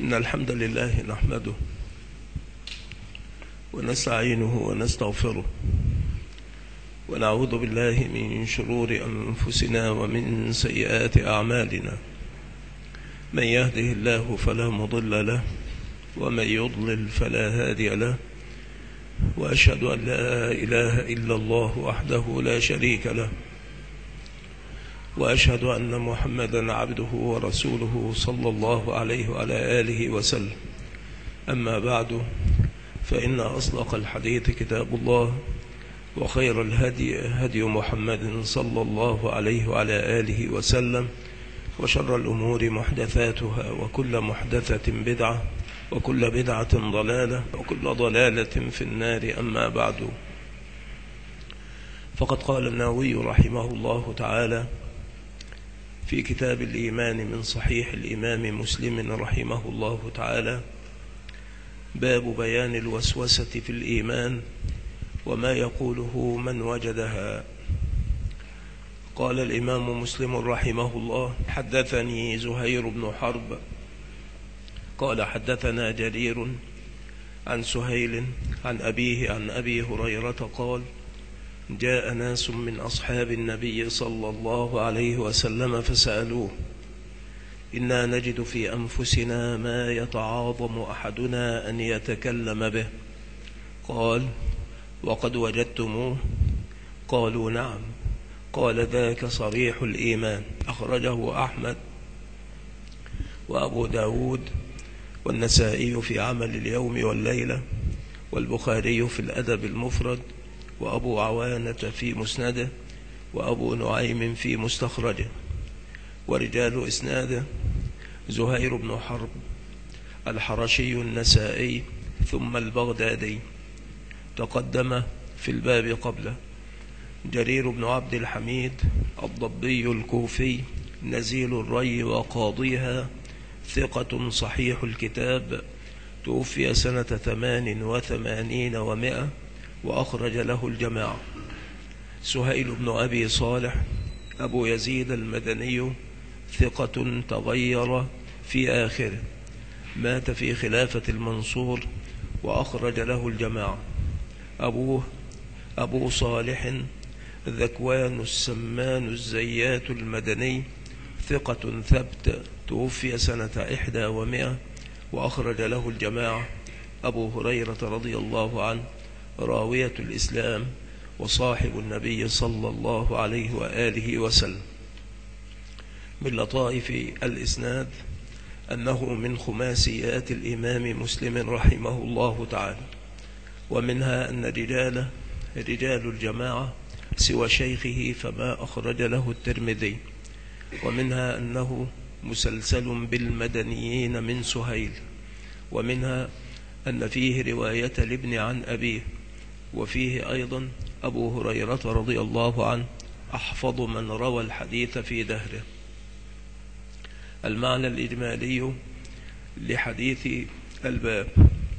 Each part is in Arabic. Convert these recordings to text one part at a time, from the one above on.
إن الحمد لله نحمده ونستعينه ونستغفره ونعوذ بالله من شرور أنفسنا ومن سيئات أعمالنا. من يهده الله فلا مضل له ومن يضلل فلا هادي له، وأشهد أن لا إله إلا الله وحده لا شريك له، وأشهد أن محمدا عبده ورسوله صلى الله عليه وعلى آله وسلم. أما بعد، فإن أصدق الحديث كتاب الله، وخير الهدي هدي محمد صلى الله عليه وعلى آله وسلم، وشر الأمور محدثاتها، وكل محدثة بدعة، وكل بدعة ضلالة، وكل ضلالة في النار. أما بعد، فقد قال النووي رحمه الله تعالى في كتاب الإيمان من صحيح الإمام مسلم رحمه الله تعالى: باب بيان الوسوسة في الإيمان وما يقوله من وجدها. قال الإمام مسلم رحمه الله: حدثني زهير بن حرب قال حدثنا جرير عن سهيل عن أبيه عن أبي هريرة قال: جاء ناس من أصحاب النبي صلى الله عليه وسلم فسألوه: إنا نجد في أنفسنا ما يتعاظم أحدنا أن يتكلم به. قال: وقد وجدتموه؟ قالوا: نعم. قال: ذاك صريح الإيمان. أخرجه أحمد وأبو داود والنسائي في عمل اليوم والليلة، والبخاري في الأدب المفرد، وأبو عوانة في مسنده، وأبو نعيم في مستخرجه. ورجال إسناده: زهير بن حرب الحرشي النسائي ثم البغدادي، تقدم في الباب قبله. جرير بن عبد الحميد الضبي الكوفي نزيل الري وقاضيها، ثقة صحيح الكتاب، توفي سنة 88 و100، وأخرج له الجماعة. سهيل بن أبي صالح أبو يزيد المدني، ثقة تغير في آخره، مات في خلافة المنصور، وأخرج له الجماعة. أبوه أبو صالح ذكوان السمان الزيات المدني، ثقة ثبت، توفي سنة 61 و100، وأخرج له الجماعة. أبو هريرة رضي الله عنه راوية الإسلام وصاحب النبي صلى الله عليه وآله وسلم. من لطائف الإسناد أنه من خماسيات الإمام مسلم رحمه الله تعالى، ومنها أن رجال الجماعة سوى شيخه فما أخرج له الترمذي، ومنها أنه مسلسل بالمدنيين من سهيل، ومنها أن فيه رواية لابن عن أبيه، وفيه أيضا أبو هريرة رضي الله عنه أحفظ من روى الحديث في دهره. المعنى الإجمالي لحديث الباب: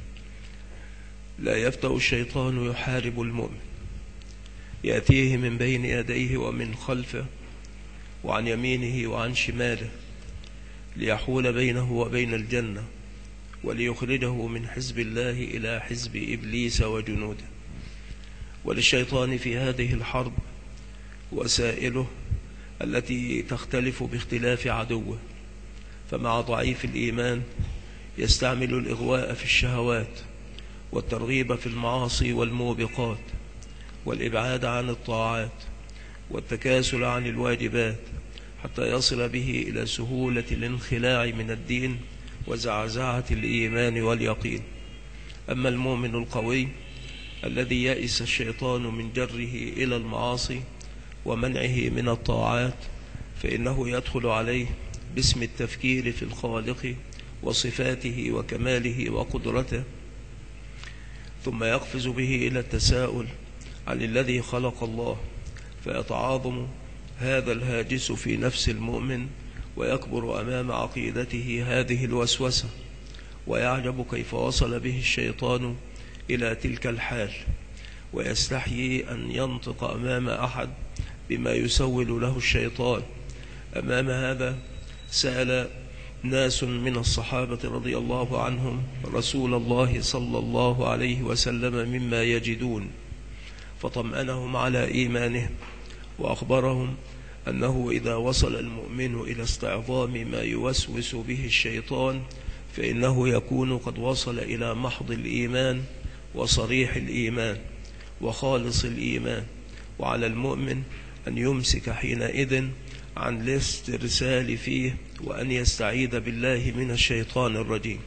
لا يفتأ الشيطان يحارب المؤمن، يأتيه من بين يديه ومن خلفه وعن يمينه وعن شماله، ليحول بينه وبين الجنة، وليخرجه من حزب الله إلى حزب إبليس وجنوده. وللشيطان في هذه الحرب وسائله التي تختلف باختلاف عدوه، فمع ضعيف الإيمان يستعمل الإغواء في الشهوات، والترغيب في المعاصي والموبقات، والإبعاد عن الطاعات، والتكاسل عن الواجبات، حتى يصل به إلى سهولة الانخلاع من الدين وزعزعة الإيمان واليقين. أما المؤمن القوي الذي يئس الشيطان من جره إلى المعاصي ومنعه من الطاعات، فإنه يدخل عليه باسم التفكير في الخالق وصفاته وكماله وقدرته، ثم يقفز به إلى التساؤل عن الذي خلق الله، فيتعاظم هذا الهاجس في نفس المؤمن، ويكبر أمام عقيدته هذه الوسوسة، ويعجب كيف وصل به الشيطان إلى تلك الحال، ويستحيي أن ينطق أمام أحد بما يسول له الشيطان. أمام هذا سأل ناس من الصحابة رضي الله عنهم رسول الله صلى الله عليه وسلم مما يجدون، فطمأنهم على إيمانهم، وأخبرهم أنه إذا وصل المؤمن إلى استعظام ما يوسوس به الشيطان فإنه يكون قد وصل إلى محض الإيمان وصريح الإيمان وخالص الإيمان، وعلى المؤمن أن يمسك حينئذ عن الاسترسال فيه، وأن يستعيذ بالله من الشيطان الرجيم.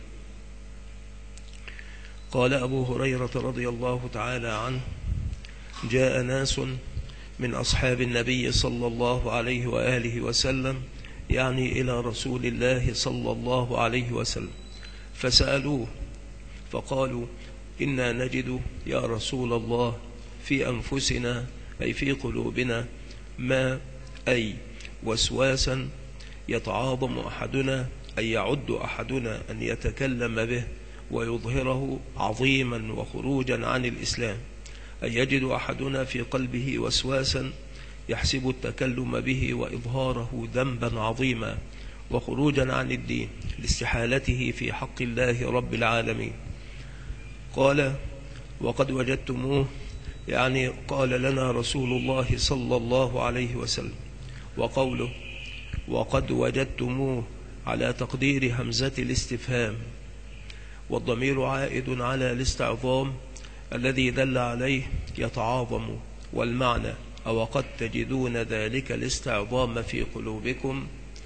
قال أبو هريرة رضي الله تعالى عنه: جاء ناس من أصحاب النبي صلى الله عليه وآله وسلم، يعني إلى رسول الله صلى الله عليه وسلم، فسألوه فقالوا: إنا نجد يا رسول الله في أنفسنا، أي في قلوبنا، ما أي وسواسا يتعاظم أحدنا، أي يعد أحدنا أن يتكلم به ويظهره عظيما وخروجا عن الإسلام، أي يجد أحدنا في قلبه وسواسا يحسب التكلم به وإظهاره ذنبا عظيما وخروجا عن الدين لاستحالته في حق الله رب العالمين. قال: وقد وجدتموه، يعني قال لنا رسول الله صلى الله عليه وسلم. وقوله وقد وجدتموه على تقدير همزة الاستفهام، والضمير عائد على الاستعظام الذي دل عليه يتعاظم، والمعنى أو قد تجدون ذلك الاستعظام في قلوبكم.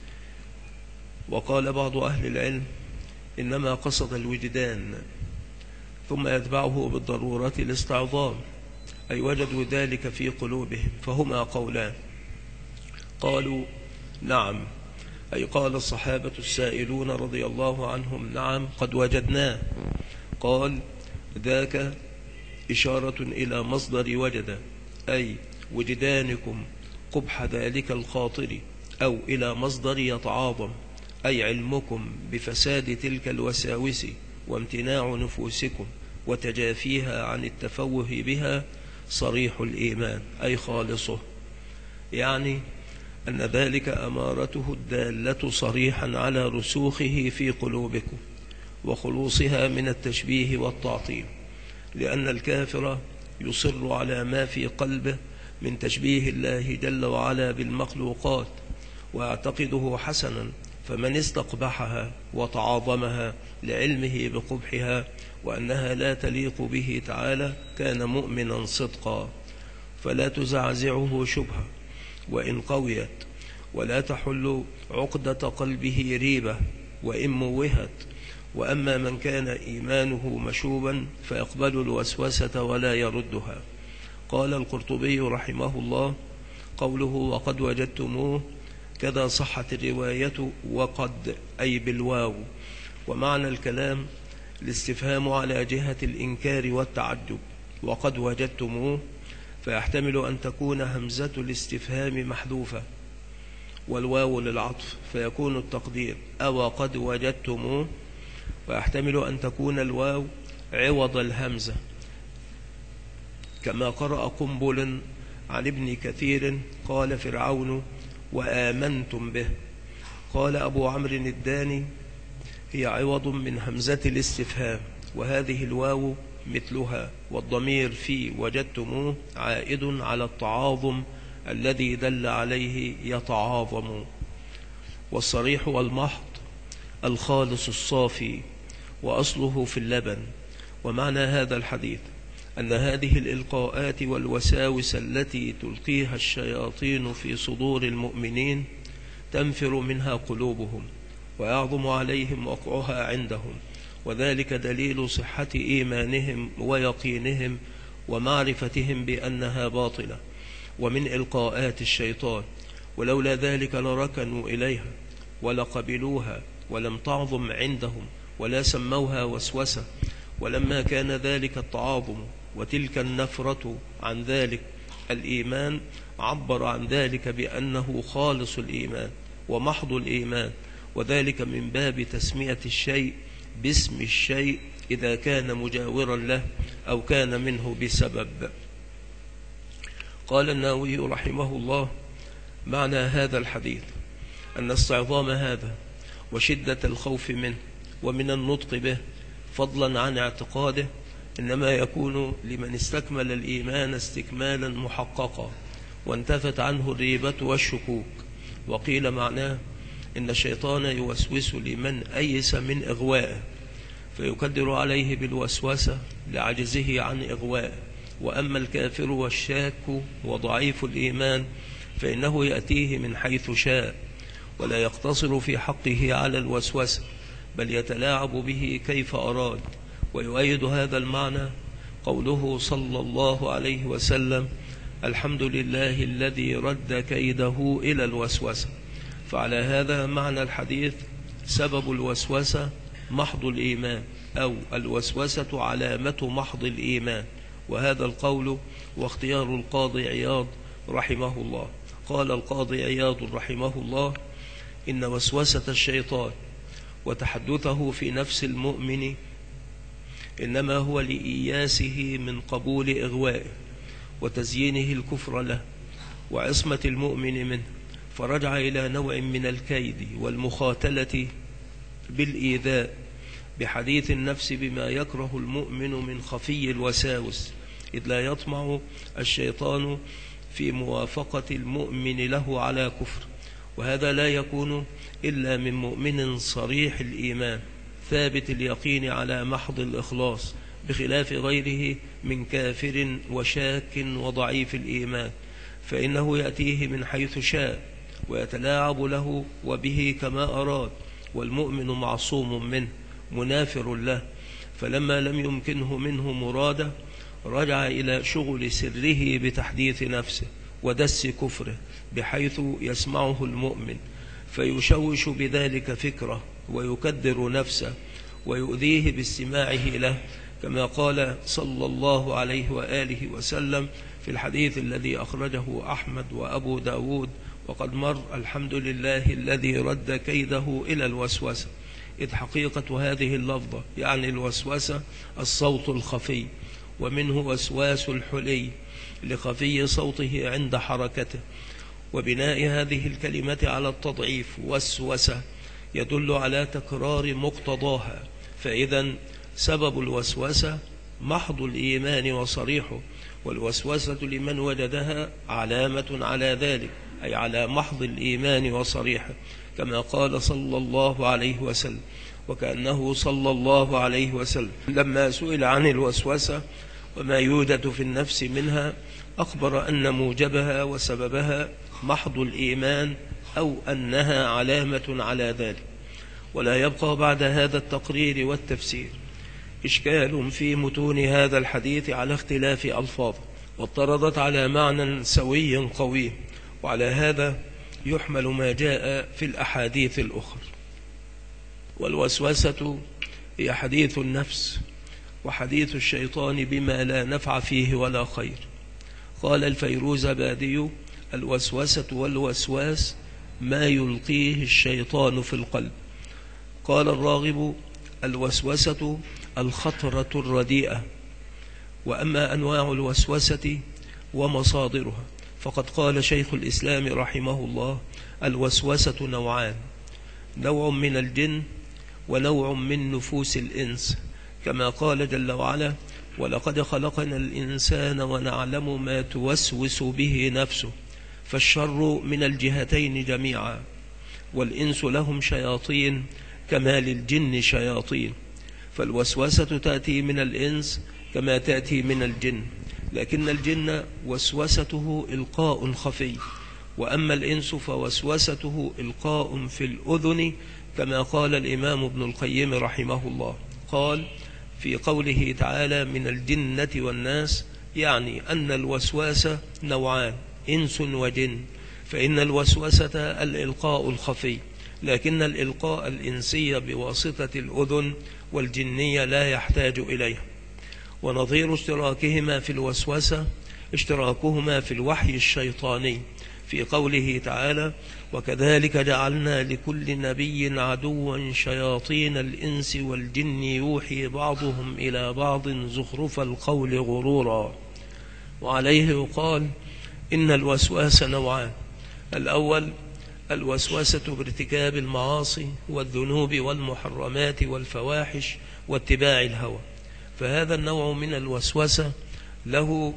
وقال بعض أهل العلم إنما قصد الوجدان، ثم يتبعه بالضرورة الاستعظام، أي وجدوا ذلك في قلوبهم، فهما قولان. قالوا: نعم، أي قال الصحابة السائلون رضي الله عنهم: نعم قد وجدناه. قال: ذاك إشارة إلى مصدر وجد، أي وجدانكم قبح ذلك الخاطر، أو إلى مصدر يتعاظم، أي علمكم بفساد تلك الوساوس وامتناع نفوسكم وتجافيها عن التفوه بها صريح الإيمان، أي خالصه، يعني أن ذلك أمارته الدالة صريحا على رسوخه في قلوبكم وخلوصها من التشبيه والتعطيل، لأن الكافر يصر على ما في قلبه من تشبيه الله جل وعلا بالمخلوقات ويعتقده حسنا، فمن استقبحها وتعاظمها لعلمه بقبحها وأنها لا تليق به تعالى كان مؤمنا صدقا، فلا تزعزعه شبهة وإن قويت، ولا تحل عقدة قلبه ريبة وإن موهت. وأما من كان إيمانه مشوبا فيقبل الوسوسة ولا يردها. قال القرطبي رحمه الله: قوله وقد وجدتموه كذا صحت الرواية وقد، أي بالواو، ومعنى الكلام الاستفهام على جهة الإنكار والتعجب. وقد وجدتموه فيحتمل أن تكون همزة الاستفهام محذوفة والواو للعطف، فيكون التقدير أو قد وجدتموه، ويحتمل أن تكون الواو عوض الهمزة، كما قرأ قنبل عن ابن كثير قال فرعون وآمنتم به. قال أبو عمرو الداني: هي عوض من همزة الاستفهام، وهذه الواو مثلها، والضمير في وجدتموه عائد على التعاظم الذي دل عليه يتعاظم. والصريح والمحض الخالص الصافي، وأصله في اللبن. ومعنى هذا الحديث أن هذه الإلقاءات والوساوس التي تلقيها الشياطين في صدور المؤمنين تنفر منها قلوبهم ويعظم عليهم وقعها عندهم، وذلك دليل صحة إيمانهم ويقينهم ومعرفتهم بأنها باطلة ومن إلقاءات الشيطان، ولولا ذلك لركنوا إليها ولقبلوها ولم تعظم عندهم ولا سموها وسوسة. ولما كان ذلك التعاظم وتلك النفرة عن ذلك الإيمان عبر عن ذلك بأنه خالص الإيمان ومحض الإيمان، وذلك من باب تسمية الشيء باسم الشيء إذا كان مجاورا له أو كان منه بسبب. قال النووي رحمه الله: معنى هذا الحديث أن استعظام هذا وشدة الخوف منه ومن النطق به فضلا عن اعتقاده إنما يكون لمن استكمل الإيمان استكمالا محققا وانتفت عنه الريبة والشكوك. وقيل معناه إن الشيطان يوسوس لمن أيس من إغوائه فيقدر عليه بالوسوسة لعجزه عن إغوائه. وأما الكافر والشاك وضعيف الإيمان فإنه يأتيه من حيث شاء ولا يقتصر في حقه على الوسوسة بل يتلاعب به كيف أراد. ويؤيد هذا المعنى قوله صلى الله عليه وسلم: الحمد لله الذي رد كيده إلى الوسوسة. فعلى هذا معنى الحديث سبب الوسوسة محض الإيمان، أو الوسوسة علامة محض الإيمان. وهذا القول واختيار القاضي عياض رحمه الله. قال القاضي عياض رحمه الله: إن وسوسة الشيطان وتحدثه في نفس المؤمن إنما هو لإياسه من قبول إغوائه وتزيينه الكفر له وعصمة المؤمن منه، فرجع إلى نوع من الكيد والمخاتلة بالإيذاء بحديث النفس بما يكره المؤمن من خفي الوساوس، إذ لا يطمع الشيطان في موافقة المؤمن له على كفر، وهذا لا يكون إلا من مؤمن صريح الإيمان ثابت اليقين على محض الإخلاص، بخلاف غيره من كافر وشاك وضعيف الإيمان، فإنه يأتيه من حيث شاء ويتلاعب له وبه كما أراد، والمؤمن معصوم منه منافر له. فلما لم يمكنه منه مراده رجع إلى شغل سره بتحديث نفسه ودس كفره بحيث يسمعه المؤمن فيشوش بذلك فكره ويكدر نفسه ويؤذيه باستماعه له، كما قال صلى الله عليه وآله وسلم في الحديث الذي أخرجه أحمد وأبو داود وقد مر: الحمد لله الذي رد كيده إلى الوسوسة. إذ حقيقة هذه اللفظة يعني الوسوسة الصوت الخفي، ومنه وسواس الحلي لخفي صوته عند حركته. وبناء هذه الكلمة على التضعيف وسوسة يدل على تكرار مقتضاها، فإذا سبب الوسوسة محض الإيمان وصريحه، والوسوسة لمن وجدها علامة على ذلك، أي على محض الإيمان وصريحه، كما قال صلى الله عليه وسلم. وكأنه صلى الله عليه وسلم لما سئل عن الوسوسة وما يوجد في النفس منها أخبر أن موجبها وسببها محض الإيمان أو أنها علامة على ذلك. ولا يبقى بعد هذا التقرير والتفسير إشكال في متون هذا الحديث على اختلاف ألفاظه، واضطردت على معنى سوي قوي، وعلى هذا يحمل ما جاء في الأحاديث الأخرى. والوسوسة هي حديث النفس وحديث الشيطان بما لا نفع فيه ولا خير. قال الفيروزبادي: الوسوسة والوسواس ما يلقيه الشيطان في القلب. قال الراغب: الوسوسة الخطرة الرديئة. وأما أنواع الوسوسة ومصادرها فقد قال شيخ الإسلام رحمه الله: الوسوسة نوعان، نوع من الجن ونوع من نفوس الإنس، كما قال جل وعلا: ولقد خلقنا الإنسان ونعلم ما توسوس به نفسه، فالشر من الجهتين جميعا، والإنس لهم شياطين كما للجن شياطين. فالوسوسة تأتي من الإنس كما تأتي من الجن، لكن الجن وسوسته إلقاء خفي، وأما الإنس فوسوسته إلقاء في الأذن، كما قال الإمام ابن القيم رحمه الله. قال في قوله تعالى: من الجنة والناس، يعني أن الوسواس نوعان، إنس وجن. فإن الوسوسة الإلقاء الخفي، لكن الإلقاء الإنسي بواسطة الأذن والجنية لا يحتاج إليه. ونظير اشتراكهما في الوسوسة اشتراكهما في الوحي الشيطاني، في قوله تعالى: وكذلك جعلنا لكل نبي عدوا شياطين الإنس والجن يوحي بعضهم إلى بعض زخرف القول غرورا. وعليه يقال إن الوسواس نوعان: الأول الوسوسة بارتكاب المعاصي والذنوب والمحرمات والفواحش واتباع الهوى. فهذا النوع من الوسوسة له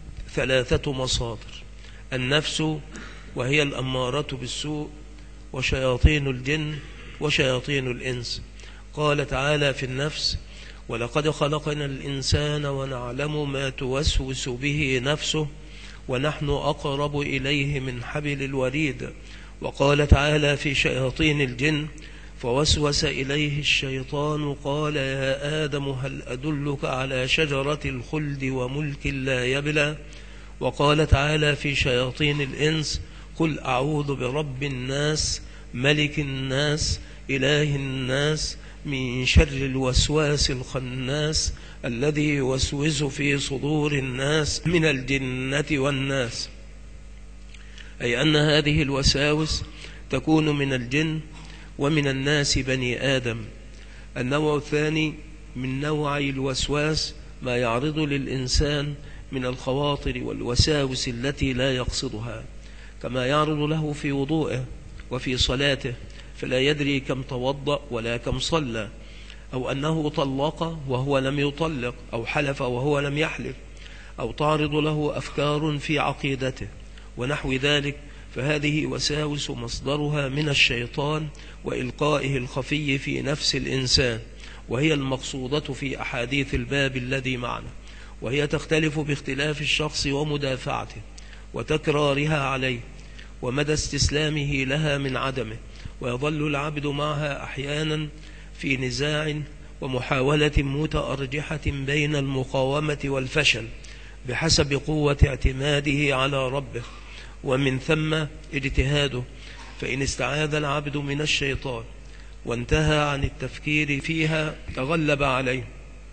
3 مصادر: النفس وهي الأمارة بالسوء، وشياطين الجن، وشياطين الإنس. قال تعالى في النفس: ولقد خلقنا الإنسان ونعلم ما توسوس به نفسه ونحن أقرب إليه من حبل الوريد. وقال تعالى في شياطين الجن: فوسوس إليه الشيطان قال يا آدم هل أدلك على شجرة الخلد وملك لا يبلى. وقال تعالى في شياطين الإنس: قل أعوذ برب الناس ملك الناس إله الناس من شر الوسواس الخناس الذي يوسوس في صدور الناس من الجنة والناس. أي أن هذه الوساوس تكون من الجن ومن الناس بني آدم. النوع الثاني من نوعي الوسواس ما يعرض للإنسان من الخواطر والوساوس التي لا يقصدها، كما يعرض له في وضوءه وفي صلاته فلا يدري كم توضأ ولا كم صلى، أو أنه طلق وهو لم يطلق، أو حلف وهو لم يحلف، أو تعرض له أفكار في عقيدته ونحو ذلك. فهذه وساوس مصدرها من الشيطان وإلقائه الخفي في نفس الإنسان، وهي المقصودة في أحاديث الباب الذي معنا، وهي تختلف باختلاف الشخص ومدافعته وتكرارها عليه ومدى استسلامه لها من عدمه، ويظل العبد معها أحيانا في نزاع ومحاولة متأرجحة بين المقاومة والفشل بحسب قوة اعتماده على ربه ومن ثم اجتهاده. فإن استعاذ العبد من الشيطان وانتهى عن التفكير فيها تغلب عليه،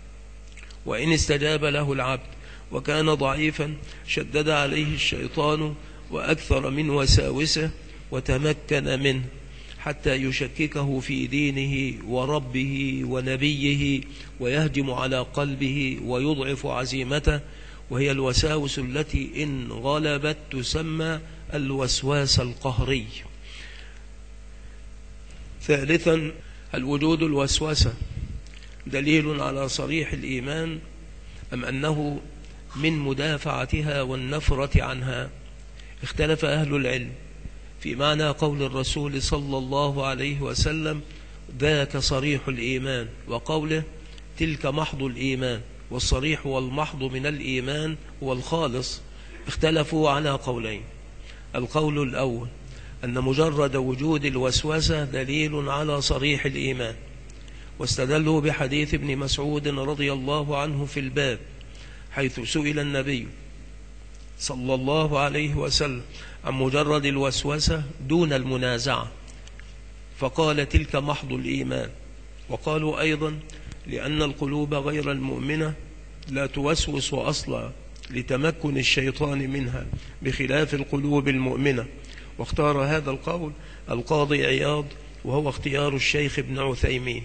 وإن استجاب له العبد وكان ضعيفا شدد عليه الشيطان وأكثر من وساوسه وتمكن منه حتى يشككه في دينه وربه ونبيه ويهجم على قلبه ويضعف عزيمته، وهي الوساوس التي إن غلبت تسمى الوسواس القهري. ثالثا، الوجود الوسوسة دليل على صريح الإيمان أم أنه من مدافعتها والنفرة عنها؟ اختلف أهل العلم في معنى قول الرسول صلى الله عليه وسلم ذاك صريح الإيمان، وقوله تلك محض الإيمان، والصريح والمحض من الإيمان هو الخالص. اختلفوا على قولين: القول الأول أن مجرد وجود الوسوسة دليل على صريح الإيمان، واستدلوا بحديث ابن مسعود رضي الله عنه في الباب، حيث سئل النبي صلى الله عليه وسلم عن مجرد الوسوسة دون المنازعة، فقال تلك محض الإيمان. وقالوا أيضا لأن القلوب غير المؤمنة لا توسوس أصلا لتمكن الشيطان منها بخلاف القلوب المؤمنة. واختار هذا القول القاضي عياض، وهو اختيار الشيخ ابن عثيمين.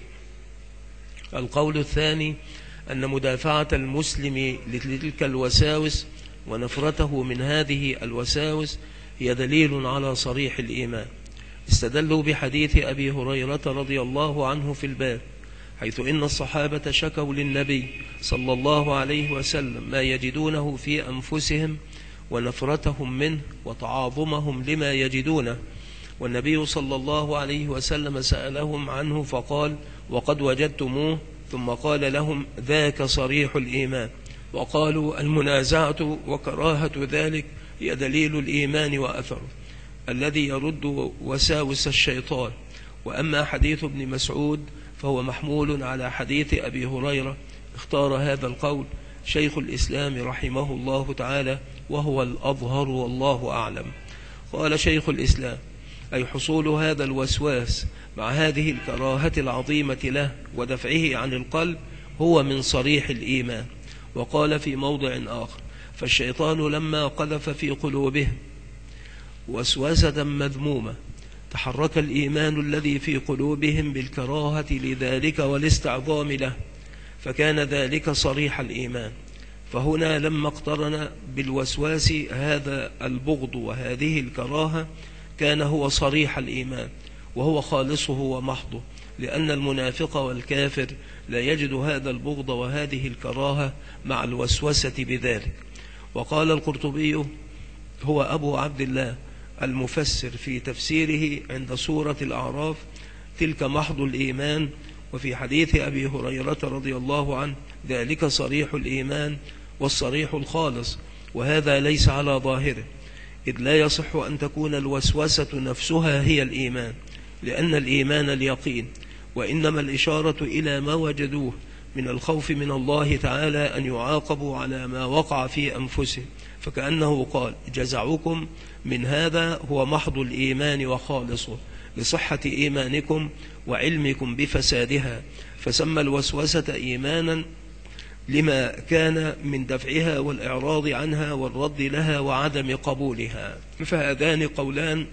القول الثاني أن مدافعة المسلم لتلك الوساوس ونفرته من هذه الوساوس هي دليل على صريح الإيمان. استدلوا بحديث أبي هريرة رضي الله عنه في الباب، حيث إن الصحابة شكوا للنبي صلى الله عليه وسلم ما يجدونه في أنفسهم ونفرتهم منه وتعاظمهم لما يجدونه، والنبي صلى الله عليه وسلم سألهم عنه فقال وقد وجدتموه، ثم قال لهم ذاك صريح الإيمان. وقالوا المنازعة وكراهة ذلك هي دليل الإيمان وأثره الذي يرد وساوس الشيطان. وأما حديث ابن مسعود فهو محمول على حديث أبي هريرة. اختار هذا القول شيخ الإسلام رحمه الله تعالى، وهو الأظهر والله أعلم. قال شيخ الإسلام أي حصول هذا الوسواس مع هذه الكراهة العظيمة له ودفعه عن القلب هو من صريح الإيمان. وقال في موضع آخر فالشيطان لما قذف في قلوبهم وسوسة مذمومة تحرك الإيمان الذي في قلوبهم بالكراهة لذلك والاستعظام له، فكان ذلك صريح الإيمان. فهنا لما اقترن بالوسواس هذا البغض وهذه الكراهة كان هو صريح الإيمان وهو خالصه ومحضه، لأن المنافق والكافر لا يجد هذا البغض وهذه الكراهة مع الوسوسة بذلك. وقال القرطبي هو أبو عبد الله المفسر في تفسيره عند سورة الأعراف: تلك محض الإيمان. وفي حديث أبي هريرة رضي الله عنه: ذلك صريح الإيمان والصريح الخالص، وهذا ليس على ظاهره، إذ لا يصح أن تكون الوسوسة نفسها هي الإيمان، لأن الإيمان اليقين، وإنما الإشارة إلى ما وجدوه من الخوف من الله تعالى أن يعاقبوا على ما وقع في أنفسهم، فكأنه قال: جزعكم من هذا هو محض الإيمان وخالصه لصحة إيمانكم وعلمكم بفسادها، فسمى الوسوسة إيمانا لما كان من دفعها والإعراض عنها والرد لها وعدم قبولها. فهذان قولان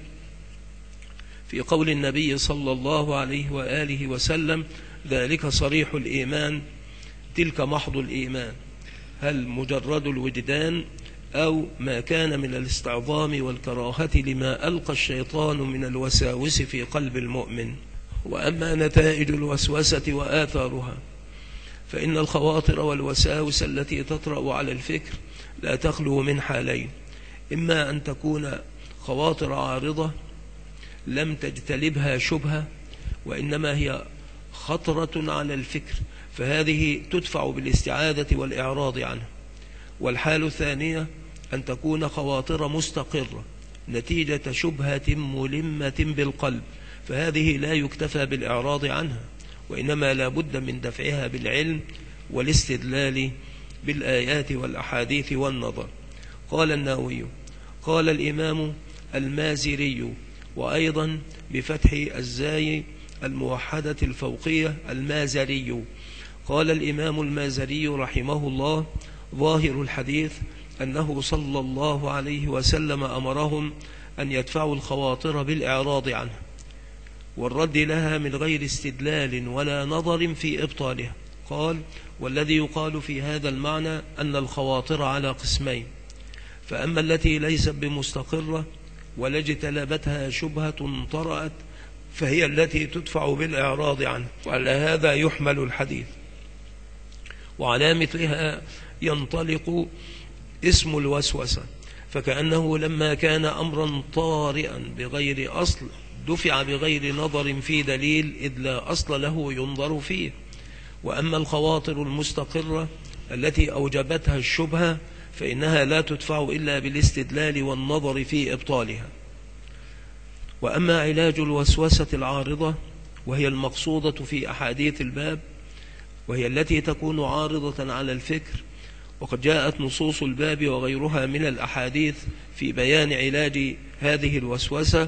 في قول النبي صلى الله عليه وآله وسلم: ذلك صريح الإيمان، تلك محض الإيمان. هل مجرد الوجدان أو ما كان من الاستعظام والكراهة لما ألقى الشيطان من الوساوس في قلب المؤمن؟ وأما نتائج الوسوسة وآثارها، فإن الخواطر والوساوس التي تطرأ على الفكر لا تخلو من حالين: إما أن تكون خواطر عارضة لم تجتلبها شبهة، وإنما هي خطرة على الفكر، فهذه تدفع بالاستعاذة والإعراض عنها. والحال الثانية أن تكون خواطر مستقرة نتيجة شبهة ملمة بالقلب، فهذه لا يكتفى بالإعراض عنها، وإنما لا بد من دفعها بالعلم والاستدلال بالآيات والأحاديث والنظر. قال النووي: قال الإمام المازري، وأيضا بفتح الزاي الموحدة الفوقية المازري، قال الإمام المازري رحمه الله: ظاهر الحديث أنه صلى الله عليه وسلم أمرهم أن يدفعوا الخواطر بالإعراض عنها والرد لها من غير استدلال ولا نظر في إبطالها. قال: والذي يقال في هذا المعنى أن الخواطر على قسمين: فأما التي ليست بمستقرة ولا اجتلبتها شبهة طرأت فهي التي تدفع بالإعراض عنها، وعلى هذا يحمل الحديث، وعلى مثلها ينطلق اسم الوسوسة، فكأنه لما كان أمرا طارئا بغير أصل دفع بغير نظر في دليل، إذ لا أصل له ينظر فيه. وأما الخواطر المستقرة التي أوجبتها الشبهة فإنها لا تدفع إلا بالاستدلال والنظر في إبطالها. وأما علاج الوسوسة العارضة وهي المقصودة في أحاديث الباب، وهي التي تكون عارضة على الفكر، وقد جاءت نصوص الباب وغيرها من الأحاديث في بيان علاج هذه الوسوسة،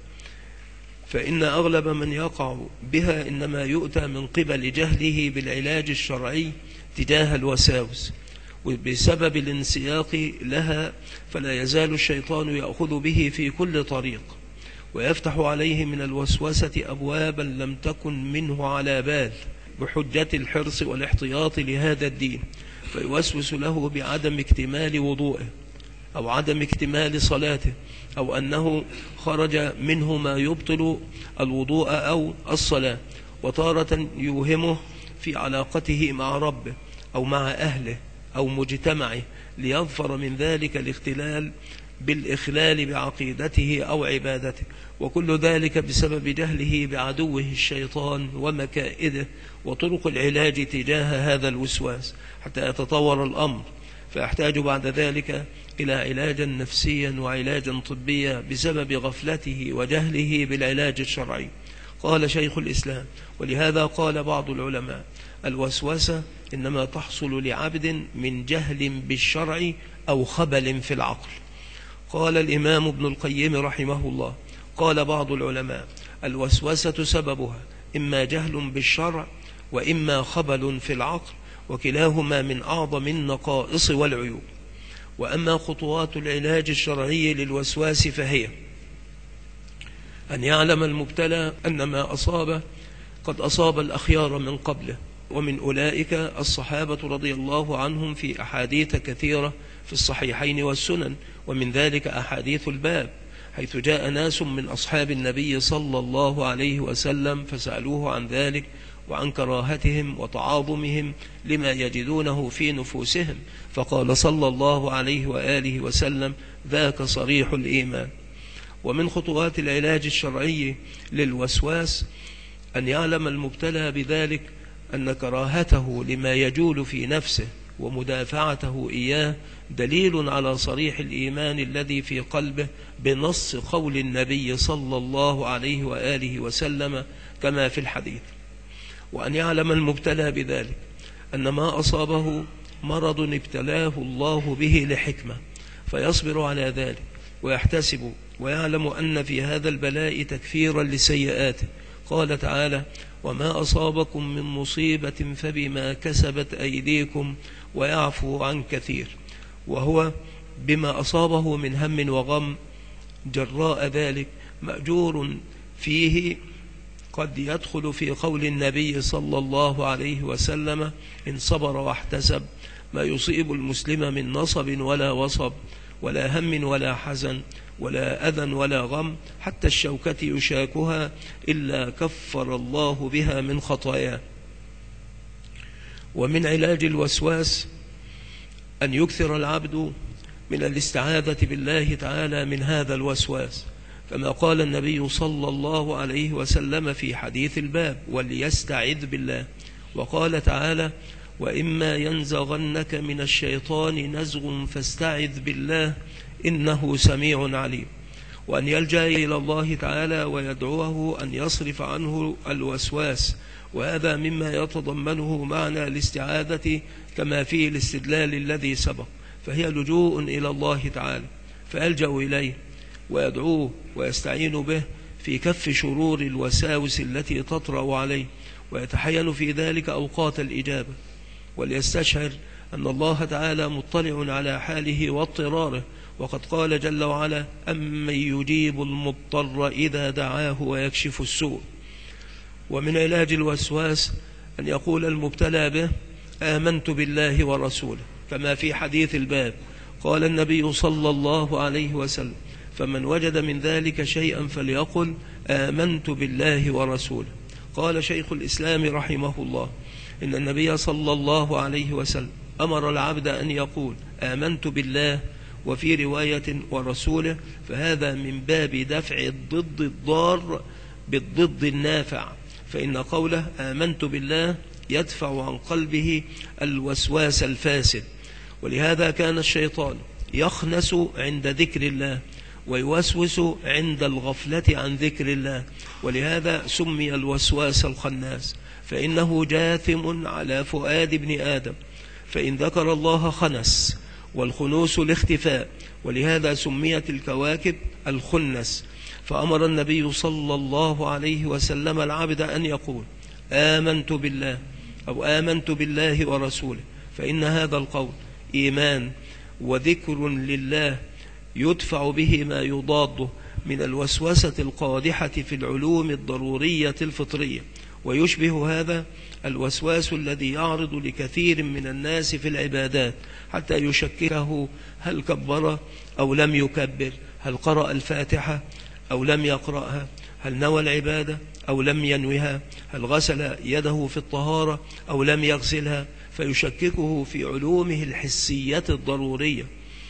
فإن أغلب من يقع بها إنما يؤتى من قبل جهله بالعلاج الشرعي تجاه الوساوس، وبسبب الانسياق لها فلا يزال الشيطان يأخذ به في كل طريق، ويفتح عليه من الوسوسة أبوابا لم تكن منه على بال، بحجة الحرص والاحتياط لهذا الدين، فيوسوس له بعدم اكتمال وضوءه أو عدم اكتمال صلاته، أو أنه خرج منه ما يبطل الوضوء أو الصلاة، وتارة يوهمه في علاقته مع ربه أو مع أهله أو مجتمعه، ليظفر من ذلك الاختلال بالإخلال بعقيدته أو عبادته، وكل ذلك بسبب جهله بعدوه الشيطان ومكائده وطرق العلاج تجاه هذا الوسواس، حتى يتطور الأمر فيحتاج بعد ذلك إلى علاجا نفسيا وعلاجا طبيا بسبب غفلته وجهله بالعلاج الشرعي. قال شيخ الإسلام: ولهذا قال بعض العلماء: الوسوسة إنما تحصل لعبد من جهل بالشرع أو خبل في العقل. قال الإمام ابن القيم رحمه الله: قال بعض العلماء: الوسوسة سببها إما جهل بالشرع وإما خبل في العقل، وكلاهما من أعظم النقائص والعيوب. وأما خطوات العلاج الشرعي للوسواس فهي أن يعلم المبتلى أن ما أصاب قد أصاب الأخيار من قبله، ومن أولئك الصحابة رضي الله عنهم في أحاديث كثيرة في الصحيحين والسنن، ومن ذلك أحاديث الباب، حيث جاء ناس من أصحاب النبي صلى الله عليه وسلم فسألوه عن ذلك وعن كراهتهم وتعاظمهم لما يجدونه في نفوسهم، فقال صلى الله عليه وآله وسلم: ذاك صريح الإيمان. ومن خطوات العلاج الشرعي للوسواس أن يعلم المبتلى بذلك أن كراهته لما يجول في نفسه ومدافعته إياه دليل على صريح الإيمان الذي في قلبه بنص قول النبي صلى الله عليه وآله وسلم كما في الحديث. وأن يعلم المبتلى بذلك أن ما أصابه مرض ابتلاه الله به لحكمة، فيصبر على ذلك ويحتسب ويعلم أن في هذا البلاء تكفيرا لسيئاته. قال تعالى: وما أصابكم من مصيبة فبما كسبت أيديكم ويعفو عن كثير. وهو بما أصابه من هم وغم جراء ذلك مأجور فيه قد يدخل في قول النبي صلى الله عليه وسلم: إن صبر واحتسب ما يصيب المسلم من نصب ولا وصب ولا هم ولا حزن ولا أذى ولا غم حتى الشوكة يشاكها إلا كفر الله بها من خطاياه. ومن علاج الوسواس أن يكثر العبد من الاستعاذة بالله تعالى من هذا الوسواس، كما قال النبي صلى الله عليه وسلم في حديث الباب: وليستعذ بالله. وقال تعالى: وإما ينزغنك من الشيطان نزغ فاستعذ بالله إنه سميع عليم. وأن يلجأ إلى الله تعالى ويدعوه أن يصرف عنه الوسواس، وهذا مما يتضمنه معنى الاستعاذة كما في الاستدلال الذي سبق، فهي لجوء إلى الله تعالى، فيلجأ إليه ويدعوه ويستعين به في كف شرور الوساوس التي تطرأ عليه، ويتحين في ذلك أوقات الإجابة، وليستشعر أن الله تعالى مطلع على حاله واضطراره، وقد قال جل وعلا: أمن يجيب المضطر إذا دعاه ويكشف السوء. ومن علاج الوسواس أن يقول المبتلى به: آمنت بالله ورسوله، كما في حديث الباب. قال النبي صلى الله عليه وسلم: فمن وجد من ذلك شيئا فليقل آمنت بالله ورسوله. قال شيخ الإسلام رحمه الله: إن النبي صلى الله عليه وسلم أمر العبد أن يقول آمنت بالله، وفي رواية ورسوله، فهذا من باب دفع الضد الضار بالضد النافع، فإن قوله آمنت بالله يدفع عن قلبه الوسواس الفاسد. ولهذا كان الشيطان يخنس عند ذكر الله ويوسوس عند الغفلة عن ذكر الله، ولهذا سمي الوسواس الخناس، فإنه جاثم على فؤاد ابن آدم، فإن ذكر الله خنس، والخنوس الاختفاء، ولهذا سميت الكواكب الخنس. فأمر النبي صلى الله عليه وسلم العبد أن يقول آمنت بالله أو آمنت بالله ورسوله، فإن هذا القول إيمان وذكر لله يدفع به ما يضاده من الوسوسة القادحة في العلوم الضرورية الفطرية، ويشبه هذا الوسواس الذي يعرض لكثير من الناس في العبادات حتى يشككه: هل كبر أو لم يكبر؟ هل قرأ الفاتحة أو لم يقرأها؟ هل نوى العبادة أو لم ينوها؟ هل غسل يده في الطهارة أو لم يغسلها؟ فيشككه في علومه الحسية الضرورية.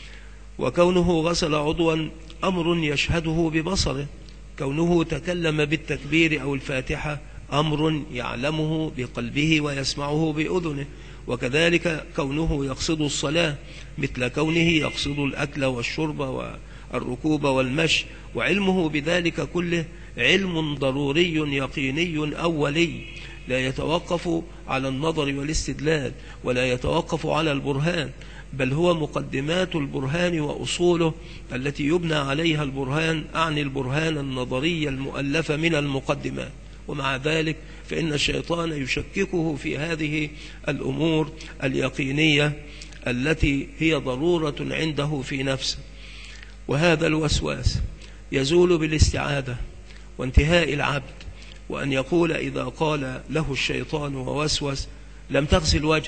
وكونه غسل عضوا أمر يشهده ببصره، كونه تكلم بالتكبير أو الفاتحة أمر يعلمه بقلبه ويسمعه بأذنه، وكذلك كونه يقصد الصلاة مثل كونه يقصد الأكل والشرب والركوب والمشي، وعلمه بذلك كله علم ضروري يقيني أولي، لا يتوقف على النظر والاستدلال ولا يتوقف على البرهان، بل هو مقدمات البرهان وأصوله التي يبنى عليها البرهان، أعني البرهان النظري المؤلف من المقدمات. ومع ذلك فإن الشيطان يشككه في هذه الأمور اليقينية التي هي ضرورة عنده في نفسه. وهذا الوسواس يزول بالاستعاذة وانتهاء العبد، وأن يقول إذا قال له الشيطان ووسوس: لم تغسل وجهك،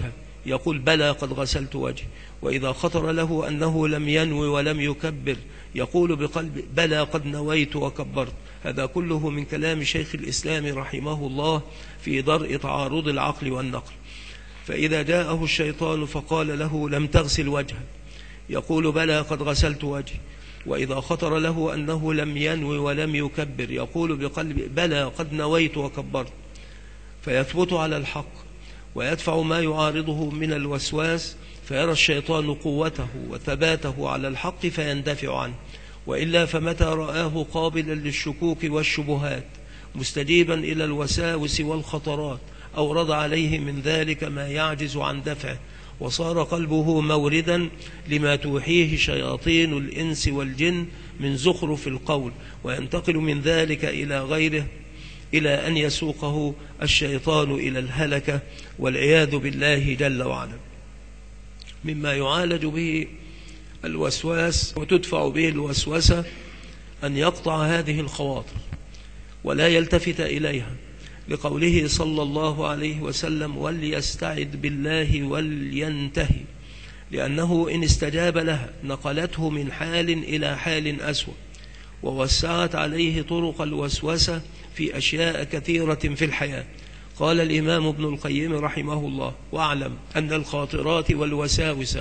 يقول بلى قد غسلت وجهي. وإذا خطر له أنه لم ينوي ولم يكبر يقول بقلب بلى قد نويت وكبرت. هذا كله من كلام شيخ الإسلام رحمه الله في درء تعارض العقل والنقل. فإذا جاءه الشيطان فقال له لم تغسل وجهك يقول بلى قد غسلت وجهي. وإذا خطر له أنه لم ينوي ولم يكبر يقول بقلب بلى قد نويت وكبرت. فيثبت على الحق ويدفع ما يعارضه من الوسواس، فيرى الشيطان قوته وثباته على الحق فيندفع عنه. وإلا فمتى رآه قابلا للشكوك والشبهات مستجيبا إلى الوساوس والخطرات أورد عليه من ذلك ما يعجز عن دفعه، وصار قلبه موردا لما توحيه شياطين الإنس والجن من زخرف القول، وينتقل من ذلك إلى غيره إلى أن يسوقه الشيطان إلى الهلكة والعياذ بالله جل وعلا. مما يعالج به الوسواس وتدفع به الوسوسة أن يقطع هذه الخواطر ولا يلتفت إليها، لقوله صلى الله عليه وسلم وليستعذ بالله ولينتهي، لأنه إن استجاب لها نقلته من حال إلى حال أسوأ، ووسعت عليه طرق الوسوسة في أشياء كثيرة في الحياة. قال الإمام ابن القيم رحمه الله واعلم أن الخاطرات والوساوس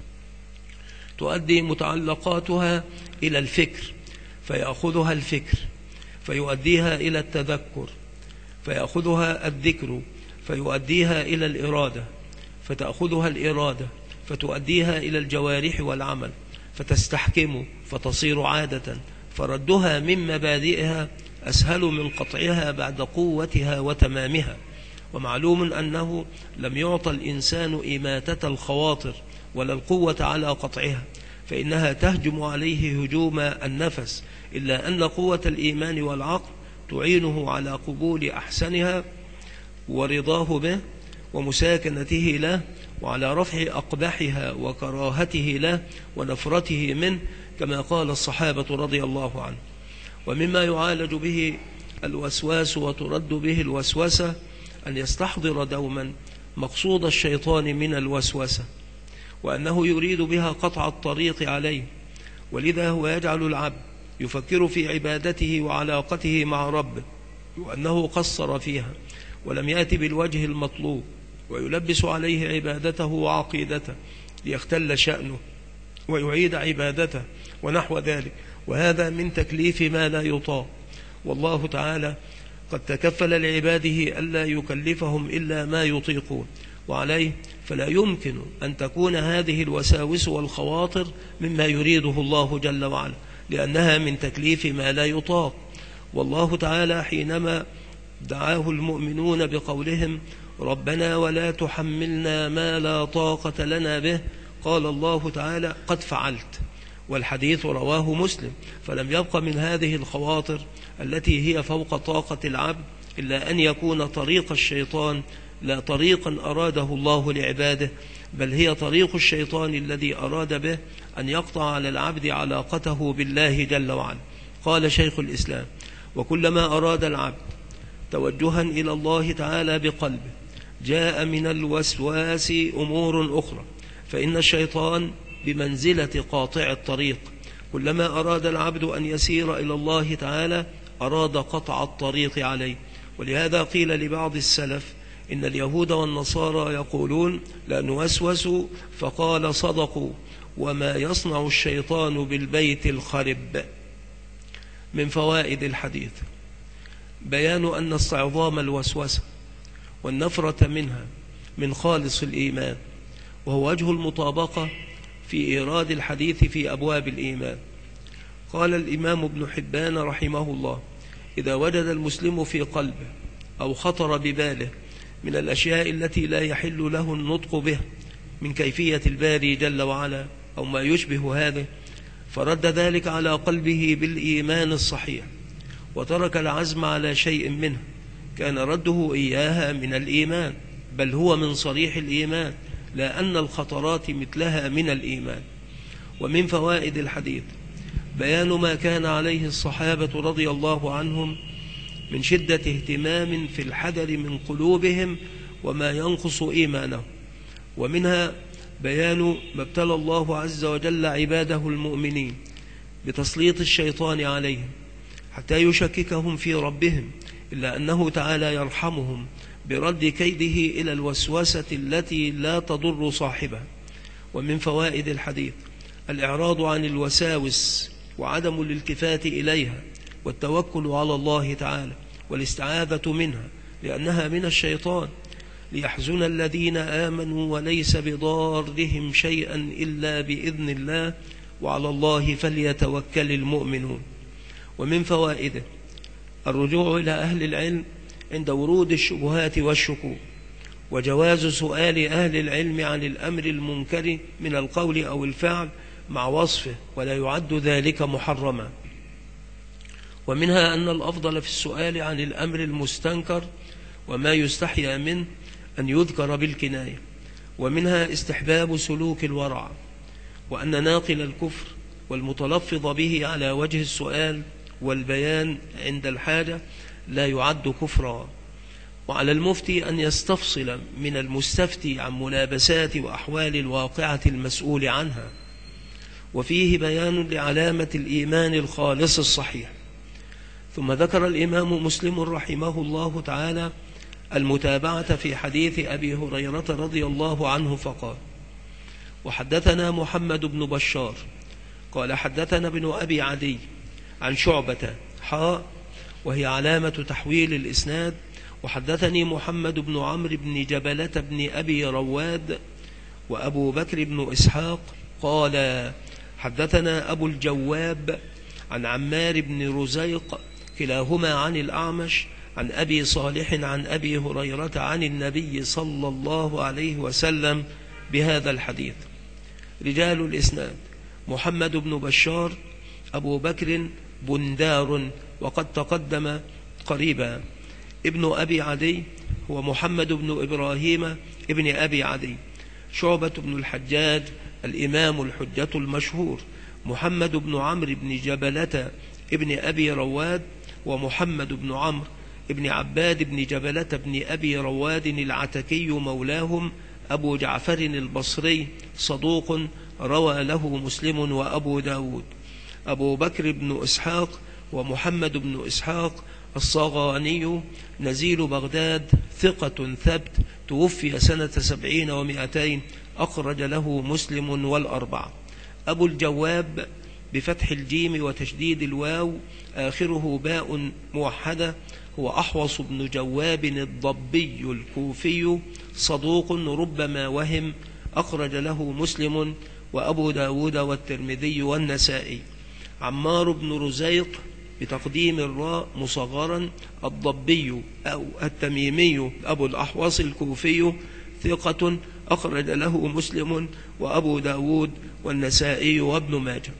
تؤدي متعلقاتها إلى الفكر، فيأخذها الفكر فيؤديها إلى التذكر، فيأخذها الذكر فيؤديها إلى الإرادة، فتأخذها الإرادة فتؤديها إلى الجوارح والعمل، فتستحكم فتصير عادة، فردها من مبادئها أسهل من قطعها بعد قوتها وتمامها. ومعلوم أنه لم يعطى الإنسان إماتة الخواطر ولا القوة على قطعها، فإنها تهجم عليه هجوم النفس، إلا أن قوة الإيمان والعقل تعينه على قبول أحسنها ورضاه به ومساكنته له، وعلى رفع أقبحها وكراهته له ونفرته منه، كما قال الصحابة رضي الله عنه. ومما يعالج به الوسواس وترد به الوسوسة أن يستحضر دوما مقصود الشيطان من الوسوسة، وأنه يريد بها قطع الطريق عليه، ولذا هو يجعل العبد يفكر في عبادته وعلاقته مع ربه، وأنه قصر فيها ولم يأتي بالوجه المطلوب، ويلبس عليه عبادته وعقيدته ليختل شأنه ويعيد عبادته ونحو ذلك، وهذا من تكليف ما لا يطاق. والله تعالى قد تكفل لعباده ألا يكلفهم إلا ما يطيقون، وعليه فلا يمكن أن تكون هذه الوساوس والخواطر مما يريده الله جل وعلا، لأنها من تكليف ما لا يطاق. والله تعالى حينما دعاه المؤمنون بقولهم ربنا ولا تحملنا ما لا طاقة لنا به، قال الله تعالى قد فعلت، والحديث رواه مسلم. فلم يبق من هذه الخواطر التي هي فوق طاقة العبد إلا أن يكون طريق الشيطان لا طريقا أراده الله لعباده، بل هي طريق الشيطان الذي أراد به أن يقطع على العبد علاقته بالله جل وعلا. قال شيخ الإسلام وكلما أراد العبد توجها إلى الله تعالى بقلبه جاء من الوسواس أمور أخرى، فإن الشيطان بمنزلة قاطع الطريق. كلما أراد العبد أن يسير إلى الله تعالى أراد قطع الطريق عليه. ولهذا قيل لبعض السلف إن اليهود والنصارى يقولون لا نوسوس، فقال صدقوا وما يصنع الشيطان بالبيت الخرب. من فوائد الحديث بيان أن استعظام الوسوسة والنفرة منها من خالص الإيمان، وهو وجه المطابقة في إيراد الحديث في أبواب الإيمان. قال الإمام ابن حبان رحمه الله إذا وجد المسلم في قلبه أو خطر بباله من الأشياء التي لا يحل له النطق به من كيفية الباري جل وعلا أو ما يشبه هذا، فرد ذلك على قلبه بالإيمان الصحيح وترك العزم على شيء منه، كان رده إياها من الإيمان، بل هو من صريح الإيمان، لا أن الخطرات مثلها من الإيمان. ومن فوائد الحديث بيان ما كان عليه الصحابة رضي الله عنهم من شدة اهتمام في الحذر من قلوبهم وما ينقص إيمانهم. ومنها بيان ما ابتلى الله عز وجل عباده المؤمنين بتسليط الشيطان عليهم حتى يشككهم في ربهم، إلا أنه تعالى يرحمهم برد كيده إلى الوسوسة التي لا تضر صاحبها. ومن فوائد الحديث الإعراض عن الوساوس وعدم الالتفات إليها، والتوكل على الله تعالى والاستعاذة منها لأنها من الشيطان، ليحزن الذين آمنوا وليس بضارهم شيئا إلا بإذن الله وعلى الله فليتوكل المؤمنون. ومن فوائده الرجوع إلى أهل العلم عند ورود الشبهات والشكوك، وجواز سؤال أهل العلم عن الأمر المنكر من القول أو الفعل مع وصفه، ولا يعد ذلك محرما. ومنها أن الأفضل في السؤال عن الأمر المستنكر وما يستحيا منه أن يذكر بالكناية. ومنها استحباب سلوك الورع، وأن ناقل الكفر والمتلفظ به على وجه السؤال والبيان عند الحاجة لا يعد كفرا. وعلى المفتي أن يستفصل من المستفتي عن ملابسات وأحوال الواقعة المسؤول عنها. وفيه بيان لعلامة الإيمان الخالص الصحيح. ثم ذكر الإمام مسلم رحمه الله تعالى المتابعة في حديث أبي هريرة رضي الله عنه فقال: وحدثنا محمد بن بشار قال حدثنا ابن أبي عدي عن شعبة وهي علامة تحويل الإسناد. وحدثني محمد بن عمرو بن جبلة بن أبي رواد وأبو بكر بن إسحاق قال حدثنا أبو الجواب عن عمار بن رزيق كلاهما عن الأعمش عن أبي صالح عن أبي هريرة عن النبي صلى الله عليه وسلم بهذا الحديث. رجال الإسناد: محمد بن بشار، أبو بكر بندار وقد تقدم قريبا. ابن أبي عدي هو محمد بن إبراهيم ابن أبي عدي. شعبة بن الحجاج الإمام الحجة المشهور. محمد بن عمرو بن جبلة ابن أبي رواد، ومحمد بن عمرو ابن عباد بن جبلة بن أبي رواد العتكي مولاهم أبو جعفر البصري صدوق روى له مسلم وأبو داود. أبو بكر بن إسحاق ومحمد بن إسحاق الصاغاني نزيل بغداد ثقة ثبت، توفي سنة 70 و200، أخرج له مسلم والأربعة. أبو الجواب بفتح الجيم وتشديد الواو آخره باء موحدة هو أحوص بن جواب الضبي الكوفي صدوق ربما وهم، أخرج له مسلم وأبو داود والترمذي والنسائي. عمار بن رزيق بتقديم الراء مصغرا الضبي أو التميمي أبو الأحوص الكوفي ثقة، أخرج له مسلم وأبو داود والنسائي وابن ماجه.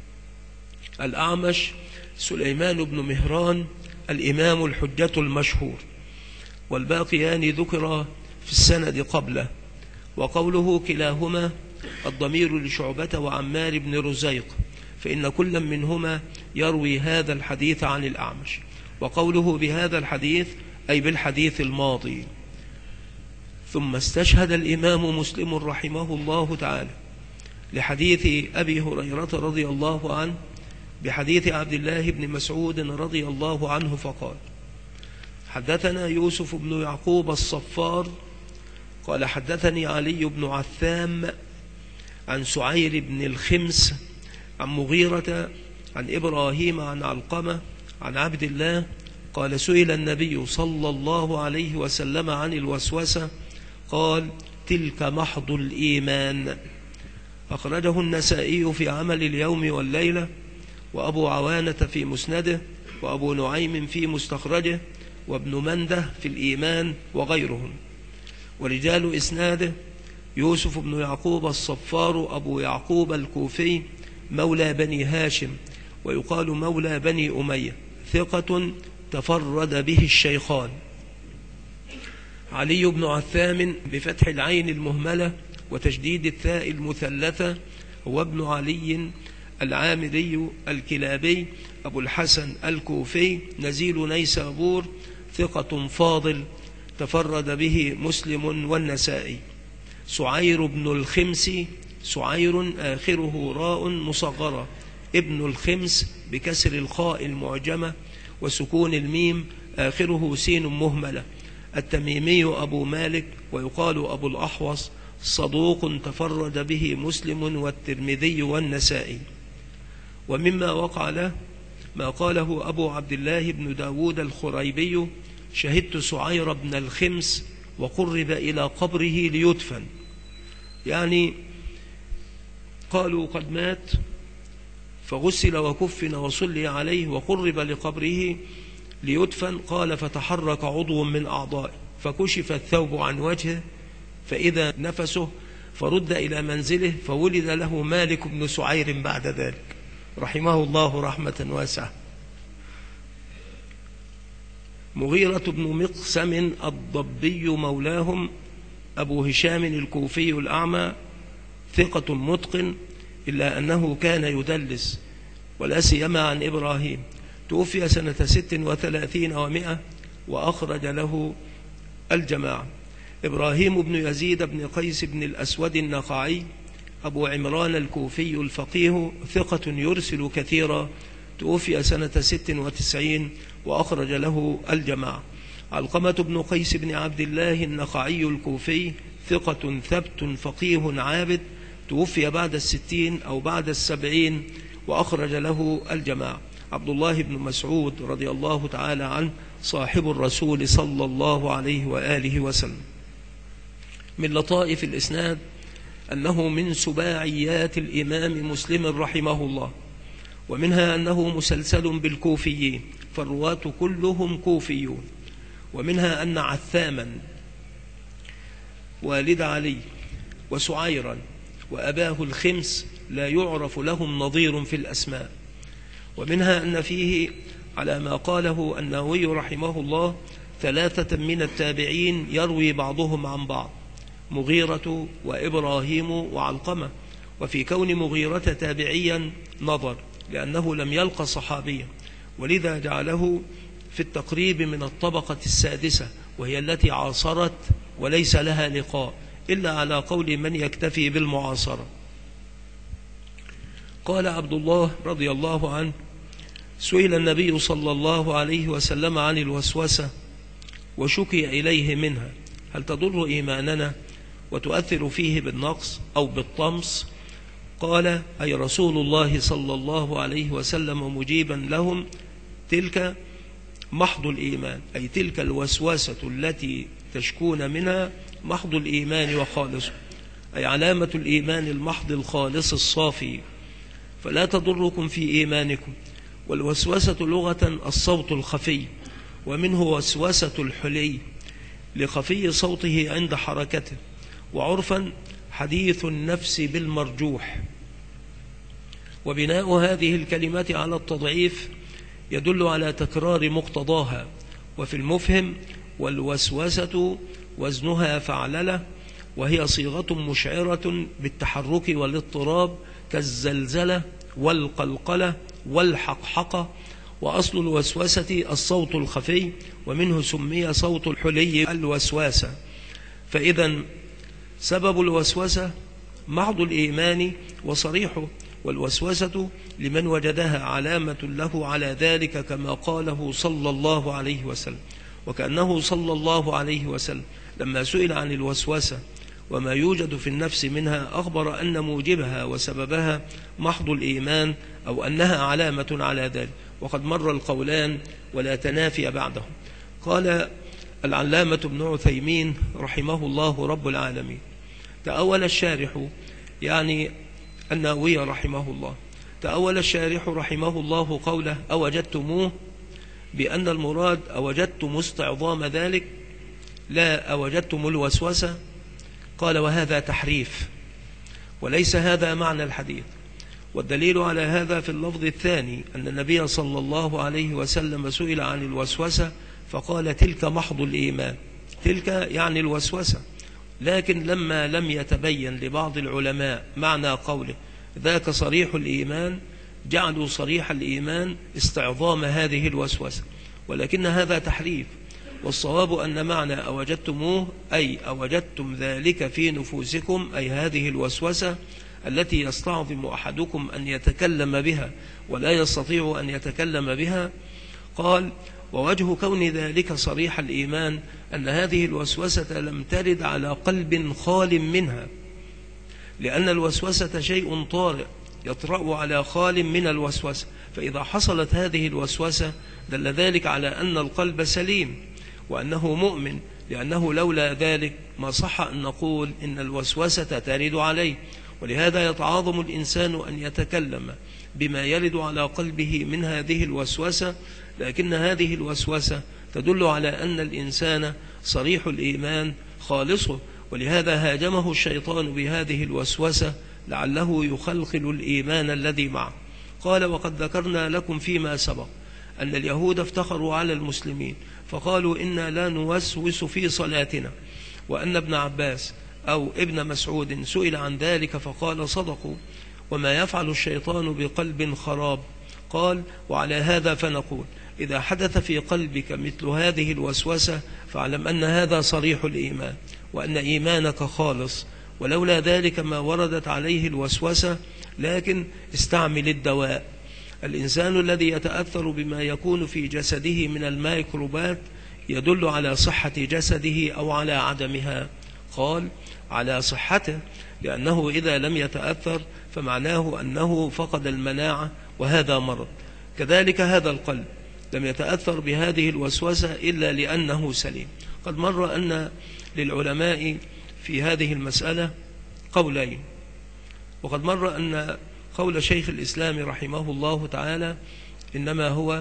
الأعمش سليمان بن مهران الإمام الحجة المشهور، والباقيان ذكر في السند قبله. وقوله كلاهما الضمير لشعبة وعمار بن رزيق، فإن كل منهما يروي هذا الحديث عن الأعمش. وقوله بهذا الحديث أي بالحديث الماضي. ثم استشهد الإمام مسلم رحمه الله تعالى لحديث أبي هريرة رضي الله عنه بحديث عبد الله بن مسعود رضي الله عنه فقال: حدثنا يوسف بن يعقوب الصفار قال حدثني علي بن عثام عن سعير بن الخمس عن مغيرة عن إبراهيم عن علقمة عن عبد الله قال: سئل النبي صلى الله عليه وسلم عن الوسوسة قال: تلك محض الإيمان. أخرجه النسائي في عمل اليوم والليلة، وأبو عوانة في مسنده، وأبو نعيم في مستخرجه، وابن منده في الإيمان وغيرهم. ورجال إسناده: يوسف بن يعقوب الصفار أبو يعقوب الكوفي مولى بني هاشم، ويقال مولى بني أمية، ثقة تفرد به الشيخان. علي بن عثام بفتح العين المهملة وتشديد الثاء المثلثة هو ابن علي العامري الكلابي أبو الحسن الكوفي نزيل نيسابور، ثقة فاضل تفرد به مسلم والنسائي. سعير بن الخمس، سعير آخره راء مصغرة، ابن الخمس بكسر الخاء المعجمة وسكون الميم، آخره سين مهملة، التميمي أبو مالك، ويقال أبو الأحوص، صدوق تفرد به مسلم والترمذي والنسائي. ومما وقع له ما قاله أبو عبد الله بن داود الخريبي: شهدت سعير بن الخمس وقرب إلى قبره ليدفن، يعني قالوا قد مات فغسل وكفن وصلي عليه وقرب لقبره ليدفن، قال فتحرك عضو من أعضائه فكشف الثوب عن وجهه فإذا نفسه، فرد إلى منزله، فولد له مالك بن سعير بعد ذلك رحمه الله رحمة واسعة. مغيرة بن مقسم الضبي مولاهم، أبو هشام الكوفي الأعمى، ثقة متقن، إلا أنه كان يدلس ولا سيما عن إبراهيم، توفي سنة 36 و100 وأخرج له الجماعة. إبراهيم بن يزيد بن قيس بن الأسود النخعي، أبو عمران الكوفي الفقيه، ثقة يرسل كثيرا، توفي سنة 96 وأخرج له الجماعة. علقمة بن قيس بن عبد الله النخعي الكوفي، ثقة ثبت فقيه عابد، توفي بعد 60 أو بعد 70 وأخرج له الجماعة. عبد الله بن مسعود رضي الله تعالى عنه، صاحب الرسول صلى الله عليه وآله وسلم. من لطائف الإسناد أنه من سباعيات الإمام مسلم رحمه الله، ومنها أنه مسلسل بالكوفيين فالرواة كلهم كوفيون، ومنها أن عثاما والد علي وسعيرا وأباه الخمس لا يعرف لهم نظير في الأسماء، ومنها أن فيه على ما قاله النووي رحمه الله 3 من التابعين يروي بعضهم عن بعض، مغيرة وإبراهيم وعلقمة، وفي كون مغيرة تابعيا نظر لأنه لم يلقى صحابيا، ولذا جعله في التقريب من الطبقة السادسة، وهي التي عاصرت وليس لها لقاء إلا على قول من يكتفي بالمعاصرة. قال عبد الله رضي الله عنه: سئل النبي صلى الله عليه وسلم عن الوسوسة وشكي إليه منها، هل تضر إيماننا وتؤثر فيه بالنقص أو بالطمس؟ قال: أي رسول الله صلى الله عليه وسلم مجيبا لهم: تلك محض الإيمان، أي تلك الوسوسة التي تشكون منها محض الإيمان وخالصه، أي علامة الإيمان المحض الخالص الصافي، فلا تضركم في إيمانكم. والوسوسة لغة الصوت الخفي، ومنه وسوسة الحلي لخفي صوته عند حركته، وعرفا حديث النفس بالمرجوح. وبناء هذه الكلمات على التضعيف يدل على تكرار مقتضاها. وفي المفهم: والوسوسة وزنها فعللة، وهي صيغة مشعرة بالتحرك والاضطراب كالزلزلة والقلقلة والحقحقة. وأصل الوسوسة الصوت الخفي، ومنه سمي صوت الحلي الوسواسة. فإذا سبب الوسوسة محض الإيمان وصريحه، والوسوسة لمن وجدها علامة له على ذلك، كما قاله صلى الله عليه وسلم. وكأنه صلى الله عليه وسلم لما سئل عن الوسوسة وما يوجد في النفس منها، أخبر أن موجبها وسببها محض الإيمان، أو أنها علامة على ذلك، وقد مر القولان ولا تنافي بعدهم. قال العلامة ابن عثيمين رحمه الله رب العالمين: تأول الشارح، يعني النووي رحمه الله، تأول الشارح رحمه الله قوله: أوجدتموه، بأن المراد أوجدتم استعظام ذلك، لا أوجدتم الوسوسة. قال: وهذا تحريف، وليس هذا معنى الحديث. والدليل على هذا في اللفظ الثاني، أن النبي صلى الله عليه وسلم سئل عن الوسوسة فقال: تلك محض الإيمان، تلك يعني الوسوسة. لكن لما لم يتبين لبعض العلماء معنى قوله ذاك صريح الإيمان، جعلوا صريح الإيمان استعظام هذه الوسوسة، ولكن هذا تحريف. والصواب أن معنى أوجدتموه أي أوجدتم ذلك في نفوسكم، أي هذه الوسوسة التي يستعظم أحدكم أن يتكلم بها ولا يستطيع أن يتكلم بها. قال: ووجه كون ذلك صريح الإيمان أن هذه الوسوسة لم ترد على قلب خال منها، لأن الوسوسة شيء طارئ يطرأ على خال من الوسوسة، فإذا حصلت هذه الوسوسة دل ذلك على أن القلب سليم وأنه مؤمن، لأنه لولا ذلك ما صح أن نقول إن الوسوسة ترد عليه. ولهذا يتعاظم الإنسان أن يتكلم بما يرد على قلبه من هذه الوسوسة، لكن هذه الوسوسة تدل على أن الإنسان صريح الإيمان خالصه، ولهذا هاجمه الشيطان بهذه الوسوسة لعله يخلخل الإيمان الذي معه. قال: وقد ذكرنا لكم فيما سبق أن اليهود افتخروا على المسلمين فقالوا إنا لا نوسوس في صلاتنا، وأن ابن عباس أو ابن مسعود سئل عن ذلك فقال: صدقوا، وما يفعل الشيطان بقلب خراب. قال: وعلى هذا فنقول إذا حدث في قلبك مثل هذه الوسوسة فاعلم أن هذا صريح الإيمان وأن إيمانك خالص، ولولا ذلك ما وردت عليه الوسوسة، لكن استعمل الدواء. الإنسان الذي يتأثر بما يكون في جسده من الميكروبات يدل على صحة جسده أو على عدمها. قال: على صحته، لأنه إذا لم يتأثر فمعناه أنه فقد المناعة، وهذا مرض. كذلك هذا القلب لم يتأثر بهذه الوسوسة إلا لأنه سليم. قد مر أن للعلماء في هذه المسألة قولين، وقد مر أن قول شيخ الإسلام رحمه الله تعالى إنما هو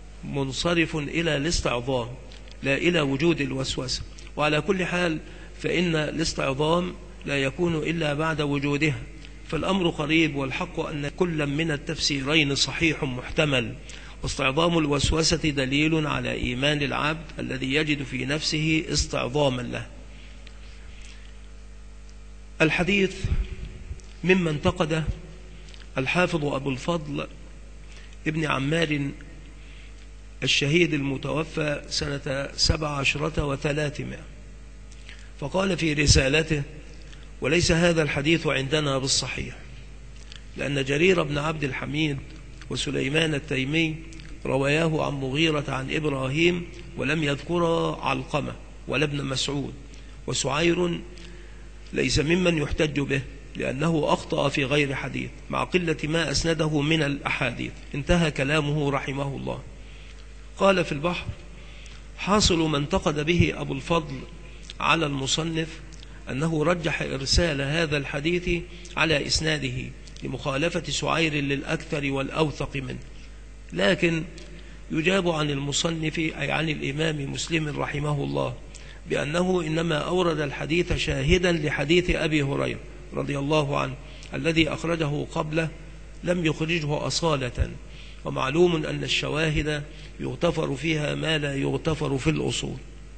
منصرف إلى الاستعظام لا إلى وجود الوسوسة، وعلى كل حال فإن الاستعظام لا يكون إلا بعد وجودها، فالأمر قريب، والحق أن كل من التفسيرين صحيح محتمل، واستعظام الوسوسة دليل على إيمان العبد الذي يجد في نفسه استعظاما له. الحديث مما انتقد الحافظ أبو الفضل ابن عمار الشهيد المتوفى سنة 17 و300، فقال في رسالته: وليس هذا الحديث عندنا بالصحيح، لأن جرير بن عبد الحميد وسليمان التيمي رواياه عن مغيرة عن إبراهيم ولم يذكر علقمة ولا ابن مسعود، وسعير ليس ممن يحتج به لأنه أخطأ في غير حديث مع قلة ما أسنده من الأحاديث. انتهى كلامه رحمه الله. قال في البحر: حاصل ما انتقد به أبو الفضل على المصنف أنه رجح إرسال هذا الحديث على إسناده لمخالفة سعير للأكثر والأوثق منه، لكن يجاب عن المصنف أي عن الإمام مسلم رحمه الله بأنه إنما أورد الحديث شاهدا لحديث أبي هريرة رضي الله عنه الذي أخرجه قبله، لم يخرجه أصالة، ومعلوم أن الشواهد يغتفر فيها ما لا يغتفر في الأصول.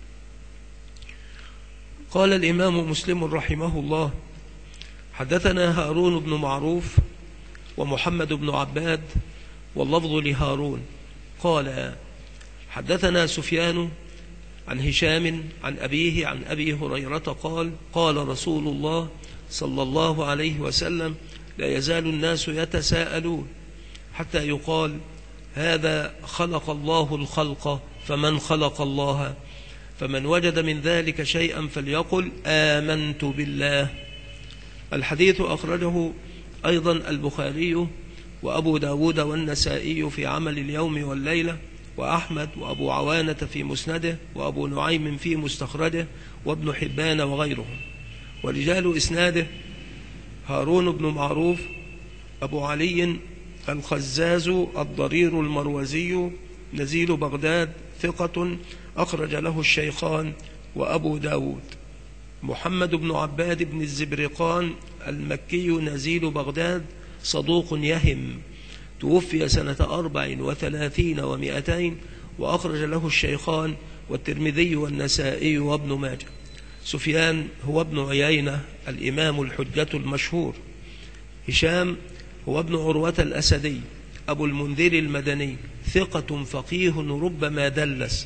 قال الإمام مسلم رحمه الله: حدثنا هارون بن معروف ومحمد بن عباد، واللفظ لهارون. قال: حدثنا سفيان عن هشام عن أبيه عن أبي هريرة قال: قال رسول الله صلى الله عليه وسلم: لا يزال الناس يتساءلون حتى يقال: هذا خلق الله الخلق فمن خلق الله؟ فمن وجد من ذلك شيئا فليقل آمنت بالله. الحديث أخرجه أيضا البخاري وأبو داود والنسائي في عمل اليوم والليلة، وأحمد وأبو عوانة في مسنده، وأبو نعيم في مستخرجه، وابن حبان وغيرهم. ورجال إسناده: هارون بن معروف، أبو علي الخزاز الضرير المروزي نزيل بغداد ثقة أخرج له الشيخان وأبو داود. محمد بن عباد بن الزبرقان المكي نزيل بغداد صدوق يهم، توفي سنة 34 و200، وأخرج له الشيخان والترمذي والنسائي وابن ماجه. سفيان هو ابن عيينة الإمام الحجة المشهور. هشام هو ابن عروة الأسدي أبو المنذر المدني، ثقة فقيه ربما دلس،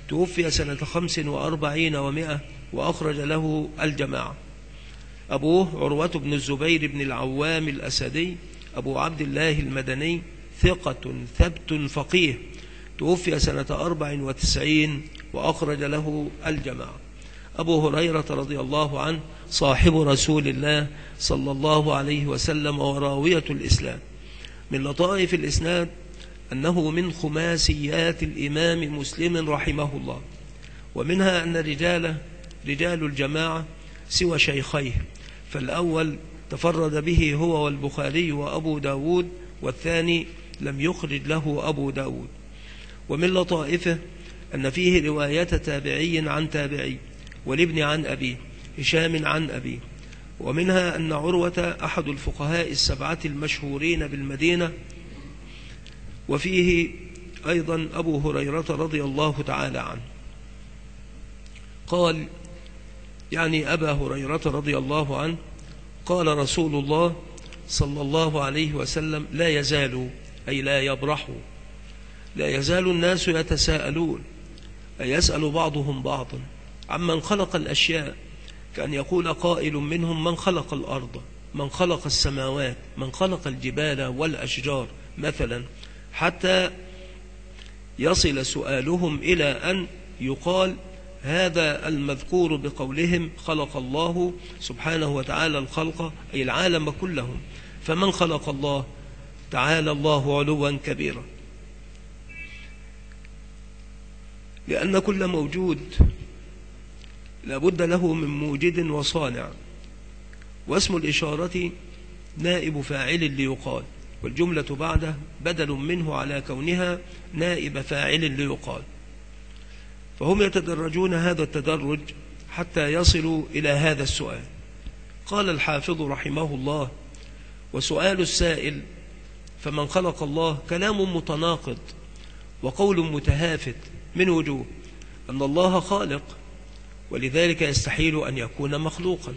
توفي سنة 45 و100 وأخرج له الجماعة. أبوه عروة بن الزبير بن العوام الأسدي أبو عبد الله المدني، ثقة ثبت فقيه، توفي سنة 94 وأخرج له الجماعة. أبو هريرة رضي الله عنه صاحب رسول الله صلى الله عليه وسلم وراوية الإسلام. من لطائف الإسناد أنه من خماسيات الإمام مسلم رحمه الله، ومنها أن رجال الجماعة سوى شيخيه، فالأول تفرد به هو والبخاري وأبو داود، والثاني لم يخرج له أبو داود. ومن لطائفه أن فيه رواية تابعي عن تابعي، والابن عن أبيه، هشام عن أبيه. ومنها أن عروة أحد الفقهاء السبعة المشهورين بالمدينة، وفيه أيضا أبو هريرة رضي الله تعالى عنه قال، يعني أبا هريرة رضي الله عنه قال رسول الله صلى الله عليه وسلم: لا يزال، أي لا يبرحوا، لا يزال الناس يتساءلون، أي يسأل بعضهم بعضا عمن خلق الأشياء، كأن يقول قائل منهم: من خلق الأرض، من خلق السماوات، من خلق الجبال والأشجار مثلا، حتى يصل سؤالهم إلى أن يقال: هذا المذكور بقولهم خلق الله سبحانه وتعالى الخلق، أي العالم كلهم، فمن خلق الله؟ تعالى الله علوا كبيرا. لأن كل موجود لابد له من موجد وصانع، واسم الإشارة نائب فاعل ليقال، والجملة بعده بدل منه على كونها نائب فاعل ليقال. فهم يتدرجون هذا التدرج حتى يصلوا إلى هذا السؤال. قال الحافظ رحمه الله: وسؤال السائل فمن خلق الله كلام متناقض وقول متهافت من وجوه: أن الله خالق، ولذلك يستحيل أن يكون مخلوقا.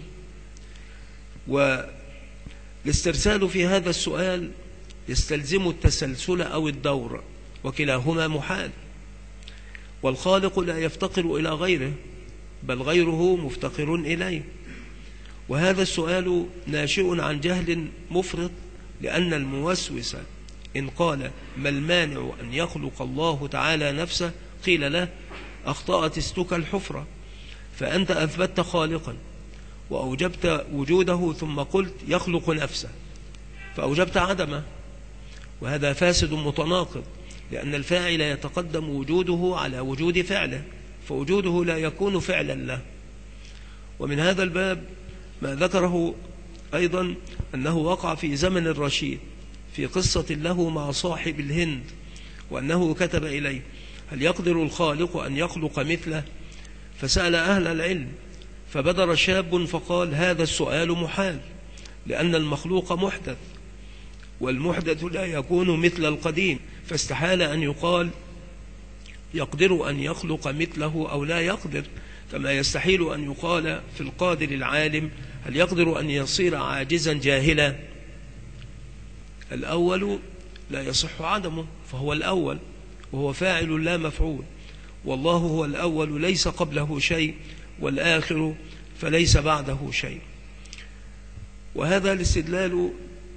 والاسترسال في هذا السؤال يستلزم التسلسل أو الدور، وكلاهما محال. والخالق لا يفتقر إلى غيره، بل غيره مفتقر إليه. وهذا السؤال ناشئ عن جهل مفرط، لأن الموسوس إن قال: ما المانع أن يخلق الله تعالى نفسه؟ قيل له: أخطأت استك الحفرة، فأنت أثبتت خالقا وأوجبت وجوده، ثم قلت يخلق نفسه فأوجبت عدمه، وهذا فاسد متناقض، لأن الفاعل يتقدم وجوده على وجود فعله، فوجوده لا يكون فعلا له. ومن هذا الباب ما ذكره أيضا أنه وقع في زمن الرشيد في قصة له مع صاحب الهند، وأنه كتب إليه: هل يقدر الخالق أن يخلق مثله؟ فسأل أهل العلم، فبدر شاب فقال: هذا السؤال محال، لأن المخلوق محدث، والمحدث لا يكون مثل القديم، فاستحال أن يقال يقدر أن يخلق مثله أو لا يقدر، كما يستحيل أن يقال في القادر العالم: هل يقدر أن يصير عاجزا جاهلا؟ الأول لا يصح عدمه، فهو الأول وهو فاعل لا مفعول، والله هو الأول ليس قبله شيء، والآخر فليس بعده شيء. وهذا الاستدلال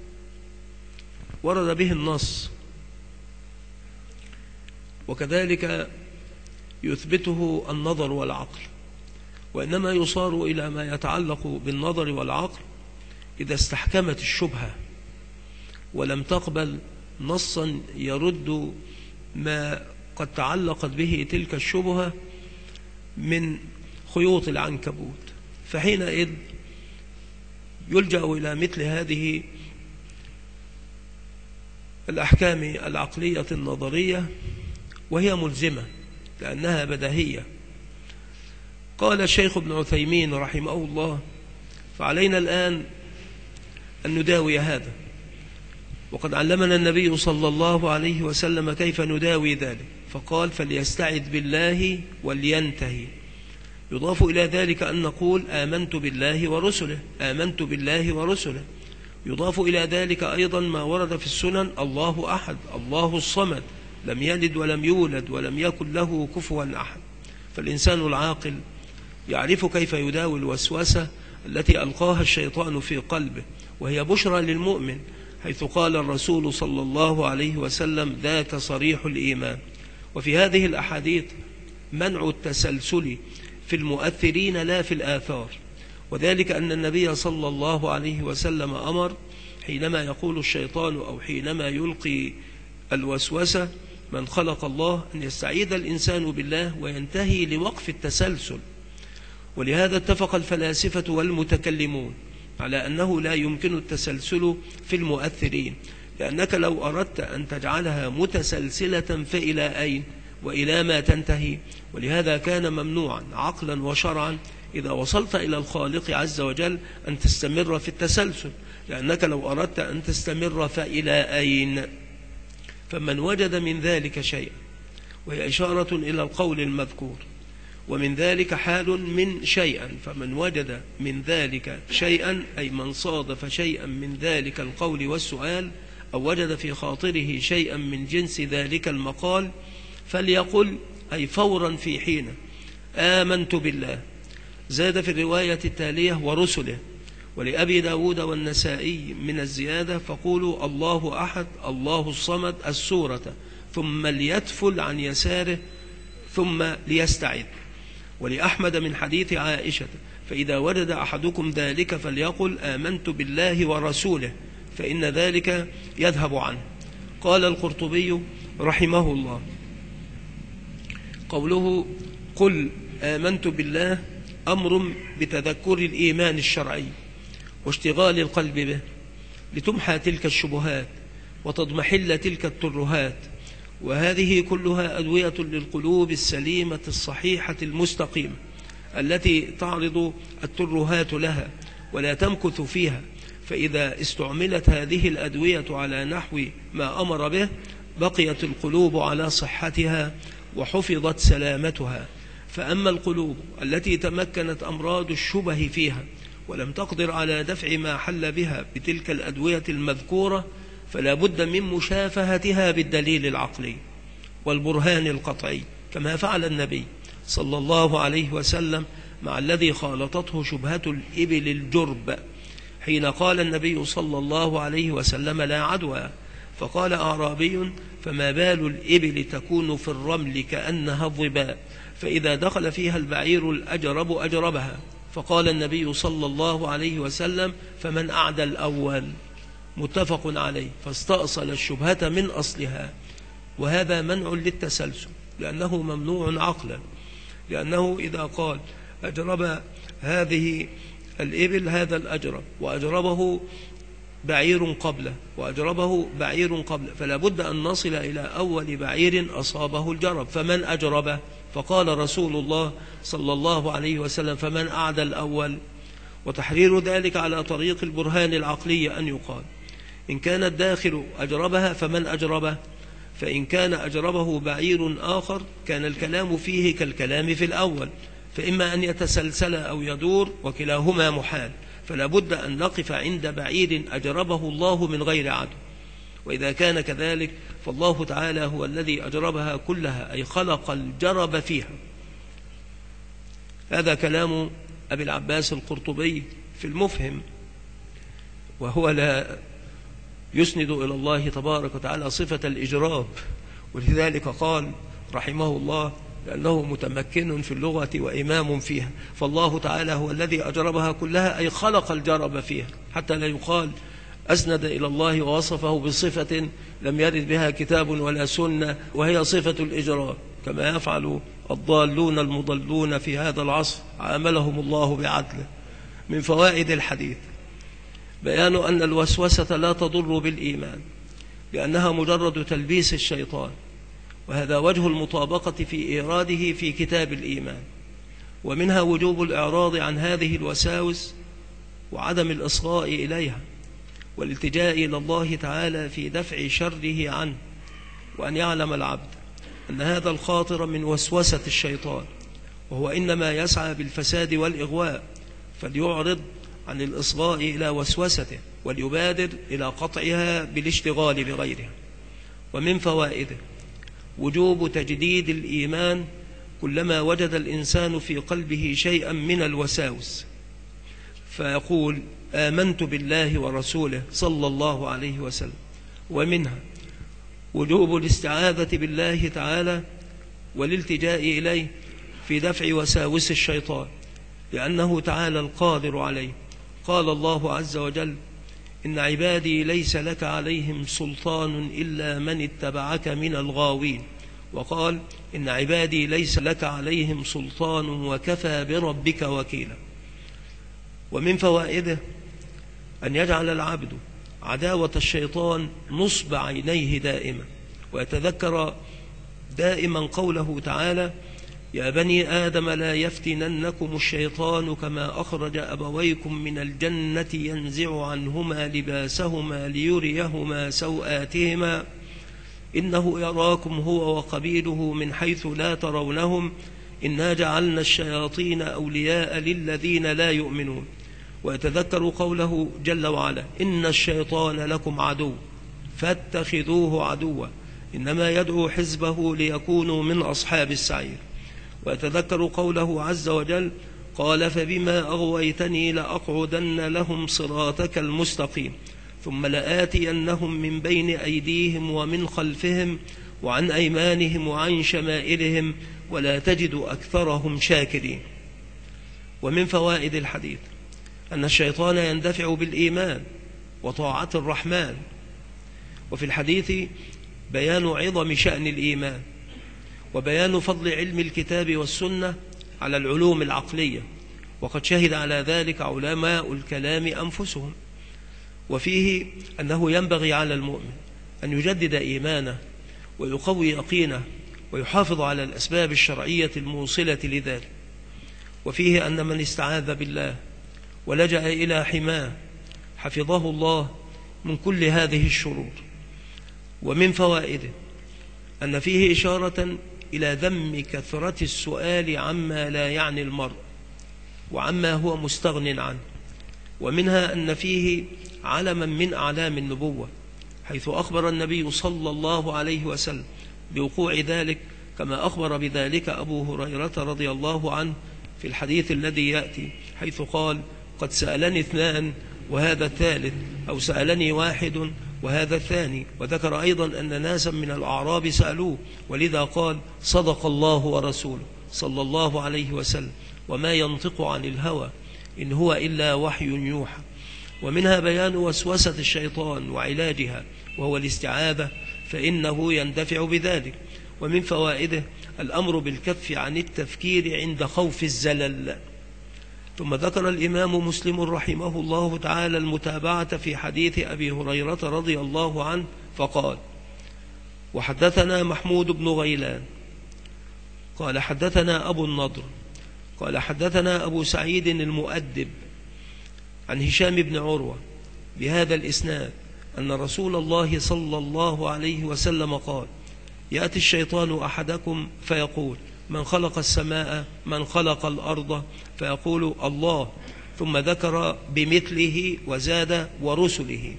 ورد به النص، وكذلك يثبته النظر والعقل، وإنما يصار إلى ما يتعلق بالنظر والعقل إذا استحكمت الشبهة ولم تقبل نصا يرد ما قد تعلقت به تلك الشبهة من خيوط العنكبوت، فحينئذ يلجأ إلى مثل هذه الأحكام العقلية النظرية، وهي ملزمة لأنها بديهية. قال الشيخ ابن عثيمين رحمه الله: فعلينا الآن أن نداوي هذا، وقد علمنا النبي صلى الله عليه وسلم كيف نداوي ذلك، فقال: فليستعذ بالله ولينتهي. يضاف إلى ذلك أن نقول: آمنت بالله ورسله، آمنت بالله ورسله. يضاف إلى ذلك أيضا ما ورد في السنن: الله أحد، الله الصمد، لم يلد ولم يولد ولم يكن له كفوا أحد. فالإنسان العاقل يعرف كيف يداوي الوسوسة التي ألقاها الشيطان في قلبه، وهي بشرى للمؤمن، حيث قال الرسول صلى الله عليه وسلم: ذاك صريح الإيمان. وفي هذه الأحاديث منع التسلسل في المؤثرين لا في الآثار، وذلك أن النبي صلى الله عليه وسلم أمر حينما يقول الشيطان أو حينما يلقي الوسوسة من خلق الله أن يستعيذ الإنسان بالله وينتهي لوقف التسلسل. ولهذا اتفق الفلاسفة والمتكلمون على أنه لا يمكن التسلسل في المؤثرين، لأنك لو أردت أن تجعلها متسلسلة فإلى أين وإلى ما تنتهي؟ ولهذا كان ممنوعا عقلا وشرعا إذا وصلت إلى الخالق عز وجل أن تستمر في التسلسل، لأنك لو أردت أن تستمر فإلى أين؟ فمن وجد من ذلك شيئا، وهي إشارة إلى القول المذكور، ومن ذلك حال من شيئا، فمن وجد من ذلك شيئا أي من صادف شيئا من ذلك القول والسؤال، أو وجد في خاطره شيئا من جنس ذلك المقال، فليقل أي فورا في حين آمنت بالله. زاد في الرواية التالية ورسله، ولأبي داود والنسائي من الزيادة فقولوا الله أحد الله الصمد السورة، ثم ليتفل عن يساره ثم ليستعد. ولأحمد من حديث عائشة فإذا وجد أحدكم ذلك فليقل آمنت بالله ورسوله فإن ذلك يذهب عنه. قال القرطبي رحمه الله: قوله قل آمنت بالله أمر بتذكر الإيمان الشرعي واشتغال القلب به لتمحى تلك الشبهات وتضمحل تلك الترهات، وهذه كلها أدوية للقلوب السليمة الصحيحة المستقيمة التي تعرض الترهات لها ولا تمكث فيها، فإذا استعملت هذه الأدوية على نحو ما أمر به بقيت القلوب على صحتها وحفظت سلامتها. فأما القلوب التي تمكنت أمراض الشبه فيها ولم تقدر على دفع ما حل بها بتلك الأدوية المذكورة، فلا بد من مشافهتها بالدليل العقلي والبرهان القطعي، كما فعل النبي صلى الله عليه وسلم مع الذي خالطته شبهة الإبل الجرب، حين قال النبي صلى الله عليه وسلم لا عدوى، فقال أعرابي فما بال الإبل تكون في الرمل كأنها الظباء، فإذا دخل فيها البعير الأجرب أجربها، فقال النبي صلى الله عليه وسلم فمن أعدى الأول، متفق عليه، فاستأصل الشبهة من أصلها. وهذا منع للتسلسل لأنه ممنوع عقلا، لأنه إذا قال أجرب هذه الإبل هذا الأجرب وأجربه بعير قبله وأجربه بعير قبله، فلا بد أن نصل إلى أول بعير أصابه الجرب، فمن أجربه؟ فقال رسول الله صلى الله عليه وسلم فمن أعدى الأول. وتحرير ذلك على طريق البرهان العقلي أن يقال إن كان الداخل أجربها فمن أجربه، فإن كان أجربه بعير آخر كان الكلام فيه كالكلام في الأول، فإما أن يتسلسل أو يدور وكلاهما محال، فلا بد أن نقف عند بعير أجربه الله من غير عدو. وإذا كان كذلك فالله تعالى هو الذي أجربها كلها، أي خلق الجرب فيها. هذا كلام أبي العباس القرطبي في المفهم، وهو لا يسند إلى الله تبارك وتعالى صفة الإجراب، ولذلك قال رحمه الله لأنه متمكن في اللغة وإمام فيها، فالله تعالى هو الذي أجربها كلها، أي خلق الجرب فيها، حتى لا يقال أسند إلى الله ووصفه بصفة لم يرد بها كتاب ولا سنة، وهي صفة الإجراب، كما يفعل الضالون المضلون في هذا العصر عاملهم الله بعدله. من فوائد الحديث بيان أن الوسوسة لا تضر بالإيمان، لأنها مجرد تلبيس الشيطان، وهذا وجه المطابقة في إيراده في كتاب الإيمان. ومنها وجوب الإعراض عن هذه الوساوس وعدم الإصغاء إليها، والالتجاء إلى الله تعالى في دفع شره عنه، وأن يعلم العبد أن هذا الخاطر من وسوسة الشيطان، وهو إنما يسعى بالفساد والإغواء، فليعرض عن الإصغاء إلى وسوسته وليبادر إلى قطعها بالاشتغال بغيرها. ومن فوائده وجوب تجديد الإيمان كلما وجد الإنسان في قلبه شيئا من الوساوس فيقول آمنت بالله ورسوله صلى الله عليه وسلم. ومنها وجوب الاستعاذة بالله تعالى والالتجاء إليه في دفع وساوس الشيطان، لأنه تعالى القادر عليه. قال الله عز وجل إن عبادي ليس لك عليهم سلطان إلا من اتبعك من الغاوين. وقال إن عبادي ليس لك عليهم سلطان وكفى بربك وكيلا. ومن فوائده أن يجعل العبد عداوة الشيطان نصب عينيه دائما، ويتذكر دائما قوله تعالى يا بني آدم لا يفتننكم الشيطان كما أخرج أبويكم من الجنة ينزع عنهما لباسهما ليريهما سوآتهما إنه يراكم هو وقبيله من حيث لا ترونهم إنا جعلنا الشياطين أولياء للذين لا يؤمنون. ويتذكر قوله جل وعلا إن الشيطان لكم عدو فاتخذوه عدوا إنما يدعو حزبه ليكونوا من أصحاب السعير. ويتذكر قوله عز وجل قال فبما أغويتني لأقعدن لهم صراطك المستقيم ثم لآتينهم من بين أيديهم ومن خلفهم وعن أيمانهم وعن شمائلهم ولا تجد أكثرهم شاكرين. ومن فوائد الحديث أن الشيطان يندفع بالإيمان وطاعة الرحمن. وفي الحديث بيان عظم شأن الإيمان وبيان فضل علم الكتاب والسنة على العلوم العقلية، وقد شهد على ذلك علماء الكلام أنفسهم. وفيه أنه ينبغي على المؤمن أن يجدد إيمانه ويقوي يقينه ويحافظ على الأسباب الشرعية الموصلة لذلك. وفيه أن من استعاذ بالله ولجأ إلى حماه حفظه الله من كل هذه الشرور. ومن فوائده أن فيه إشارة إلى ذم كثرة السؤال عما لا يعني المرء وعما هو مستغن عنه. ومنها أن فيه علما من أعلام النبوة، حيث أخبر النبي صلى الله عليه وسلم بوقوع ذلك، كما أخبر بذلك أبو هريرة رضي الله عنه في الحديث الذي يأتي، حيث قال قد سألني اثنان وهذا الثالث، أو سألني واحد وهذا الثاني. وذكر أيضا أن ناسا من الأعراب سألوه، ولذا قال صدق الله ورسوله صلى الله عليه وسلم وما ينطق عن الهوى إن هو إلا وحي يوحى. ومنها بيان وسوسة الشيطان وعلاجها وهو الاستعاذة، فإنه يندفع بذلك. ومن فوائده الأمر بالكف عن التفكير عند خوف الزلل. ثم ذكر الإمام مسلم رحمه الله تعالى المتابعة في حديث أبي هريرة رضي الله عنه فقال وحدثنا محمود بن غيلان قال حدثنا أبو النضر قال حدثنا أبو سعيد المؤدب عن هشام بن عروة بهذا الإسناد أن رسول الله صلى الله عليه وسلم قال يأتي الشيطان أحدكم فيقول من خلق السماء من خلق الأرض فيقول الله، ثم ذكر بمثله وزاد ورسله.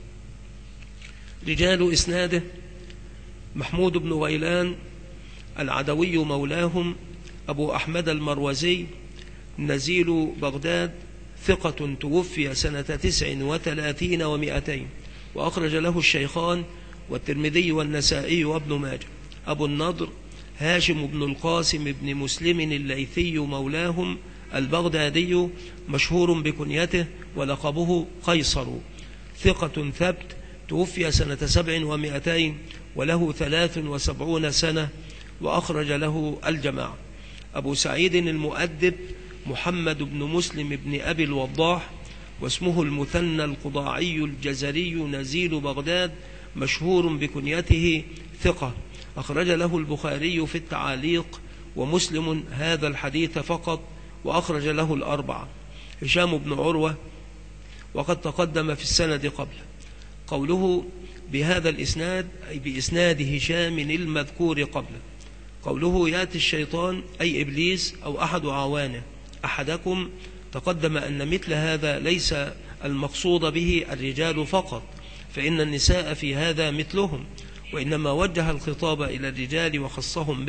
رجال إسناده محمود بن غيلان العدوي مولاهم أبو أحمد المروزي نزيل بغداد، ثقة توفي سنة 39 و200، وأخرج له الشيخان والترمذي والنسائي وابن ماجه. أبو النضر هاشم بن القاسم بن مسلم الليثي مولاهم البغدادي، مشهور بكنيته ولقبه قيصر، ثقة ثبت، توفي سنة 7 و200 وله 73 سنة، وأخرج له الجماعة. أبو سعيد المؤدب محمد بن مسلم بن أبي الوضاح، واسمه المثنى القضاعي الجزري نزيل بغداد، مشهور بكنيته، ثقة، أخرج له البخاري في التعاليق ومسلم هذا الحديث فقط، وأخرج له الأربعة. هشام بن عروة وقد تقدم في السند قبله. قوله بهذا الإسناد أي بإسناد هشام المذكور قبله. قوله يأتي الشيطان أي إبليس أو أحد أعوانه أحدكم، تقدم أن مثل هذا ليس المقصود به الرجال فقط، فإن النساء في هذا مثلهم، وإنما وجه الخطاب إلى الرجال وخصهم به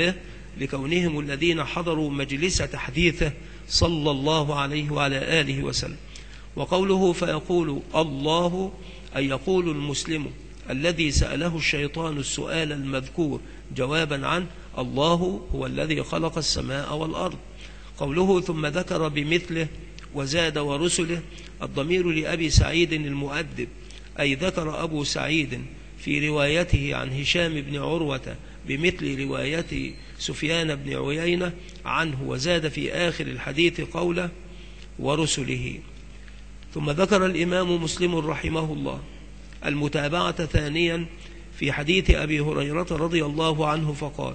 لكونهم الذين حضروا مجلس تحديثه صلى الله عليه وعلى آله وسلم. وقوله فيقول الله أي يقول المسلم الذي سأله الشيطان السؤال المذكور جوابا عنه الله هو الذي خلق السماء والأرض. قوله ثم ذكر بمثله وزاد ورسله الضمير لأبي سعيد المؤدب، أي ذكر أبو سعيد في روايته عن هشام بن عروة بمثل رواية سفيان بن عيينة عنه، وزاد في آخر الحديث قوله ورسله. ثم ذكر الإمام مسلم رحمه الله المتابعة ثانيا في حديث أبي هريرة رضي الله عنه فقال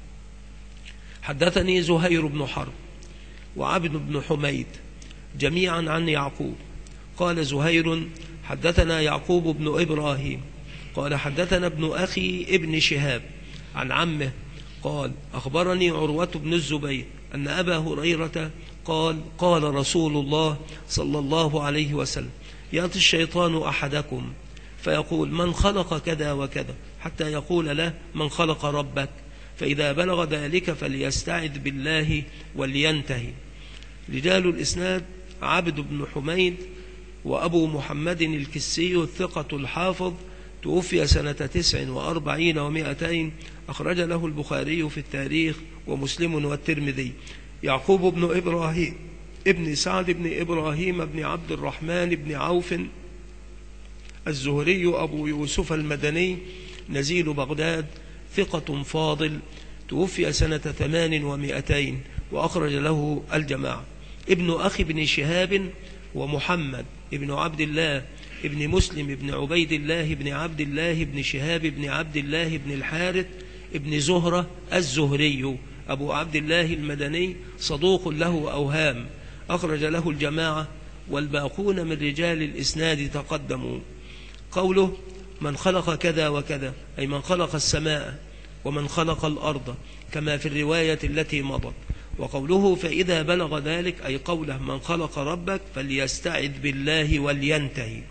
حدثني زهير بن حرب وعبد بن حميد جميعا عن يعقوب قال زهير حدثنا يعقوب بن إبراهيم قال حدثنا ابن أخي ابن شهاب عن عمه قال أخبرني عروة بن الزبير أن أبا هريرة قال رسول الله صلى الله عليه وسلم يأتي الشيطان أحدكم فيقول من خلق كذا وكذا حتى يقول له من خلق ربك، فإذا بلغ ذلك فليستعذ بالله ولينتهي. رجال الإسناد عبد بن حميد وأبو محمد الكسي الثقة الحافظ توفي سنة 49 و200، أخرج له البخاري في التاريخ ومسلم والترمذي. يعقوب بن إبراهيم ابن سعد بن إبراهيم بن عبد الرحمن بن عوف الزهري أبو يوسف المدني نزيل بغداد ثقة فاضل توفي سنة 8 و200، وأخرج له الجماعة. ابن أخي بن شهاب ومحمد ابن عبد الله ابن مسلم ابن عبيد الله ابن عبد الله ابن شهاب ابن عبد الله ابن الحارث ابن زهرة الزهري أبو عبد الله المدني صدوق له أوهام، أخرج له الجماعة والباقون من رجال الإسناد تقدموا. قوله من خلق كذا وكذا أي من خلق السماء ومن خلق الأرض كما في الرواية التي مضت. وقوله فإذا بلغ ذلك أي قوله من خلق ربك فليستعذ بالله ولينتهي.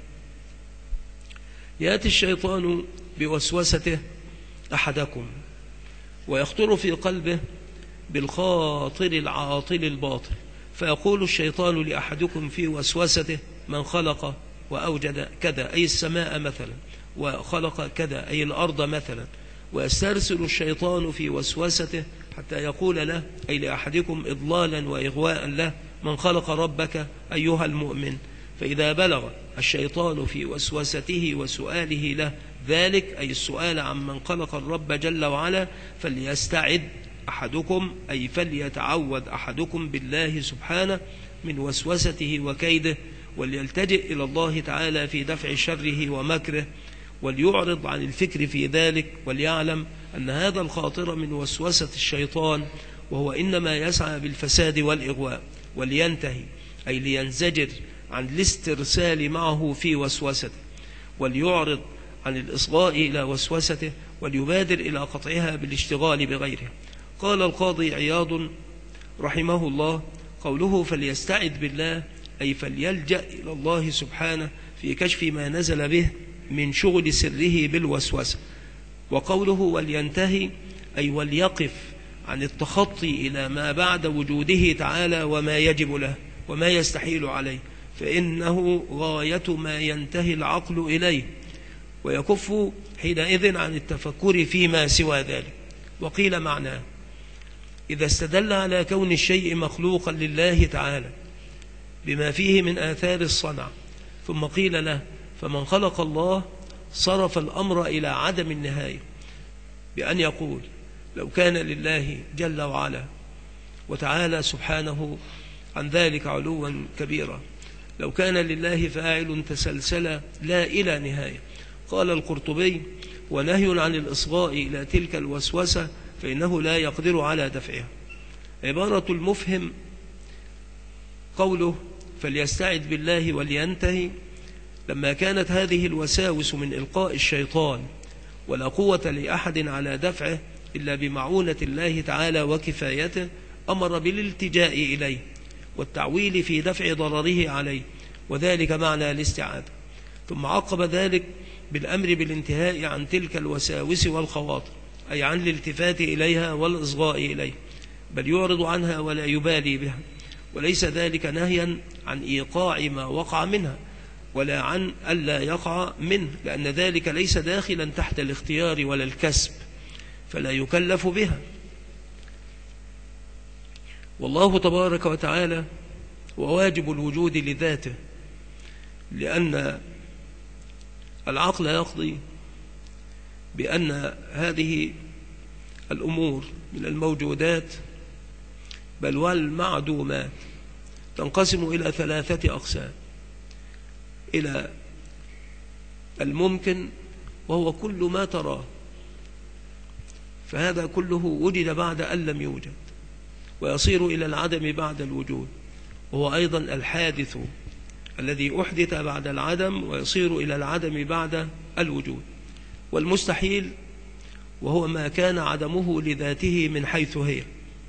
يأتي الشيطان بوسوسته أحدكم ويخطر في قلبه بالخاطر العاطل الباطل، فيقول الشيطان لأحدكم في وسوسته من خلق وأوجد كذا أي السماء مثلا، وخلق كذا أي الأرض مثلا، ويسترسل الشيطان في وسوسته حتى يقول له أي لأحدكم إضلالا وإغواء له من خلق ربك أيها المؤمن. فإذا بلغ الشيطان في وسوسته وسؤاله له ذلك أي السؤال عن من خلق الرب جل وعلا فليستعد أحدكم أي فليتعوذ أحدكم بالله سبحانه من وسوسته وكيده، وليلتجئ إلى الله تعالى في دفع شره ومكره، وليعرض عن الفكر في ذلك، وليعلم أن هذا الخاطر من وسوسة الشيطان وهو إنما يسعى بالفساد والإغواء. ولينتهي أي لينزجر عن الاسترسال معه في وسوسته، وليعرض عن الإصغاء إلى وسوسته، وليبادر إلى قطعها بالاشتغال بغيره. قال القاضي عياض رحمه الله قوله فليستعذ بالله أي فليلجأ إلى الله سبحانه في كشف ما نزل به من شغل سره بالوسوسة. وقوله ولينتهي أي وليقف عن التخطي إلى ما بعد وجوده تعالى وما يجب له وما يستحيل عليه، فإنه غاية ما ينتهي العقل إليه، ويكف حينئذ عن التفكر فيما سوى ذلك. وقيل معناه إذا استدل على كون الشيء مخلوقا لله تعالى بما فيه من آثار الصنع ثم قيل له فمن خلق الله صرف الأمر إلى عدم النهاية، بأن يقول لو كان لله جل وعلا وتعالى سبحانه عن ذلك علوا كبيرا لو كان لله فاعل تسلسل لا إلى نهاية. قال القرطبي ونهي عن الإصغاء إلى تلك الوسوسة فإنه لا يقدر على دفعها. عبارة المفهم قوله فليستعذ بالله ولينتهي لما كانت هذه الوساوس من إلقاء الشيطان ولا قوة لأحد على دفعه إلا بمعونة الله تعالى وكفايته أمر بالالتجاء إليه والتعويل في دفع ضرره عليه، وذلك معنى الاستعاذة. ثم عقب ذلك بالأمر بالانتهاء عن تلك الوساوس والخواطر أي عن الالتفات إليها والإصغاء إليها، بل يعرض عنها ولا يبالي بها، وليس ذلك نهيا عن إيقاع ما وقع منها ولا عن ألا يقع منه، لأن ذلك ليس داخلا تحت الاختيار ولا الكسب، فلا يكلف بها. والله تبارك وتعالى وواجب الوجود لذاته، لأن العقل يقضي بأن هذه الأمور من الموجودات بل والمعدومات تنقسم إلى 3 أقسام: إلى الممكن وهو كل ما تراه، فهذا كله وجد بعد أن لم يوجد، ويصير إلى العدم بعد الوجود، وهو أيضا الحادث الذي أحدث بعد العدم ويصير إلى العدم بعد الوجود. والمستحيل وهو ما كان عدمه لذاته من حيث هي.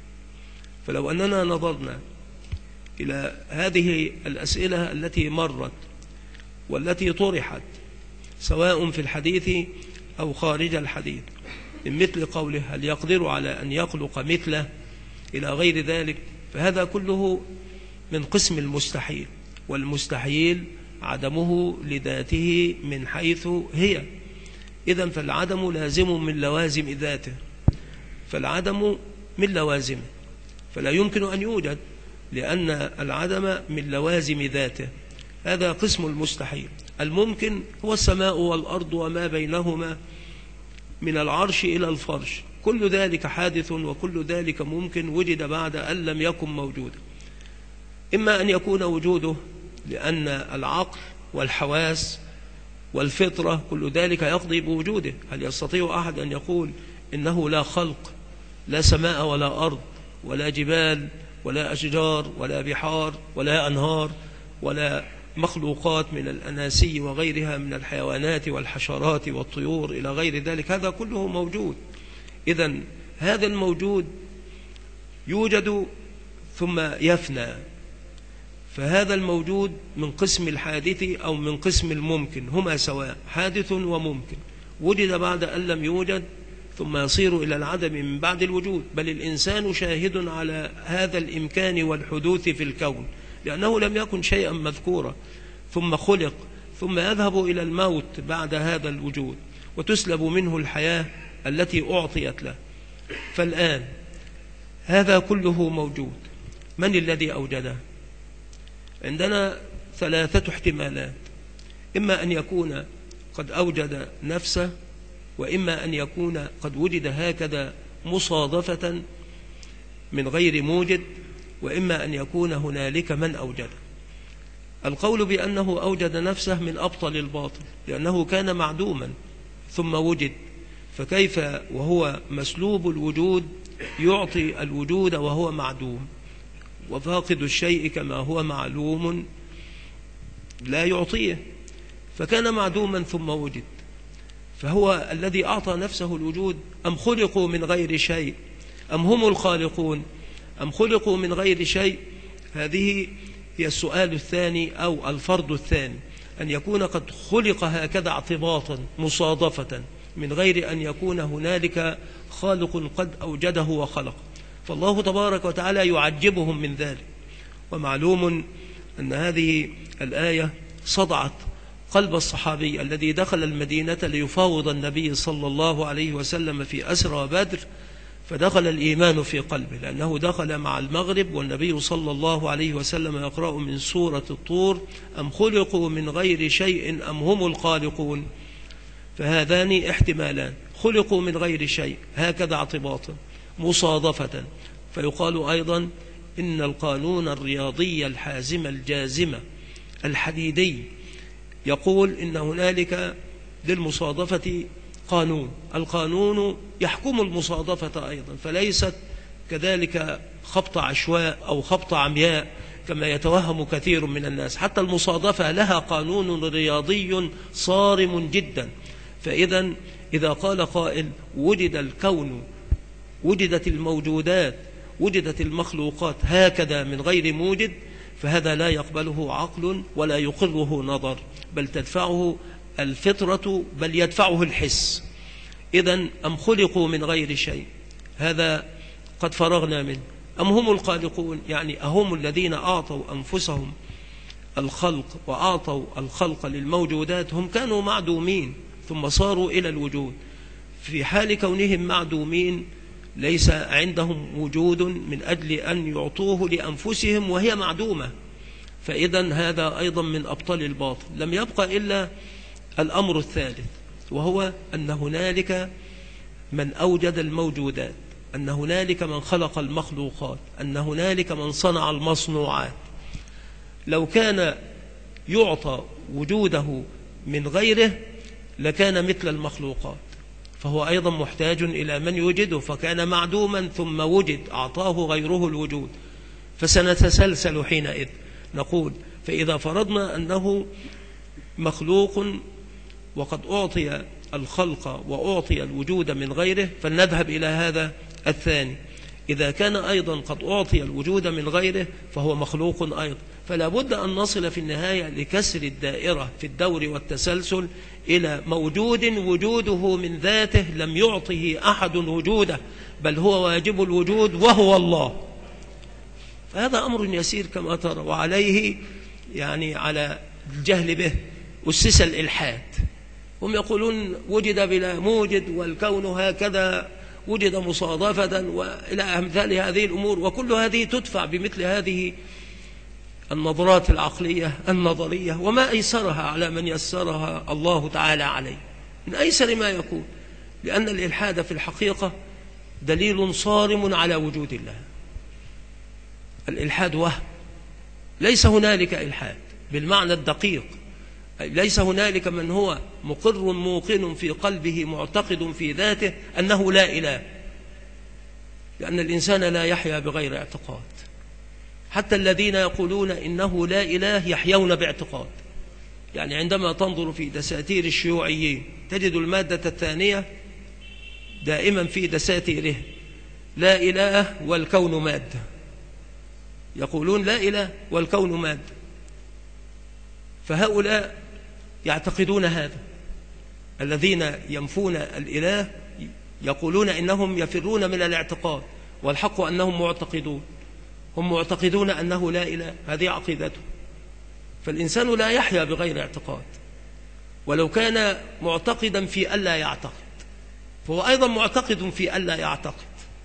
فلو أننا نظرنا إلى هذه الأسئلة التي مرت والتي طرحت سواء في الحديث أو خارج الحديث، من مثل قوله هل يقدر على أن يخلق مثله إلى غير ذلك، فهذا كله من قسم المستحيل، والمستحيل عدمه لذاته من حيث هي. إذن فالعدم لازم من لوازم ذاته، فالعدم من لوازمه، فلا يمكن أن يوجد لأن العدم من لوازم ذاته. هذا قسم المستحيل. الممكن هو السماء والأرض وما بينهما من العرش إلى الفرش، كل ذلك حادث وكل ذلك ممكن وجد بعد أن لم يكن موجودا. إما أن يكون وجوده لأن العقل والحواس والفطرة كل ذلك يقضي بوجوده. هل يستطيع أحد أن يقول إنه لا خلق، لا سماء ولا أرض ولا جبال ولا أشجار ولا بحار ولا أنهار ولا مخلوقات من الأناسي وغيرها من الحيوانات والحشرات والطيور إلى غير ذلك؟ هذا كله موجود. إذن هذا الموجود يوجد ثم يفنى، فهذا الموجود من قسم الحادث أو من قسم الممكن، هما سواء، حادث وممكن، وجد بعد أن لم يوجد ثم يصير إلى العدم من بعد الوجود. بل الإنسان شاهد على هذا الإمكان والحدوث في الكون، لأنه لم يكن شيئا مذكورا ثم خلق، ثم يذهب إلى الموت بعد هذا الوجود وتسلب منه الحياة التي أعطيت له. فالآن هذا كله موجود، من الذي أوجده؟ عندنا 3 احتمالات: إما أن يكون قد أوجد نفسه، وإما أن يكون قد وجد هكذا مصادفة من غير موجد، وإما أن يكون هنالك من أوجده. القول بأنه أوجد نفسه من أبطل الباطل، لأنه كان معدوما ثم وجد، فكيف وهو مسلوب الوجود يعطي الوجود وهو معدوم؟ وفاقد الشيء كما هو معلوم لا يعطيه، فكان معدوما ثم وجد، فهو الذي أعطى نفسه الوجود. أم خلقوا من غير شيء أم هم الخالقون أم خلقوا من غير شيء؟ هذه هي السؤال الثاني أو الفرض الثاني، أن يكون قد خلق هكذا اعتباطا مصادفة من غير أن يكون هنالك خالق قد أوجده وخلق. فالله تبارك وتعالى يعجبهم من ذلك. ومعلوم أن هذه الآية صدعت قلب الصحابي الذي دخل المدينة ليفاوض النبي صلى الله عليه وسلم في أسرى بدر، فدخل الإيمان في قلبه، لأنه دخل مع المغرب والنبي صلى الله عليه وسلم يقرأ من سورة الطور: أم خلقوا من غير شيء أم هم الخالقون. فهذان احتمالان: خلقوا من غير شيء هكذا اعتباطا مصادفة. فيقال أيضا إن القانون الرياضي الحازم الجازم الحديدي يقول إن هنالك للمصادفة قانون، القانون يحكم المصادفة أيضا، فليست كذلك خبط عشواء أو خبط عمياء كما يتوهم كثير من الناس. حتى المصادفة لها قانون رياضي صارم جدا. إذا قال قائل وجد الكون، وجدت الموجودات، وجدت المخلوقات هكذا من غير موجد، فهذا لا يقبله عقل ولا يقره نظر، بل تدفعه الفطرة، بل يدفعه الحس. إذن أم خلقوا من غير شيء، هذا قد فرغنا منه. أم هم الخالقون، يعني أهم الذين أعطوا أنفسهم الخلق وأعطوا الخلق للموجودات، هم كانوا معدومين ثم صاروا إلى الوجود. في حال كونهم معدومين ليس عندهم وجود من أجل أن يعطوه لأنفسهم وهي معدومة، فإذا هذا أيضا من أبطال الباطل. لم يبقى إلا الأمر الثالث، وهو أن هنالك من أوجد الموجودات، أن هنالك من خلق المخلوقات، أن هنالك من صنع المصنوعات. لو كان يعطى وجوده من غيره لكان مثل المخلوقات، فهو أيضا محتاج إلى من يوجده، فكان معدوما ثم وجد أعطاه غيره الوجود، فسنتسلسل حينئذ. نقول فإذا فرضنا أنه مخلوق وقد أعطي الخلق وأعطي الوجود من غيره، فلنذهب إلى هذا الثاني. إذا كان أيضا قد أعطي الوجود من غيره فهو مخلوق أيضا، فلا بد أن نصل في النهاية لكسر الدائرة في الدور والتسلسل إلى موجود وجوده من ذاته لم يعطه أحد وجوده، بل هو واجب الوجود وهو الله. فهذا أمر يسير كما ترى، وعليه يعني على الجهل به أسس الإلحاد. هم يقولون وجد بلا موجد، والكون هكذا وجد مصادفة، وإلى أمثال هذه الأمور، وكل هذه تدفع بمثل هذه النظرات العقلية النظرية، وما أيسرها على من يسرها الله تعالى عليه، من أيسر ما يكون، لأن الإلحاد في الحقيقة دليل صارم على وجود الله. الإلحاد وهم، ليس هنالك إلحاد بالمعنى الدقيق، ليس هنالك من هو مقر موقن في قلبه معتقد في ذاته أنه لا إله، لأن الإنسان لا يحيا بغير اعتقاد. حتى الذين يقولون إنه لا إله يحيون باعتقاد. يعني عندما تنظر في دساتير الشيوعيين تجد المادة الثانية دائما في دساتيره لا إله والكون مادة، يقولون لا إله والكون مادة. فهؤلاء يعتقدون هذا، الذين ينفون الإله يقولون إنهم يفرون من الاعتقاد، والحق أنهم معتقدون، هم معتقدون أنه لا إله، هذه عقيدته. فالإنسان لا يحيا بغير اعتقاد، ولو كان معتقدا في ألا يعتقد فهو أيضا معتقد في ألا يعتقد.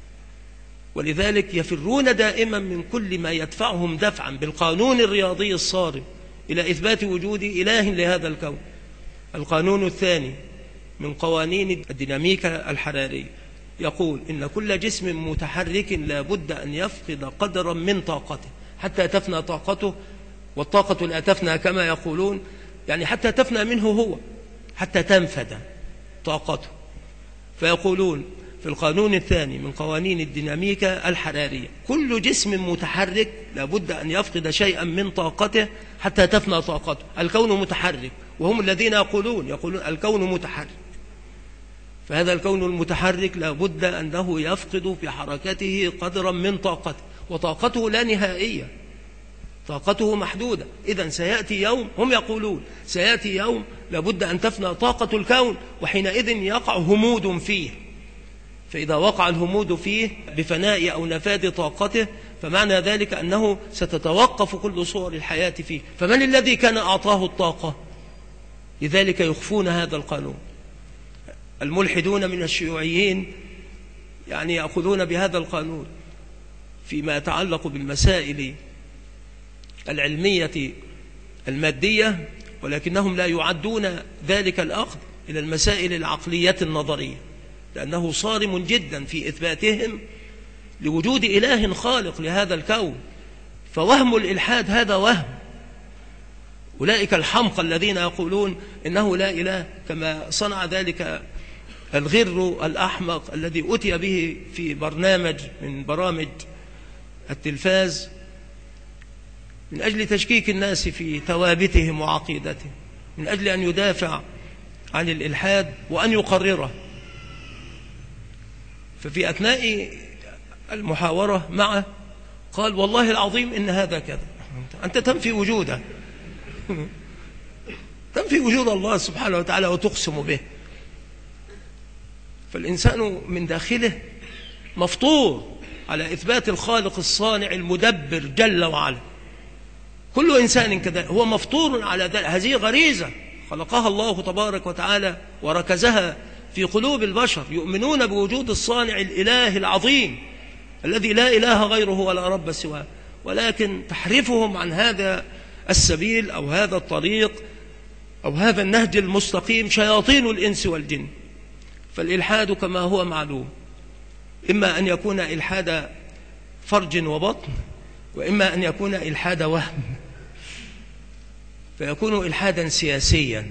ولذلك يفرون دائما من كل ما يدفعهم دفعا بالقانون الرياضي الصارم إلى إثبات وجود إله لهذا الكون. القانون الثاني من قوانين الديناميكا الحرارية يقول إن كل جسم متحرك لا بد أن يفقد قدرا من طاقته حتى تفنى طاقته، والطاقة لا تفنى كما يقولون، يعني حتى تفنى منه هو، حتى تنفد طاقته. فيقولون في القانون الثاني من قوانين الديناميكا الحرارية كل جسم متحرك لا بد أن يفقد شيئا من طاقته حتى تفنى طاقته. الكون متحرك، وهم الذين يقولون الكون متحرك، فهذا الكون المتحرك لا بد أنه يفقد في حركته قدرا من طاقته، وطاقته لا نهائية، طاقته محدودة. إذن سيأتي يوم، هم يقولون سيأتي يوم لابد أن تفنى طاقة الكون، وحينئذ يقع همود فيه. فإذا وقع الهمود فيه بفناء أو نفاد طاقته فمعنى ذلك أنه ستتوقف كل صور الحياة فيه. فمن الذي كان أعطاه الطاقة؟ لذلك يخفون هذا القانون. الملحدون من الشيوعيين يعني يأخذون بهذا القانون فيما يتعلق بالمسائل العلمية المادية، ولكنهم لا يعدون ذلك الأخذ إلى المسائل العقلية النظرية، لأنه صارم جدا في إثباتهم لوجود إله خالق لهذا الكون. فوهم الإلحاد هذا وهم. أولئك الحمقى الذين يقولون إنه لا إله، كما صنع ذلك الغر الأحمق الذي أتي به في برنامج من برامج التلفاز من أجل تشكيك الناس في ثوابتهم وعقيدتهم، من أجل أن يدافع عن الإلحاد وأن يقرره. ففي أثناء المحاورة معه قال والله العظيم إن هذا كذا. أنت تنفي وجوده، تنفي وجود الله سبحانه وتعالى وتقسم به. فالإنسان من داخله مفطور على إثبات الخالق الصانع المدبر جل وعلا. كل إنسان كذا هو مفطور على ذلك. هذه غريزة خلقها الله تبارك وتعالى وركزها في قلوب البشر، يؤمنون بوجود الصانع الإله العظيم الذي لا إله غيره ولا رب سواه، ولكن تحرفهم عن هذا السبيل أو هذا الطريق أو هذا النهج المستقيم شياطين الإنس والجن. فالإلحاد كما هو معلوم إما أن يكون إلحاد فرج وبطن، وإما أن يكون إلحاد وهم، فيكون إلحادا سياسيا،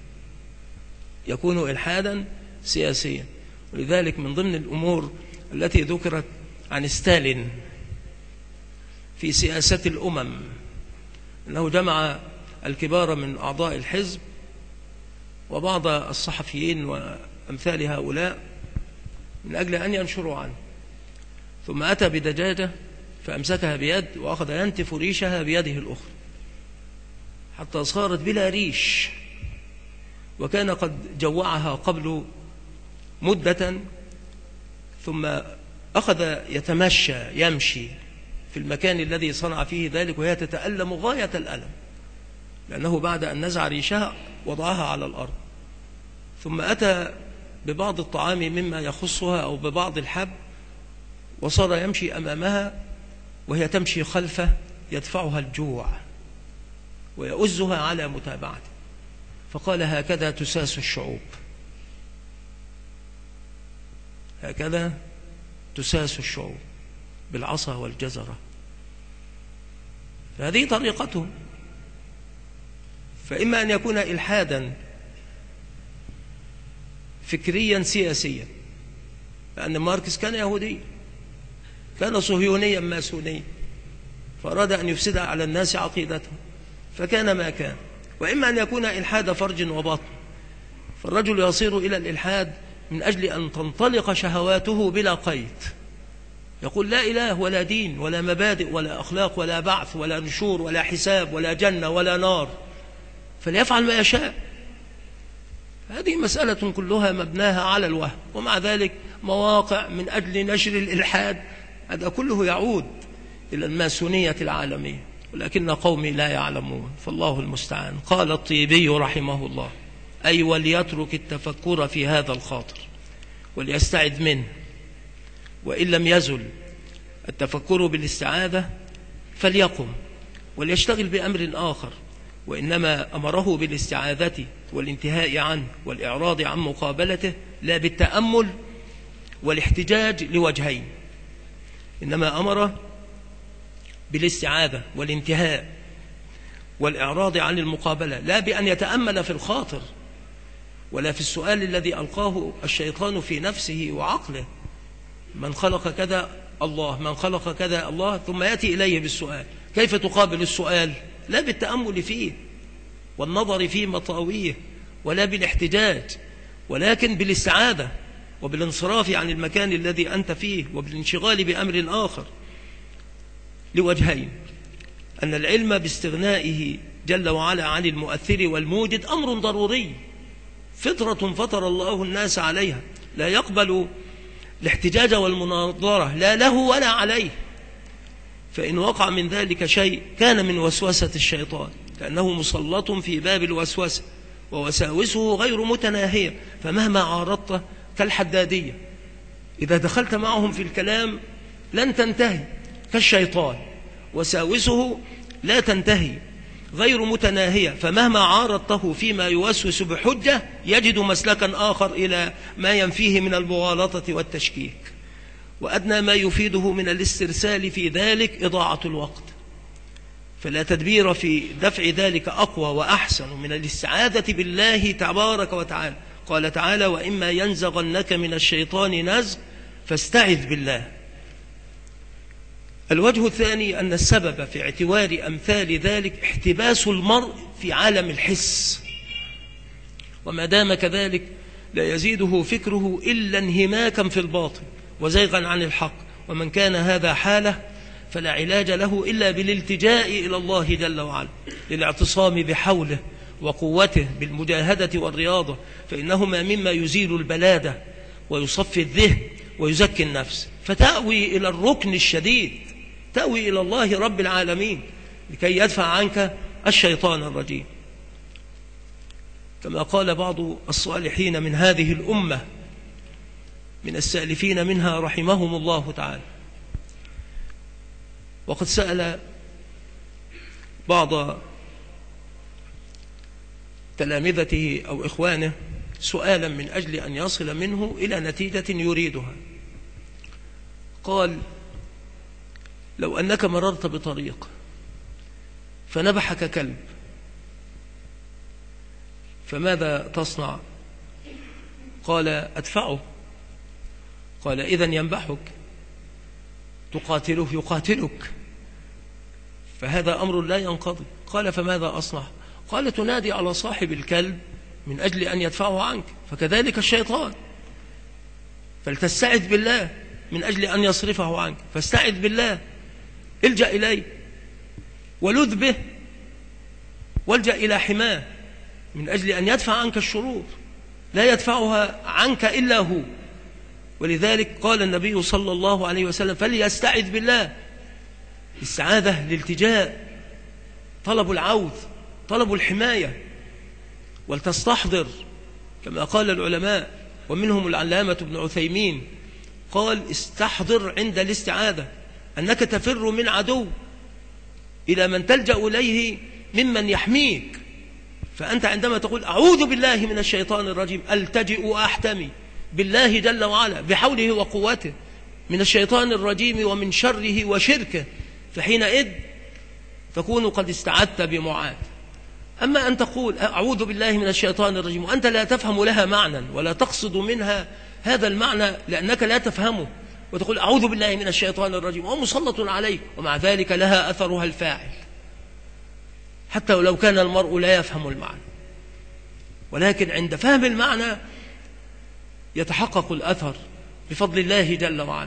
يكون إلحادا سياسيا. ولذلك من ضمن الأمور التي ذكرت عن ستالين في سياسة الأمم أنه جمع الكبار من أعضاء الحزب وبعض الصحفيين وأمثال هؤلاء من أجل أن ينشروا عنه، ثم أتى بدجاجة فأمسكها بيد وأخذ ينتف ريشها بيده الأخرى حتى صارت بلا ريش، وكان قد جوعها قبل مدة، ثم أخذ يتمشى يمشي في المكان الذي صنع فيه ذلك وهي تتألم غاية الألم، لأنه بعد أن نزع ريشها وضعها على الأرض، ثم أتى ببعض الطعام مما يخصها أو ببعض الحب وصار يمشي أمامها وهي تمشي خلفه يدفعها الجوع ويؤزها على متابعته، فقال: هكذا تساس الشعوب، هكذا تساس الشعوب بالعصا والجزرة. فهذه طريقتهم. فإما أن يكون إلحادا فكريا سياسيا، لأن ماركس كان يهودي، كان صهيونيا ماسونيا، فأراد أن يفسد على الناس عقيدتهم فكان ما كان. وإما أن يكون إلحاد فرج وبطن، فالرجل يصير إلى الإلحاد من أجل أن تنطلق شهواته بلا قيد، يقول: لا إله ولا دين ولا مبادئ ولا أخلاق ولا بعث ولا نشور ولا حساب ولا جنة ولا نار، فليفعل ما يشاء. هذه مسألة كلها مبناها على الوهم، ومع ذلك مواقع من أجل نشر الإلحاد، هذا كله يعود إلى الماسونية العالمية، ولكن قومي لا يعلمون، فالله المستعان. قال الطيبي رحمه الله: أي وليترك التفكر في هذا الخاطر وليستعذ منه، وإن لم يزل التفكر بالاستعاذة فليقم وليشتغل بأمر آخر، وإنما أمره بالاستعاذة والانتهاء عنه والإعراض عن مقابلته، لا بالتأمل والاحتجاج لوجهين، إنما أمر بالاستعاذة والانتهاء والإعراض عن المقابلة، لا بأن يتأمل في الخاطر ولا في السؤال الذي ألقاه الشيطان في نفسه وعقله: من خلق كذا؟ الله. من خلق كذا؟ الله. ثم يأتي إليه بالسؤال. كيف تقابل السؤال؟ لا بالتأمل فيه والنظر في مطاويه ولا بالاحتجاج، ولكن بالاستعاذة وبالانصراف عن المكان الذي أنت فيه وبالانشغال بأمر آخر، لوجهين: أن العلم باستغنائه جل وعلا عن المؤثر والموجد أمر ضروري، فطرة فطر الله الناس عليها، لا يقبل الاحتجاج والمناظرة لا له ولا عليه، فإن وقع من ذلك شيء كان من وسوسة الشيطان، لأنه مسلط في باب الوسوسة ووساوسه غير متناهية، فمهما عارضته كالحدادية إذا دخلت معهم في الكلام لن تنتهي، كالشيطان وساوسه لا تنتهي غير متناهية، فمهما عارضته فيما يوسوس بحجة يجد مسلكا آخر إلى ما ينفيه من المغالطة والتشكيك، وأدنى ما يفيده من الاسترسال في ذلك إضاعة الوقت، فلا تدبير في دفع ذلك أقوى وأحسن من الاستعاذة بالله تبارك وتعالى. قال تعالى: وإما ينزغنك من الشيطان نزغ فاستعذ بالله. الوجه الثاني أن السبب في اعتوار أمثال ذلك احتباس المرء في عالم الحس، وما دام كذلك لا يزيده فكره إلا انهماكا في الباطل وزيغا عن الحق، ومن كان هذا حاله فلا علاج له إلا بالالتجاء إلى الله جل وعلا، للاعتصام بحوله وقوته بالمجاهدة والرياضة، فإنهما مما يزيل البلادة ويصفي الذهن ويزكي النفس، فتأوي إلى الركن الشديد، تأوي إلى الله رب العالمين لكي يدفع عنك الشيطان الرجيم. كما قال بعض الصالحين من هذه الأمة من السالفين منها رحمهم الله تعالى، وقد سأل بعض تلامذته أو إخوانه سؤالا من أجل أن يصل منه إلى نتيجة يريدها. قال: لو أنك مررت بطريق فنبحك كلب فماذا تصنع؟ قال: أدفعه. قال: إذن ينبحك، تقاتله يقاتلك، فهذا أمر لا ينقضي. قال: فماذا أصنع؟ قال: تنادي على صاحب الكلب من أجل أن يدفعه عنك، فكذلك الشيطان، فلتستعذ بالله من أجل أن يصرفه عنك، فاستعذ بالله، الجأ إليه ولذ به والجأ إلى حماه من أجل أن يدفع عنك الشرور، لا يدفعها عنك إلا هو. ولذلك قال النبي صلى الله عليه وسلم: فليستعذ بالله. استعاذة الالتجاء، طلب العوذ، طلب الحماية، ولتستحضر كما قال العلماء ومنهم العلامة ابن عثيمين قال: استحضر عند الاستعاذة أنك تفر من عدو إلى من تلجأ إليه ممن يحميك. فأنت عندما تقول أعوذ بالله من الشيطان الرجيم، ألتجئ وأحتمي بالله جل وعلا بحوله وقوته من الشيطان الرجيم ومن شره وشركه، فحينئذ تكون قد استعذت بمعاذ. أما أن تقول أعوذ بالله من الشيطان الرجيم وأنت لا تفهم لها معنى ولا تقصد منها هذا المعنى لأنك لا تفهمه، وتقول أعوذ بالله من الشيطان الرجيم ومسلط عليك، ومع ذلك لها أثرها الفاعل حتى ولو كان المرء لا يفهم المعنى، ولكن عند فهم المعنى يتحقق الأثر بفضل الله جل وعلا.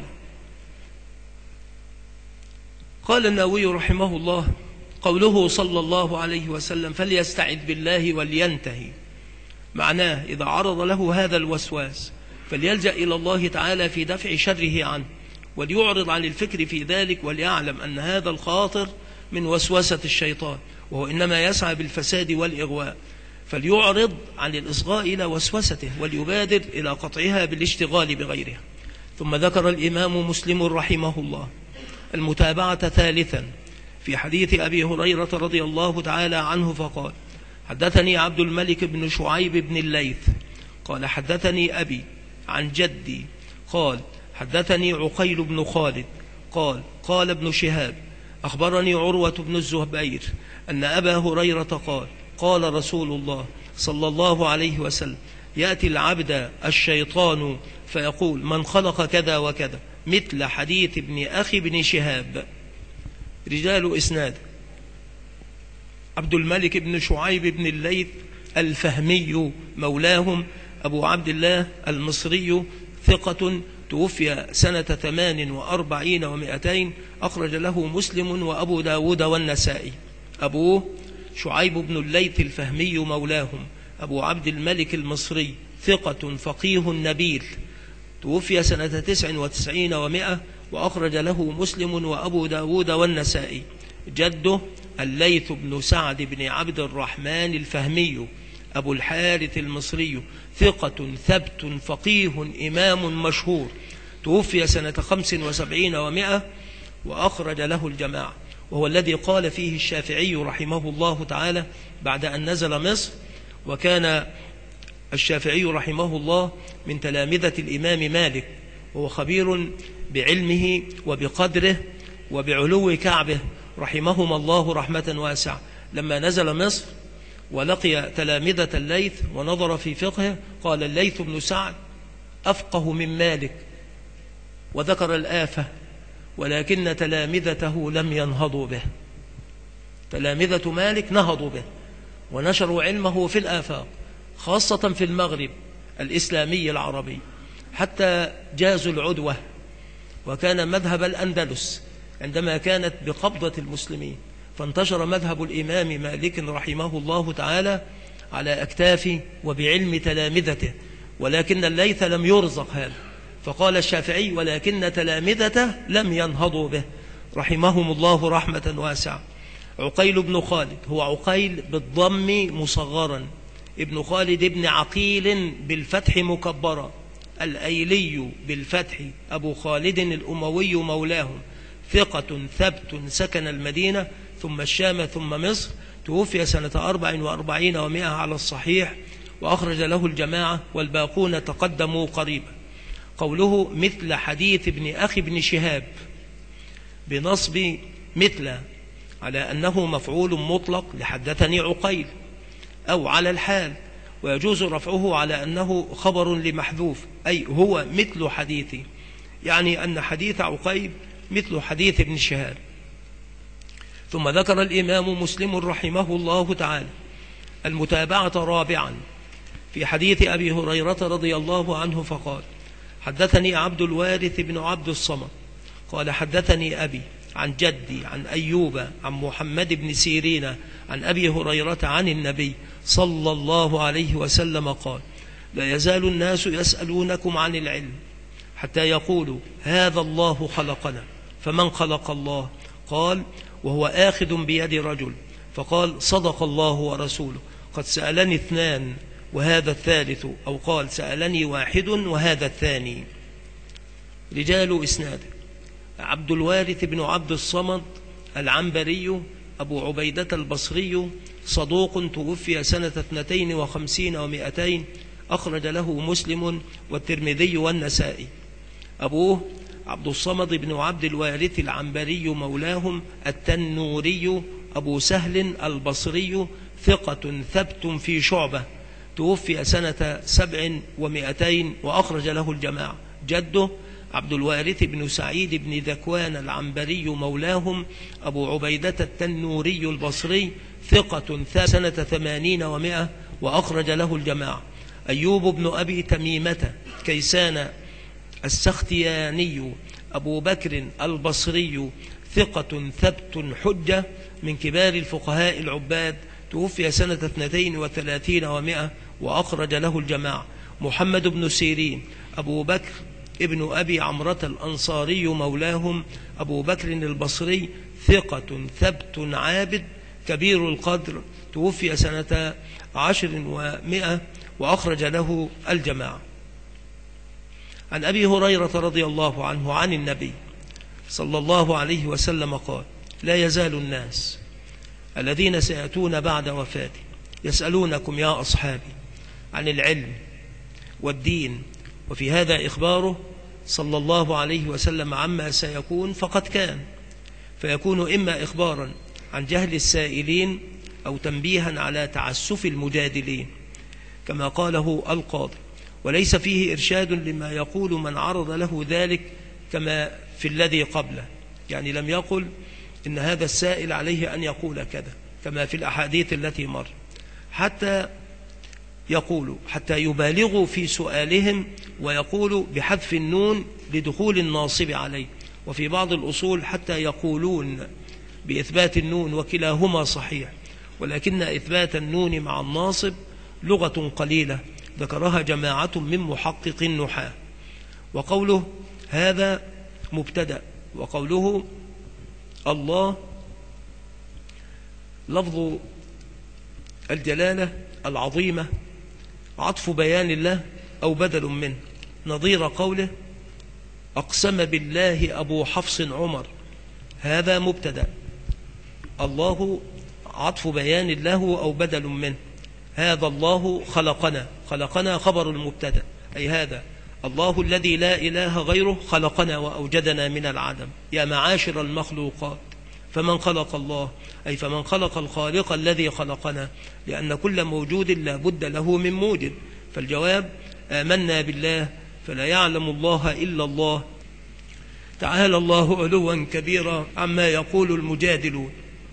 قال النووي رحمه الله: قوله صلى الله عليه وسلم فليستعذ بالله ولينتهي، معناه إذا عرض له هذا الوسواس فليلجأ إلى الله تعالى في دفع شره عنه، وليعرض عن الفكر في ذلك، وليعلم أن هذا الخاطر من وسوسة الشيطان، وهو إنما يسعى بالفساد والإغواء، فليعرض عن الإصغاء إلى وسوسته وليبادر إلى قطعها بالاشتغال بغيرها. ثم ذكر الإمام مسلم رحمه الله المتابعة ثالثا في حديث أبي هريرة رضي الله تعالى عنه فقال: حدثني عبد الملك بن شعيب بن الليث قال: حدثني أبي عن جدي قال: حدثني عقيل بن خالد قال: قال ابن شهاب: أخبرني عروة بن الزبير أن أبا هريرة قال: قال رسول الله صلى الله عليه وسلم: يأتي العبد الشيطان فيقول من خلق كذا وكذا، مثل حديث ابن أخي بن شهاب. رجال إسناد: عبد الملك بن شعيب بن الليث الفهمي مولاهم أبو عبد الله المصري، ثقة، توفي سنة 48 و200، أخرج له مسلم وأبو داود والنسائي. أبوه شعيب بن الليث الفهمي مولاهم أبو عبد الملك المصري، ثقة فقيه نبيل، توفي سنة 99 و100، وأخرج له مسلم وأبو داود والنسائي. جده الليث بن سعد بن عبد الرحمن الفهمي أبو الحارث المصري، ثقة ثبت فقيه إمام مشهور، توفي سنة 75 و100، وأخرج له الجماعة، وهو الذي قال فيه الشافعي رحمه الله تعالى بعد أن نزل مصر. وكان الشافعي رحمه الله من تلامذة الإمام مالك، وهو خبير بعلمه وبقدره وبعلو كعبه رحمهما الله رحمة واسعة. لما نزل مصر ولقي تلامذة الليث ونظر في فقهه قال: الليث بن سعد أفقه من مالك، وذكر الآفة، ولكن تلامذته لم ينهضوا به. تلامذة مالك نهضوا به ونشروا علمه في الآفاق، خاصة في المغرب الإسلامي العربي، حتى جازوا العدوة، وكان مذهب الأندلس عندما كانت بقبضة المسلمين، فانتشر مذهب الإمام مالك رحمه الله تعالى على أكتاف وبعلم تلامذته، ولكن الليث لم يرزق هذا. فقال الشافعي: ولكن تلامذته لم ينهضوا به رحمهم الله رحمة واسعة. عقيل بن خالد، هو عقيل بالضم مصغرا، ابن خالد ابن عقيل بالفتح مكبرا، الأيلي بالفتح، أبو خالد الأموي مولاهم، ثقة ثبت، سكن المدينة ثم الشام ثم مصر، توفي سنة 44 و100 على الصحيح، وأخرج له الجماعة والباقون تقدموا قريبا. قوله مثل حديث ابن أخي ابن شهاب بنصب مثل على أنه مفعول مطلق لحدثني عقيل، أو على الحال، ويجوز رفعه على أنه خبر لمحذوف، أي هو مثل حديثي، يعني أن حديث عقيل مثل حديث ابن شهاب. ثم ذكر الإمام مسلم رحمه الله تعالى المتابعة رابعا في حديث أبي هريرة رضي الله عنه فقال: حدثني عبد الوارث بن عبد الصمد قال: حدثني أبي عن جدي عن أيوب عن محمد بن سيرين عن أبي هريرة عن النبي صلى الله عليه وسلم قال: لا يزال الناس يسألونكم عن العلم حتى يقولوا هذا الله خلقنا، فمن خلق الله؟ قال: وهو آخذ بيد رجل. فقال: صدق الله ورسوله، قد سألني اثنان وهذا الثالث، أو قال: سألني واحد وهذا الثاني. رجال إسناد: عبد الوارث بن عبد الصمد العنبري أبو عبيدة البصري، صدوق، توفي سنة 52 و200، أخرج له مسلم والترمذي والنسائي. أبوه عبد الصمد بن عبد الوارث العنبري مولاهم التنوري أبو سهل البصري، ثقة ثبت في شعبة، توفي سنة 7 و200، وأخرج له الجماعة. جده عبد الوارث بن سعيد بن ذكوان العنبري مولاهم أبو عبيدة التنوري البصري، ثقة سنة 80 و100، وأخرج له الجماعة. أيوب بن أبي تميمة كيسان السختياني أبو بكر البصري، ثقة ثبت حجة، من كبار الفقهاء العباد، توفي سنة 32 و100، وأخرج له الجماعة. محمد بن سيرين أبو بكر ابن أبي عمرة الأنصاري مولاهم أبو بكر البصري، ثقة ثبت عابد، كبير القدر، توفي سنة 10 و100، وأخرج له الجماعة. عن أبي هريرة رضي الله عنه عن النبي صلى الله عليه وسلم قال: لا يزال الناس الذين سيأتون بعد وفاتي يسألونكم يا أصحابي عن العلم والدين. وفي هذا إخباره صلى الله عليه وسلم عما سيكون، فقد كان، فيكون إما إخبارا عن جهل السائلين أو تنبيها على تعسف المجادلين، كما قاله القاضي، وليس فيه إرشاد لما يقول من عرض له ذلك كما في الذي قبله، يعني لم يقل إن هذا السائل عليه أن يقول كذا كما في الأحاديث التي مر، حتى يقولوا، حتى يبالغوا في سؤالهم، ويقولوا بحذف النون لدخول الناصب عليه. وفي بعض الأصول حتى يقولون بإثبات النون، وكلاهما صحيح، ولكن إثبات النون مع الناصب لغة قليلة ذكرها جماعة من محقق النحاة. وقوله هذا مبتدأ، وقوله الله لفظ الجلالة العظيمة عطف بيان الله أو بدل منه، نظير قوله أقسم بالله أبو حفص عمر، هذا مبتدأ، الله عطف بيان الله أو بدل منه. هذا الله خلقنا، خلقنا خبر المبتدأ، أي هذا الله الذي لا إله غيره خلقنا وأوجدنا من العدم، يا معاشر المخلوقات. فمن خلق الله، أي فمن خلق الخالق الذي خلقنا، لأن كل موجود لا بد له من موجد. فالجواب آمنا بالله، فلا يعلم الله إلا الله، تعالى الله علوا كبيرا عما يقول المجادلون.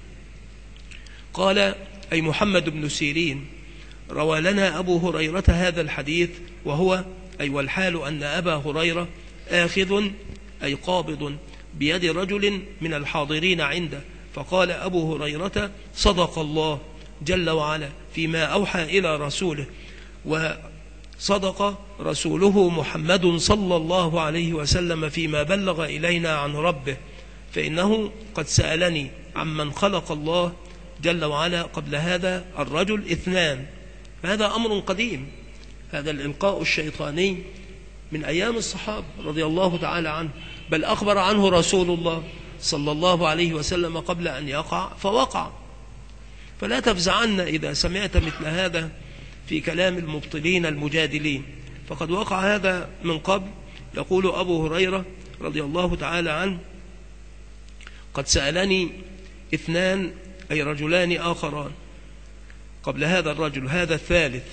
قال أي محمد بن سيرين: روى لنا أبو هريرة هذا الحديث، وهو أي والحال أن أبا هريرة آخذ أي قابض بيد رجل من الحاضرين عنده. فقال أبو هريرة: صدق الله جل وعلا فيما أوحى إلى رسوله، صدق رسوله محمد صلى الله عليه وسلم فيما بلغ إلينا عن ربه، فإنه قد سألني عمن خلق الله جل وعلا قبل هذا الرجل 2. فهذا أمر قديم، هذا الإلقاء الشيطاني من أيام الصحابة رضي الله تعالى عنه، بل أخبر عنه رسول الله صلى الله عليه وسلم قبل أن يقع فوقع. فلا تفزعن إذا سمعت مثل هذا في كلام المبطلين المجادلين، فقد وقع هذا من قبل. يقول أبو هريرة رضي الله تعالى عنه: قد سألني 2 أي رجلان آخران قبل هذا الرجل، هذا الثالث،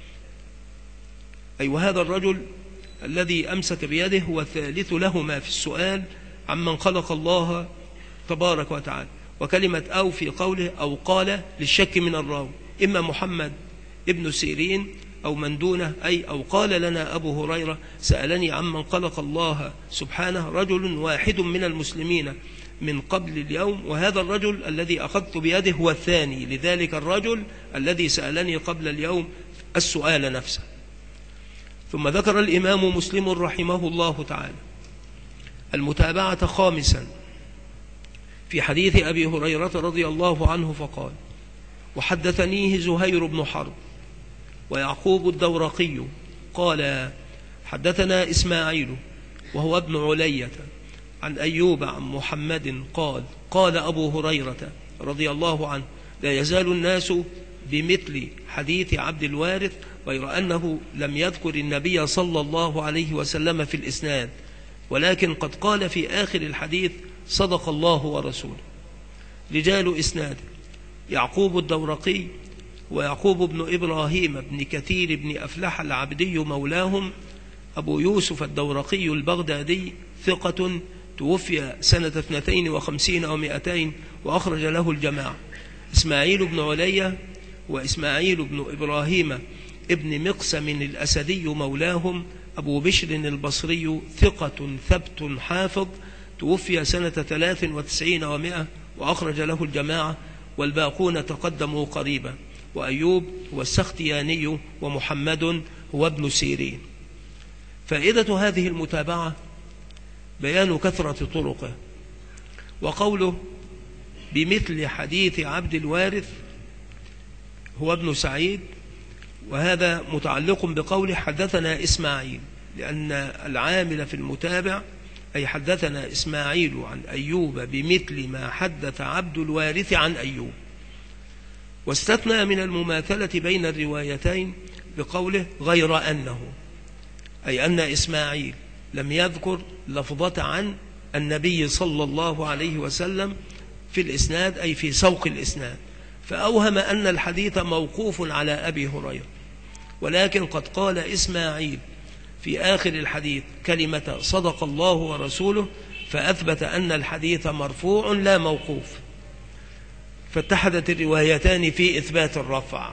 أي وهذا الرجل الذي أمسك بيده هو الثالث لهما في السؤال عمن خلق الله تبارك وتعالى. وكلمة أو في قوله أو قال للشك من الراوي، إما محمد ابن سيرين أو من دونه، أي أو قال لنا أبو هريرة سألني عمن خلق الله سبحانه رجل واحد من المسلمين من قبل اليوم، وهذا الرجل الذي أخذت بيده هو الثاني لذلك الرجل الذي سألني قبل اليوم السؤال نفسه. ثم ذكر الإمام مسلم رحمه الله تعالى المتابعة خامسا في حديث أبي هريرة رضي الله عنه فقال: وحدثنيه زهير بن حرب ويعقوب الدورقي قال: حدثنا إسماعيل وهو ابن علية عن أيوب عن محمد قال: قال أبو هريرة رضي الله عنه: لا يزال الناس بمثل حديث عبد الوارث، غير أنه لم يذكر النبي صلى الله عليه وسلم في الإسناد، ولكن قد قال في آخر الحديث: صدق الله ورسوله. رجال إسناد: يعقوب الدورقي ويعقوب بن إبراهيم بن كثير بن أفلح العبدي مولاهم، أبو يوسف الدورقي البغدادي ثقة، توفي سنة 52 أو 200 وأخرج له الجماعة. إسماعيل بن علية وإسماعيل بن إبراهيم ابن مقسم الأسدي مولاهم، أبو بشر البصري ثقة ثبت حافظ، توفي سنة 93 و100 وأخرج له الجماعة، والباقون تقدموا قريبا. وأيوب هو السختياني، ومحمد هو ابن سيرين. فائدة هذه المتابعة بيان كثرة طرقه، وقوله بمثل حديث عبد الوارث هو ابن سعيد، وهذا متعلق بقوله حدثنا إسماعيل، لأن العامل في المتابع أي حدثنا إسماعيل عن أيوب بمثل ما حدث عبد الوارث عن أيوب. واستثنى من المماثلة بين الروايتين بقوله غير أنه، أي أن إسماعيل لم يذكر لفظة عن النبي صلى الله عليه وسلم في الإسناد، أي في سوق الإسناد، فأوهم أن الحديث موقوف على أبي هريرة، ولكن قد قال إسماعيل في آخر الحديث كلمة صدق الله ورسوله، فأثبت أن الحديث مرفوع لا موقوف، فاتحدت الروايتان في إثبات الرفع.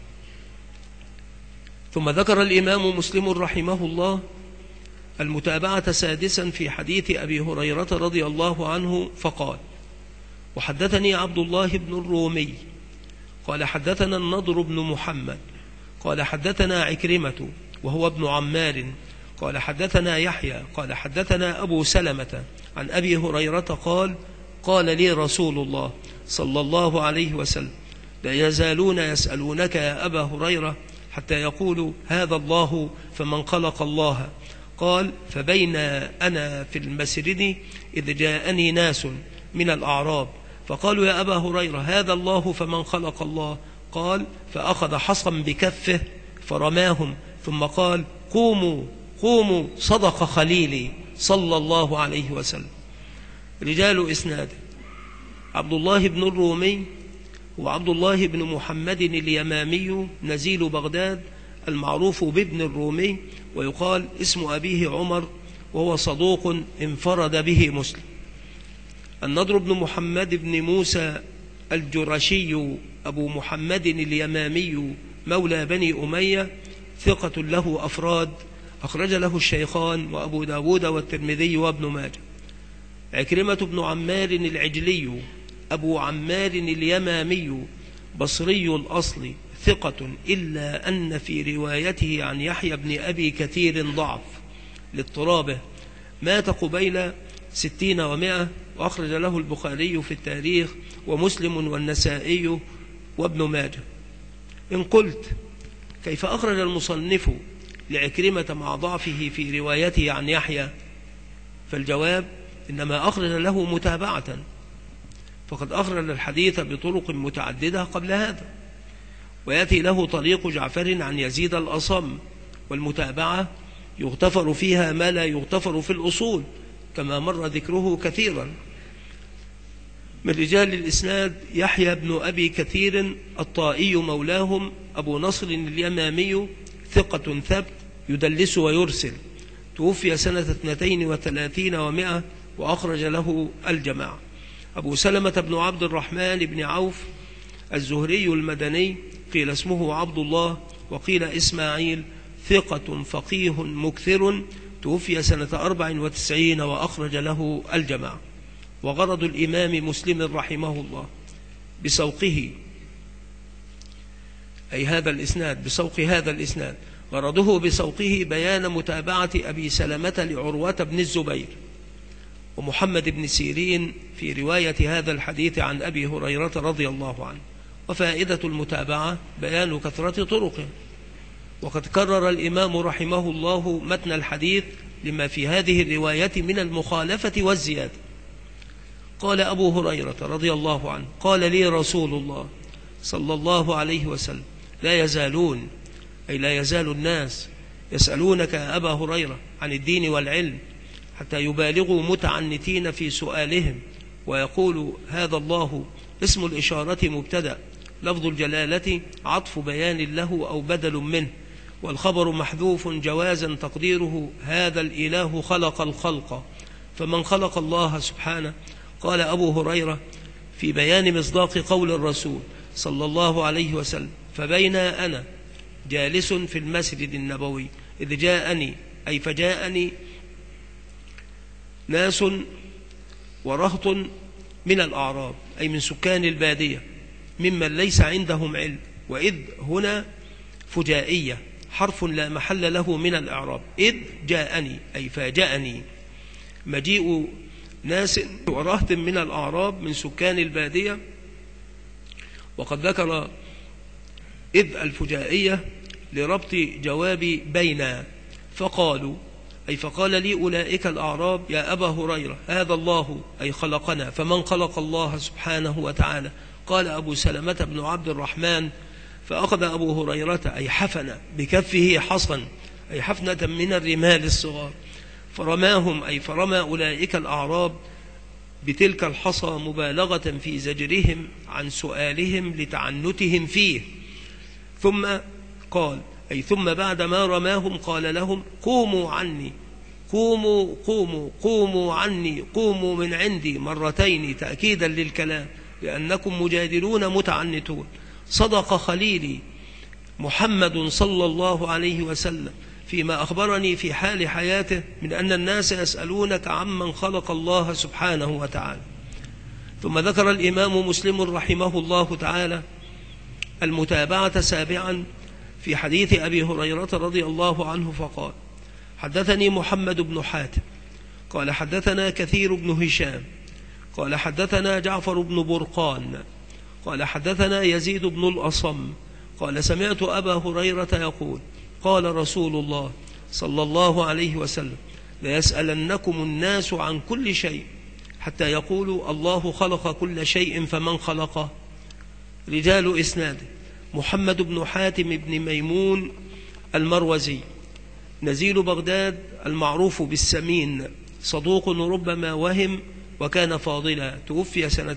ثم ذكر الإمام مسلم رحمه الله المتابعة سادسا في حديث أبي هريرة رضي الله عنه فقال: وحدثني عبد الله بن الرومي قال حدثنا النضر بن محمد قال حدثنا عكرمة وهو ابن عمار قال حدثنا يحيى قال حدثنا أبو سلمة عن أبي هريرة قال: قال لي رسول الله صلى الله عليه وسلم: لا يزالون يسألونك يا أبا هريرة حتى يقولوا هذا الله فمن خلق الله. قال: فبين أنا في المسجد إذ جاءني ناس من الأعراب فقالوا يا أبا هريرة هذا الله فمن خلق الله. قال: فأخذ حصا بكفه فرماهم ثم قال: قوموا قوموا صدق خليلي صلى الله عليه وسلم. رجال إسناد: عبد الله بن الرومي وعبد الله بن محمد اليمامي نزيل بغداد المعروف بابن الرومي، ويقال اسم أبيه عمر، وهو صدوق انفرد به مسلم. النضر بن محمد بن موسى الجرشي أبو محمد اليمامي مولى بني أمية ثقة له أفراد، أخرج له الشيخان وأبو داود والترمذي وابن ماجه. عكرمة بن عمار العجلي أبو عمار اليمامي بصري الأصل ثقة، إلا أن في روايته عن يحيى بن أبي كثير ضعف لاضطرابه، مات قبيل 60 و100، وأخرج له البخاري في التاريخ ومسلم والنسائي وابن ماجه. إن قلت كيف أخرج المصنف لعكرمة مع ضعفه في روايته عن يحيى؟ فالجواب إنما أخرج له متابعة، فقد أخرج الحديث بطرق متعددة قبل هذا، ويأتي له طريق جعفر عن يزيد الأصم، والمتابعة يغتفر فيها ما لا يغتفر في الأصول كما مر ذكره كثيرا. من رجال الإسناد يحيى بن أبي كثير الطائي مولاهم أبو نصر اليمامي، ثقة ثبت يدلس ويرسل، توفي سنة 32 و100، وأخرج له الجماعة. أبو سلمة بن عبد الرحمن بن عوف الزهري المدني، قيل اسمه عبد الله وقيل إسماعيل، ثقة فقيه مكثر، توفي سنة 94 وأخرج له الجماعة. وغرض الإمام مسلم رحمه الله بسوقه، أي هذا الإسناد، بسوق هذا الإسناد، غرضه بسوقه بيان متابعة أبي سلمة لعروة بن الزبير ومحمد بن سيرين في رواية هذا الحديث عن أبي هريرة رضي الله عنه. وفائدة المتابعة بيان كثرة طرقه. وقد كرر الإمام رحمه الله متن الحديث لما في هذه الرواية من المخالفة والزيادة. قال أبو هريرة رضي الله عنه: قال لي رسول الله صلى الله عليه وسلم: لا يزالون، أي لا يزال الناس يسألونك يا أبا هريرة عن الدين والعلم حتى يبالغوا متعنتين في سؤالهم، ويقول هذا الله اسم الإشارة مبتدأ، لفظ الجلالة عطف بيان له أو بدل منه، والخبر محذوف جوازا تقديره هذا الإله خلق الخلق، فمن خلق الله سبحانه. قال أبو هريرة في بيان مصداق قول الرسول صلى الله عليه وسلم: فبين أنا جالس في المسجد النبوي إذ جاءني، أي فجاءني ناس ورهط من الأعراب، أي من سكان البادية، ممن ليس عندهم علم. وإذ هنا فجائية، حرف لا محل له من الإعراب. إذ جاءني أي فاجأني، مجيء ناس ورهط من الأعراب من سكان البادية. وقد ذكر إذ الفجائية لربط جواب بين، فقالوا أي فقال لي أولئك الأعراب: يا أبا هريرة هذا الله أي خلقنا، فمن خلق الله سبحانه وتعالى؟ قال أبو سلمة بن عبد الرحمن: فأخذ أبو هريرة أي حفن بكفه حصا، أي حفنة من الرمال الصغار، فرماهم أي فرمى أولئك الأعراب بتلك الحصى مبالغة في زجرهم عن سؤالهم لتعنتهم فيه. ثم قال أي ثم بعد ما رماهم قال لهم: قوموا عني، قوموا قوموا قوموا عني، قوموا من عندي، مرتين تأكيدا للكلام، لأنكم مجادلون متعنتون. صدق خليلي محمد صلى الله عليه وسلم فيما أخبرني في حال حياته من أن الناس يسألونك عمن خلق الله سبحانه وتعالى. ثم ذكر الإمام مسلم رحمه الله تعالى المتابعة سابعا في حديث أبي هريرة رضي الله عنه، فقال: حدثني محمد بن حاتم قال حدثنا كثير بن هشام قال حدثنا جعفر بن برقان قال حدثنا يزيد بن الأصم قال: سمعت أبا هريرة يقول: قال رسول الله صلى الله عليه وسلم: ليسألنكم الناس عن كل شيء حتى يقولوا الله خلق كل شيء فمن خلقه. رجال إسناده: محمد بن حاتم بن ميمون المروزي، نزيل بغداد المعروف بالسمين، صدوق ربما وهم وكان فاضلا، توفي سنة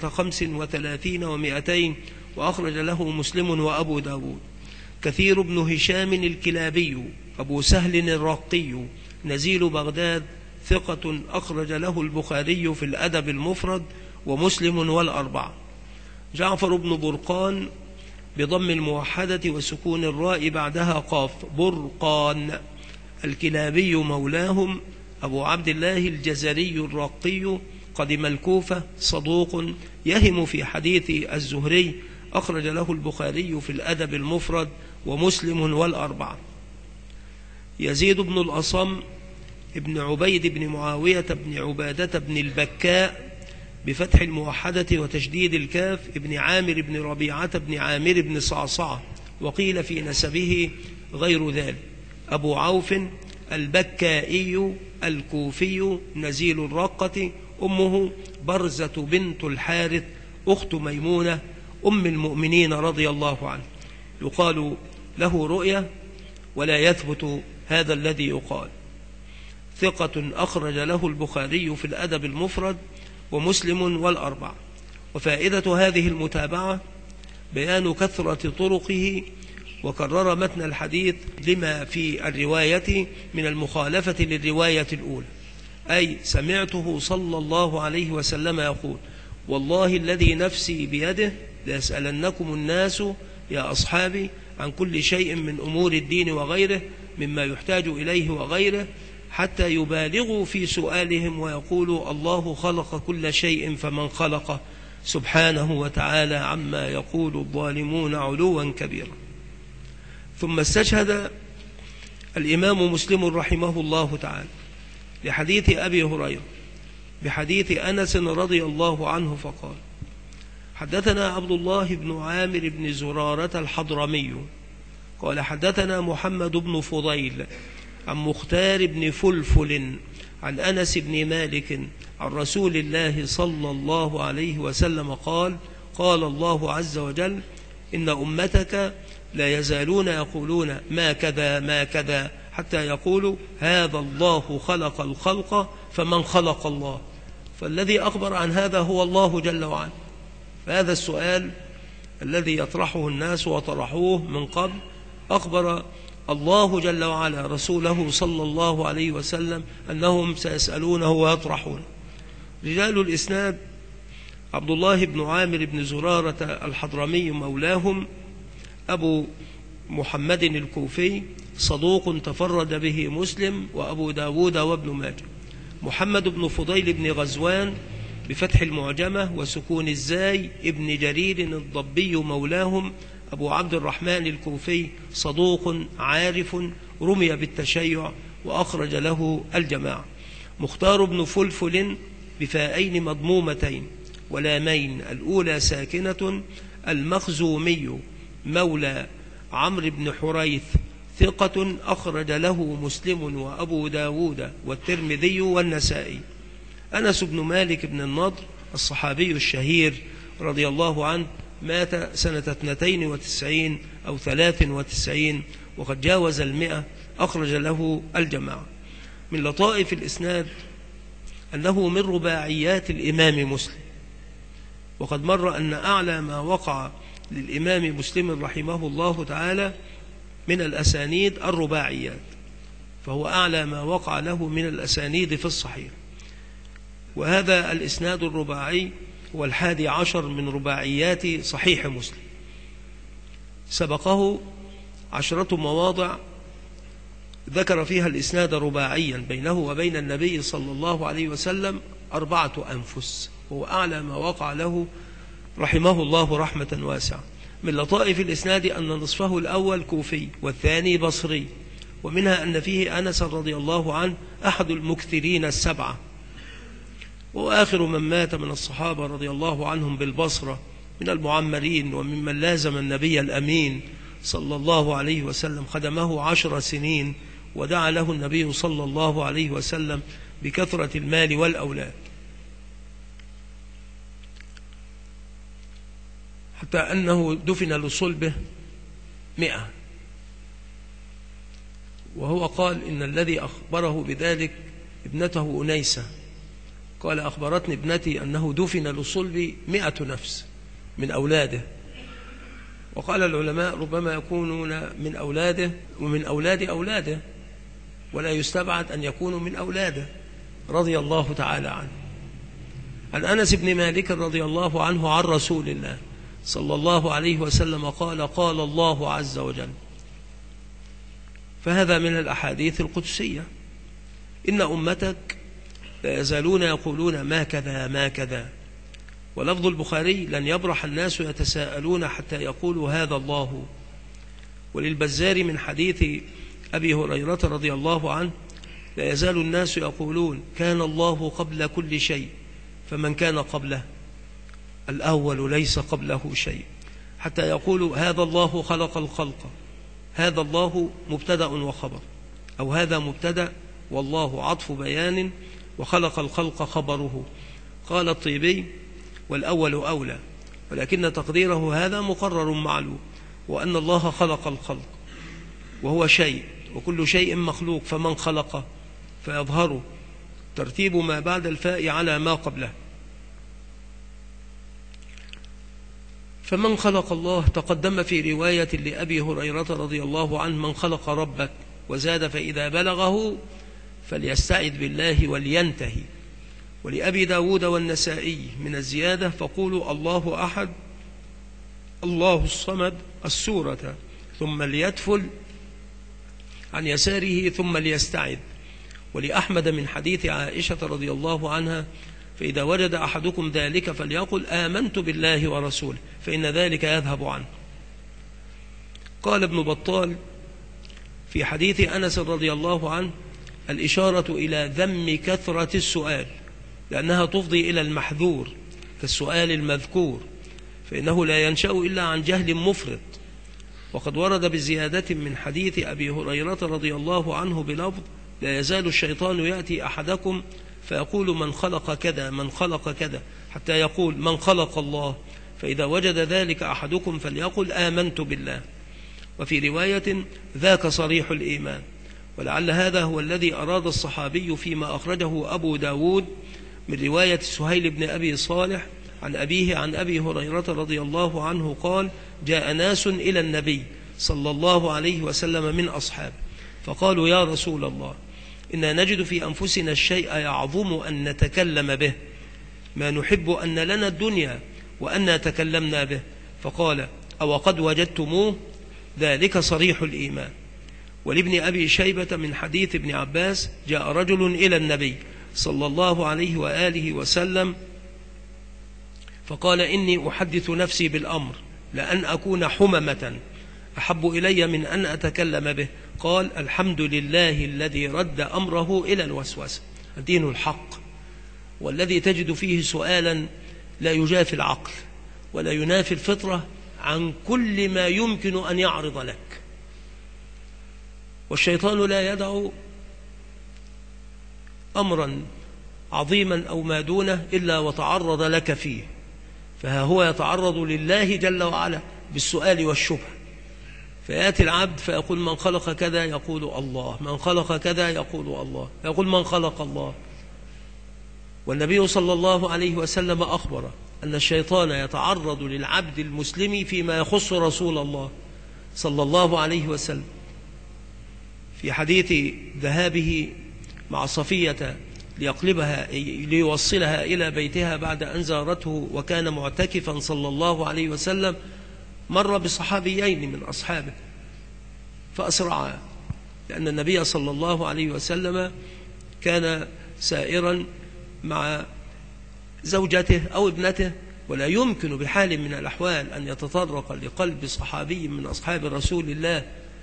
35 و200، وأخرج له مسلم وأبو داود. كثير بن هشام الكلابي أبو سهل الرقي، نزيل بغداد، ثقة، أخرج له البخاري في الأدب المفرد ومسلم والأربعة. جعفر بن برقان بضم الموحدة وسكون الراء بعدها قاف، برقان، الكلابي مولاهم، أبو عبد الله الجزري الرقي، قدم الكوفة، صدوق، يهم في حديث الزهري أخرج له البخاري في الأدب المفرد ومسلم والأربعة. يزيد بن الأصم ابن عبيد بن معاوية بن عبادة بن البكاء بفتح الموحدة وتشديد الكاف ابن عامر بن ربيعة بن عامر بن صعصعة، وقيل في نسبه غير ذلك، أبو عوف البكائي الكوفي نزيل الرقة، أمه برزة بنت الحارث أخت ميمونة أم المؤمنين رضي الله عنه. يقال له رؤية ولا يثبت هذا الذي يقال. ثقة أخرج له البخاري في الأدب المفرد ومسلم والأربعة. وفائدة هذه المتابعة بيان كثرة طرقه، وكرر متن الحديث لما في الرواية من المخالفة للرواية الأولى، أي سمعته صلى الله عليه وسلم يقول: والله الذي نفسي بيده ليسألنكم الناس يا أصحابي عن كل شيء من أمور الدين وغيره مما يحتاج إليه وغيره، حتى يبالغوا في سؤالهم ويقولوا: الله خلق كل شيء فمن خلقه سبحانه وتعالى عما يقول الظالمون علوا كبيرا. ثم استشهد الإمام مسلم رحمه الله تعالى لحديث أبي هريرة بحديث أنس رضي الله عنه فقال: حدثنا عبد الله بن عامر بن زرارة الحضرمي قال: حدثنا محمد بن فضيل عن مختار بن فلفل عن أنس بن مالك عن رسول الله صلى الله عليه وسلم قال: قال الله عز وجل: إن أمتك لا يزالون يقولون ما كذا ما كذا حتى يقولوا هذا الله خلق الخلق فمن خلق الله. فالذي أخبر عن هذا هو الله جل وعلا. فهذا السؤال الذي يطرحه الناس وطرحوه من قبل، أخبر الله جل وعلا رسوله صلى الله عليه وسلم أنهم سيسألونه ويطرحونه. رجال الإسناد: عبد الله بن عامر بن زرارة الحضرمي مولاهم، أبو محمد الكوفي، صدوق تفرد به مسلم وأبو داود وابن ماجه. محمد بن فضيل بن غزوان بفتح المعجمة وسكون الزاي ابن جرير الضبي مولاهم، أبو عبد الرحمن الكوفي، صدوق عارف رمي بالتشيع وأخرج له الجماعة. مختار بن فلفل بفاءين مضمومتين ولامين، الأولى ساكنة، المخزومي مولى عمرو بن حريث، ثقة أخرج له مسلم وأبو داود والترمذي والنسائي. أنس بن مالك بن النضر الصحابي الشهير رضي الله عنه مات سنة 92 أو 93 وقد جاوز 100، أخرج له الجماعة. من لطائف الإسناد أنه من رباعيات الإمام مسلم، وقد مر أن أعلى ما وقع للإمام مسلم رحمه الله تعالى من الأسانيد الرباعيات، فهو أعلى ما وقع له من الأسانيد في الصحيح. وهذا الإسناد الرباعي هو 11 من رباعيات صحيح مسلم. سبقه 10 مواضع ذكر فيها الإسناد رباعيا بينه وبين النبي صلى الله عليه وسلم 4 أنفس، هو أعلى ما وقع له رحمه الله رحمة واسعة. من لطائف الإسناد أن نصفه الأول كوفي والثاني بصري، ومنها أن فيه أنس رضي الله عنه أحد المكثرين 7، وآخر من مات من الصحابة رضي الله عنهم بالبصرة من المعمرين وممن لازم النبي الأمين صلى الله عليه وسلم خدمه 10 سنين، ودعا له النبي صلى الله عليه وسلم بكثرة المال والأولاد، حتى أنه دفن لصلبه 100. وهو قال إن الذي أخبره بذلك ابنته أنيسة، قال: أخبرتني ابنتي أنه دفن لصلب 100 نفس من أولاده. وقال العلماء: ربما يكونون من أولاده ومن أولاد أولاده، ولا يستبعد أن يكونوا من أولاده رضي الله تعالى عنه. عن أنس بن مالك رضي الله عنه عن رسول الله صلى الله عليه وسلم قال: قال الله عز وجل. فهذا من الأحاديث القدسية: إن أمتك لا يزالون يقولون ما كذا ما كذا، ولفظ البخاري: لن يبرح الناس يتساءلون حتى يقولوا هذا الله. وللبزار من حديث أبي هريرة رضي الله عنه: لا يزال الناس يقولون كان الله قبل كل شيء، فمن كان قبله الأول ليس قبله شيء، حتى يقولوا هذا الله خلق الخلق. هذا الله مبتدأ وخبر، أو هذا مبتدأ والله عطف بيان، وخلق الخلق خبره. قال الطيبي: والأول أولى، ولكن تقديره هذا مقرر معلوم، وأن الله خلق الخلق وهو شيء، وكل شيء مخلوق، فمن خلق فيظهر ترتيب ما بعد الفاء على ما قبله. فمن خلق الله تقدم في رواية لأبي هريرة رضي الله عنه: من خلق ربك، وزاد: فإذا بلغه فليستعذ بالله ولينتهي. ولأبي داود والنسائي من الزيادة: فقولوا الله أحد الله الصمد السورة، ثم ليتفل عن يساره ثم ليستعذ. ولأحمد من حديث عائشة رضي الله عنها: فإذا وجد أحدكم ذلك فليقل آمنت بالله ورسوله، فإن ذلك يذهب عنه. قال ابن بطال في حديث أنس رضي الله عنه: الإشارة إلى ذم كثرة السؤال، لأنها تفضي إلى المحذور كالسؤال المذكور، فإنه لا ينشأ إلا عن جهل مفرط. وقد ورد بزيادة من حديث أبي هريرة رضي الله عنه بلفظ: لا يزال الشيطان يأتي أحدكم فيقول من خلق كذا من خلق كذا، حتى يقول من خلق الله، فإذا وجد ذلك أحدكم فليقل آمنت بالله. وفي رواية: ذاك صريح الإيمان. ولعل هذا هو الذي أراد الصحابي فيما أخرجه أبو داود من رواية سهيل بن أبي صالح عن أبيه عن أبي هريرة رضي الله عنه قال: جاء ناس إلى النبي صلى الله عليه وسلم من أصحابه، فقالوا: يا رسول الله، إنا نجد في أنفسنا الشيء يعظم أن نتكلم به، ما نحب أن لنا الدنيا وأن تكلمنا به. فقال: أو قد وجدتموه؟ ذلك صريح الإيمان. ولابن أبي شيبة من حديث ابن عباس: جاء رجل إلى النبي صلى الله عليه وآله وسلم فقال: إني أحدث نفسي بالأمر، لأن أكون حممة أحب إلي من أن أتكلم به. قال: الحمد لله الذي رد أمره إلى الوسوسة. الدين الحق، والذي تجد فيه سؤالا لا يجافي العقل ولا ينافي الفطرة عن كل ما يمكن أن يعرض لك. والشيطان لا يدع أمرا عظيما أو ما دونه إلا وتعرض لك فيه، فها هو يتعرض لله جل وعلا بالسؤال والشبه. فيأتي العبد فيقول من خلق كذا، يقول الله، من خلق كذا، يقول الله، يقول من خلق الله. والنبي صلى الله عليه وسلم أخبر أن الشيطان يتعرض للعبد المسلم فيما يخص رسول الله صلى الله عليه وسلم، في حديث ذهابه مع صفية ليقلبها ليوصلها إلى بيتها بعد أن زارته وكان معتكفا صلى الله عليه وسلم، مر بصحابيين من أصحابه فأسرعا، لأن النبي صلى الله عليه وسلم كان سائرا مع زوجته أو ابنته، ولا يمكن بحال من الأحوال أن يتطرق لقلب صحابي من أصحاب رسول الله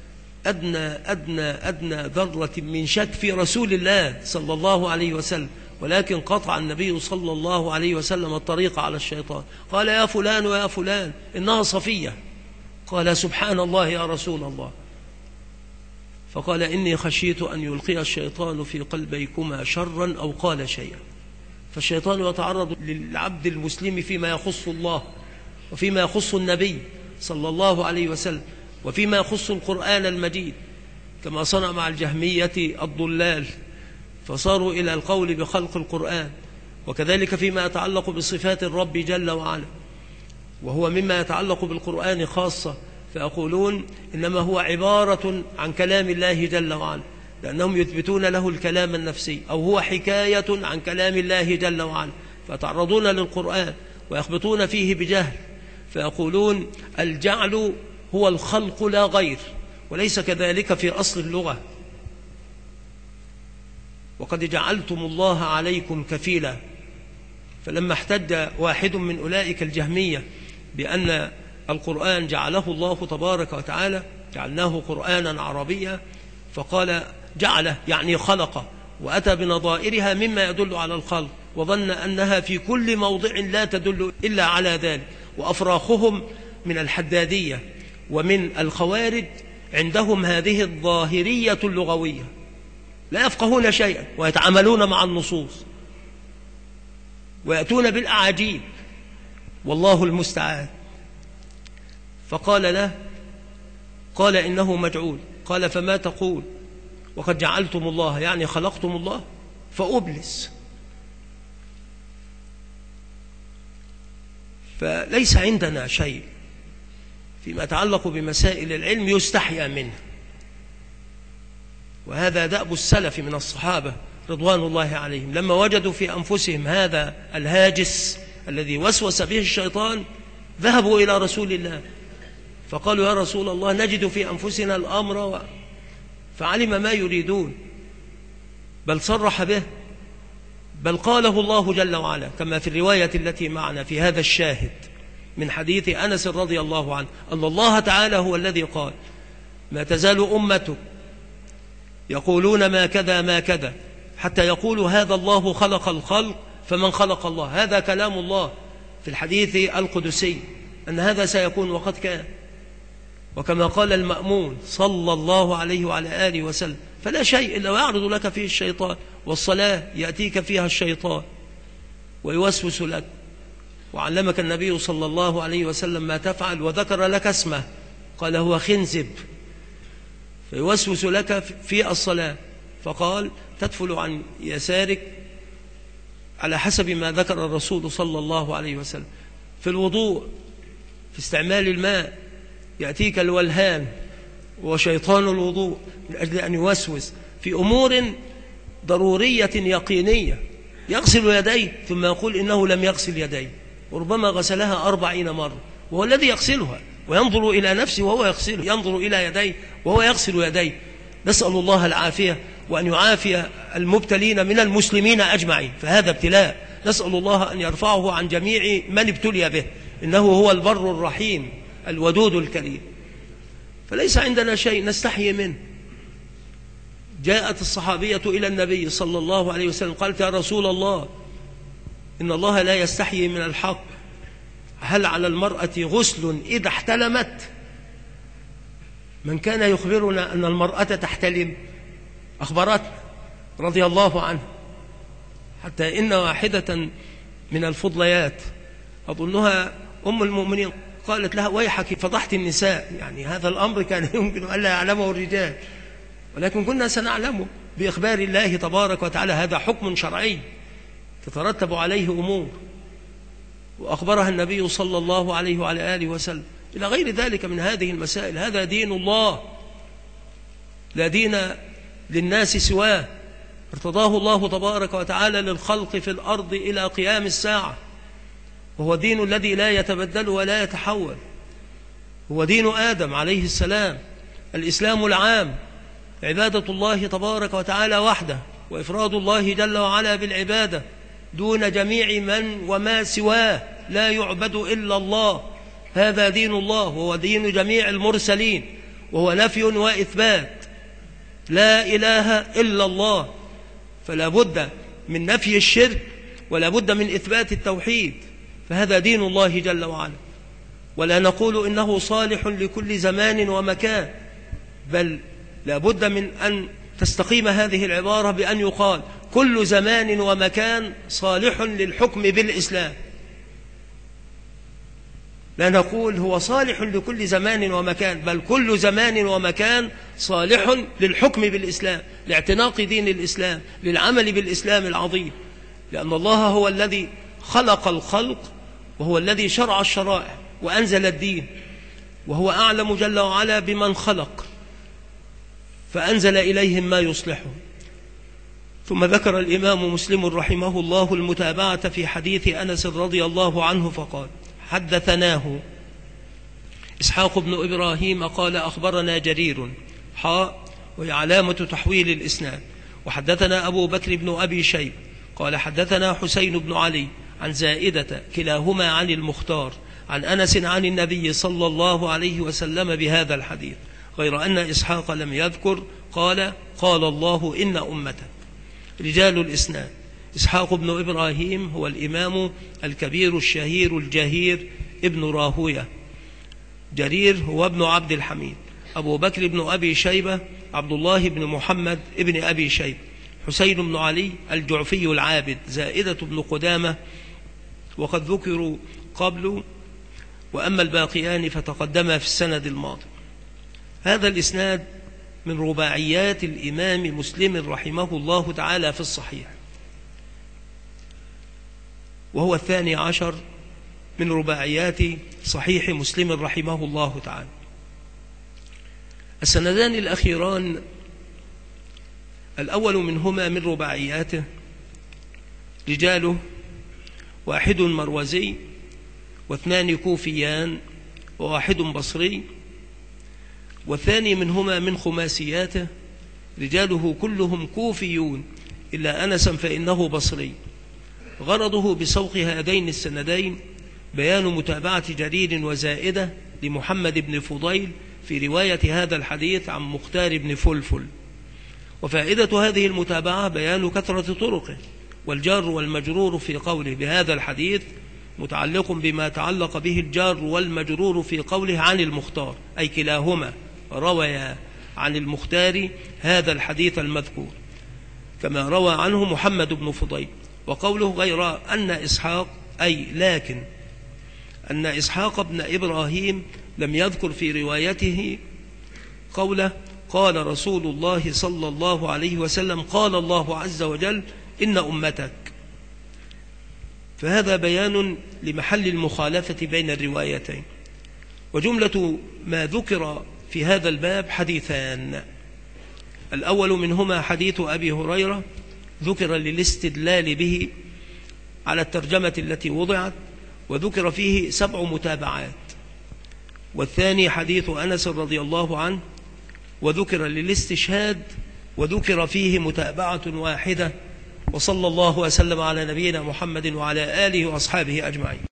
أدنى ذرة من شك في رسول الله صلى الله عليه وسلم. ولكن قطع النبي صلى الله عليه وسلم الطريق على الشيطان، قال: يا فلان ويا فلان، إنها صفية. قال: سبحان الله يا رسول الله. فقال: إني خشيت أن يلقي الشيطان في قلبيكما شرا، أو قال شيئا. فالشيطان يتعرض للعبد المسلم فيما يخص الله، وفيما يخص النبي صلى الله عليه وسلم، وفيما يخص القرآن المجيد، كما صنع مع الجهمية الضلال فصاروا إلى القول بخلق القرآن. وكذلك فيما يتعلق بصفات الرب جل وعلا، وهو مما يتعلق بالقرآن خاصة، فيقولون إنما هو عبارة عن كلام الله جل وعلا، لأنهم يثبتون له الكلام النفسي، أو هو حكاية عن كلام الله جل وعلا، فتعرضون للقرآن ويخبطون فيه بجهل، فيقولون الجعل هو الخلق لا غير، وليس كذلك في أصل اللغة. وقد جعلتم الله عليكم كفيلا، فلما احتج واحد من أولئك الجهمية بأن القرآن جعله الله تبارك وتعالى، جعلناه قرآنا عربيا، فقال جعله يعني خلقه، وأتى بنظائرها مما يدل على الخلق، وظن أنها في كل موضع لا تدل إلا على ذلك. وأفراخهم من الحدادية ومن الخوارج عندهم هذه الظاهرية اللغوية، لا يفقهون شيئا ويتعاملون مع النصوص ويأتون بالأعاجيب، والله المستعان. فقال له، قال إنه مجعول. قال فما تقول؟ وقد جعلتم الله يعني خلقتم الله. فأبلس. فليس عندنا شيء فيما يتعلق بمسائل العلم يستحيا منه، وهذا دأب السلف من الصحابة رضوان الله عليهم، لما وجدوا في أنفسهم هذا الهاجس الذي وسوس به الشيطان ذهبوا إلى رسول الله فقالوا يا رسول الله نجد في أنفسنا الأمر، فعلم ما يريدون، بل صرح به، بل قاله الله جل وعلا كما في الرواية التي معنا في هذا الشاهد من حديث أنس رضي الله عنه أن الله تعالى هو الذي قال ما تزال أمتك يقولون ما كذا ما كذا حتى يقولوا هذا الله خلق الخلق فمن خلق الله. هذا كلام الله في الحديث القدسي أن هذا سيكون وقد كان، وكما قال المأمون صلى الله عليه وعلى آله وسلم فلا شيء إلا ويعرض لك فيه الشيطان، والصلاة يأتيك فيها الشيطان ويوسوس لك، وعلمك النبي صلى الله عليه وسلم ما تفعل وذكر لك اسمه قال هو خنزب، فيوسوس لك في الصلاة فقال تدفل عن يسارك على حسب ما ذكر الرسول صلى الله عليه وسلم. في الوضوء في استعمال الماء يأتيك الولهان وشيطان الوضوء من أجل أن يوسوس في أمور ضرورية يقينية، يغسل يديه ثم يقول إنه لم يغسل يديه، وربما غسلها 40 مرة وهو الذي يغسلها، وينظر إلى نفسه وهو يغسله، ينظر إلى يديه وهو يغسل يديه. نسأل الله العافية وأن يعافي المبتلين من المسلمين أجمعين، فهذا ابتلاء نسأل الله أن يرفعه عن جميع من ابتلي به، إنه هو البر الرحيم الودود الكريم. فليس عندنا شيء نستحي منه. جاءت الصحابية إلى النبي صلى الله عليه وسلم قالت يا رسول الله إن الله لا يستحيي من الحق، هل على المرأة غسل إذا احتلمت؟ من كان يخبرنا أن المرأة تحتلم أخبرتنا رضي الله عنه، حتى إن واحدة من الفضليات أظنها أم المؤمنين قالت لها ويحك فضحت النساء، يعني هذا الأمر كان يمكن أن لا يعلمه الرجال ولكن كنا سنعلمه بإخبار الله تبارك وتعالى، هذا حكم شرعي تترتب عليه أمور، وأخبرها النبي صلى الله عليه وعلى آله وسلم إلى غير ذلك من هذه المسائل. هذا دين الله لا دين للناس سواه، ارتضاه الله تبارك وتعالى للخلق في الأرض إلى قيام الساعة، وهو دين الذي لا يتبدل ولا يتحول، هو دين آدم عليه السلام، الإسلام العام، عبادة الله تبارك وتعالى وحده، وإفراد الله جل وعلا بالعبادة دون جميع من وما سواه، لا يعبد إلا الله. هذا دين الله وهو دين جميع المرسلين، وهو نفي وإثبات، لا إله إلا الله، فلا بد من نفي الشرك ولا بد من إثبات التوحيد، فهذا دين الله جل وعلا. ولا نقول إنه صالح لكل زمان ومكان، بل لا بد من أن تستقيم هذه العبارة بأن يقال كل زمان ومكان صالح للحكم بالإسلام، لا نقول هو صالح لكل زمان ومكان، بل كل زمان ومكان صالح للحكم بالإسلام، لاعتناق دين الإسلام، للعمل بالإسلام العظيم، لأن الله هو الذي خلق الخلق وهو الذي شرع الشرائع وأنزل الدين، وهو أعلم جل وعلا بمن خلق فأنزل إليهم ما يصلحهم. ثم ذكر الإمام مسلم رحمه الله المتابعة في حديث أنس رضي الله عنه فقال حدثناه إسحاق بن إبراهيم قال أخبرنا جرير وهي علامة تحويل الإسناد، وحدثنا أبو بكر بن أبي شيب قال حدثنا حسين بن علي عن زائدة كلاهما عن المختار عن أنس عن النبي صلى الله عليه وسلم بهذا الحديث، غير أن إسحاق لم يذكر قال الله إن أمتك. رجال الإسناد: إسحاق بن إبراهيم هو الإمام الكبير الشهير الجهير ابن راهوية. جرير هو ابن عبد الحميد. أبو بكر بن أبي شيبة عبد الله بن محمد ابن أبي شيبة. حسين بن علي الجعفي العابد. زائدة بن قدامة وقد ذكروا قبل، وأما الباقيان فتقدما في السند الماضي. هذا الإسناد من رباعيات الإمام مسلم رحمه الله تعالى في الصحيح، وهو 12 من رباعيات صحيح مسلم رحمه الله تعالى. السندان الأخيران الأول منهما من رباعياته رجاله: واحد مروزي، واثنان كوفيان، وواحد بصري. والثاني منهما من خماسياته رجاله كلهم كوفيون إلا أنسا فإنه بصري. غرضه بسوق هذين السندين بيان متابعة جرير وزائدة لمحمد بن فضيل في رواية هذا الحديث عن مختار بن فلفل. وفائدة هذه المتابعة بيان كثرة طرقه، والجار والمجرور في قوله بهذا الحديث متعلق بما تعلق به الجار والمجرور في قوله عن المختار، أي كلاهما رويا عن المختار هذا الحديث المذكور كما روى عنه محمد بن فضيل. وقوله غير أن إسحاق أي لكن أن إسحاق بن إبراهيم لم يذكر في روايته قوله قال رسول الله صلى الله عليه وسلم قال الله عز وجل إن أمتك، فهذا بيان لمحل المخالفة بين الروايتين. وجملة ما ذكر في هذا الباب حديثان: الأول منهما حديث أبي هريرة ذكر للاستدلال به على الترجمة التي وضعت، وذكر فيه 7 متابعات. والثاني حديث أنس رضي الله عنه وذكر للاستشهاد وذكر فيه متابعة واحدة. وصلى الله وسلم على نبينا محمد وعلى آله وأصحابه أجمعين.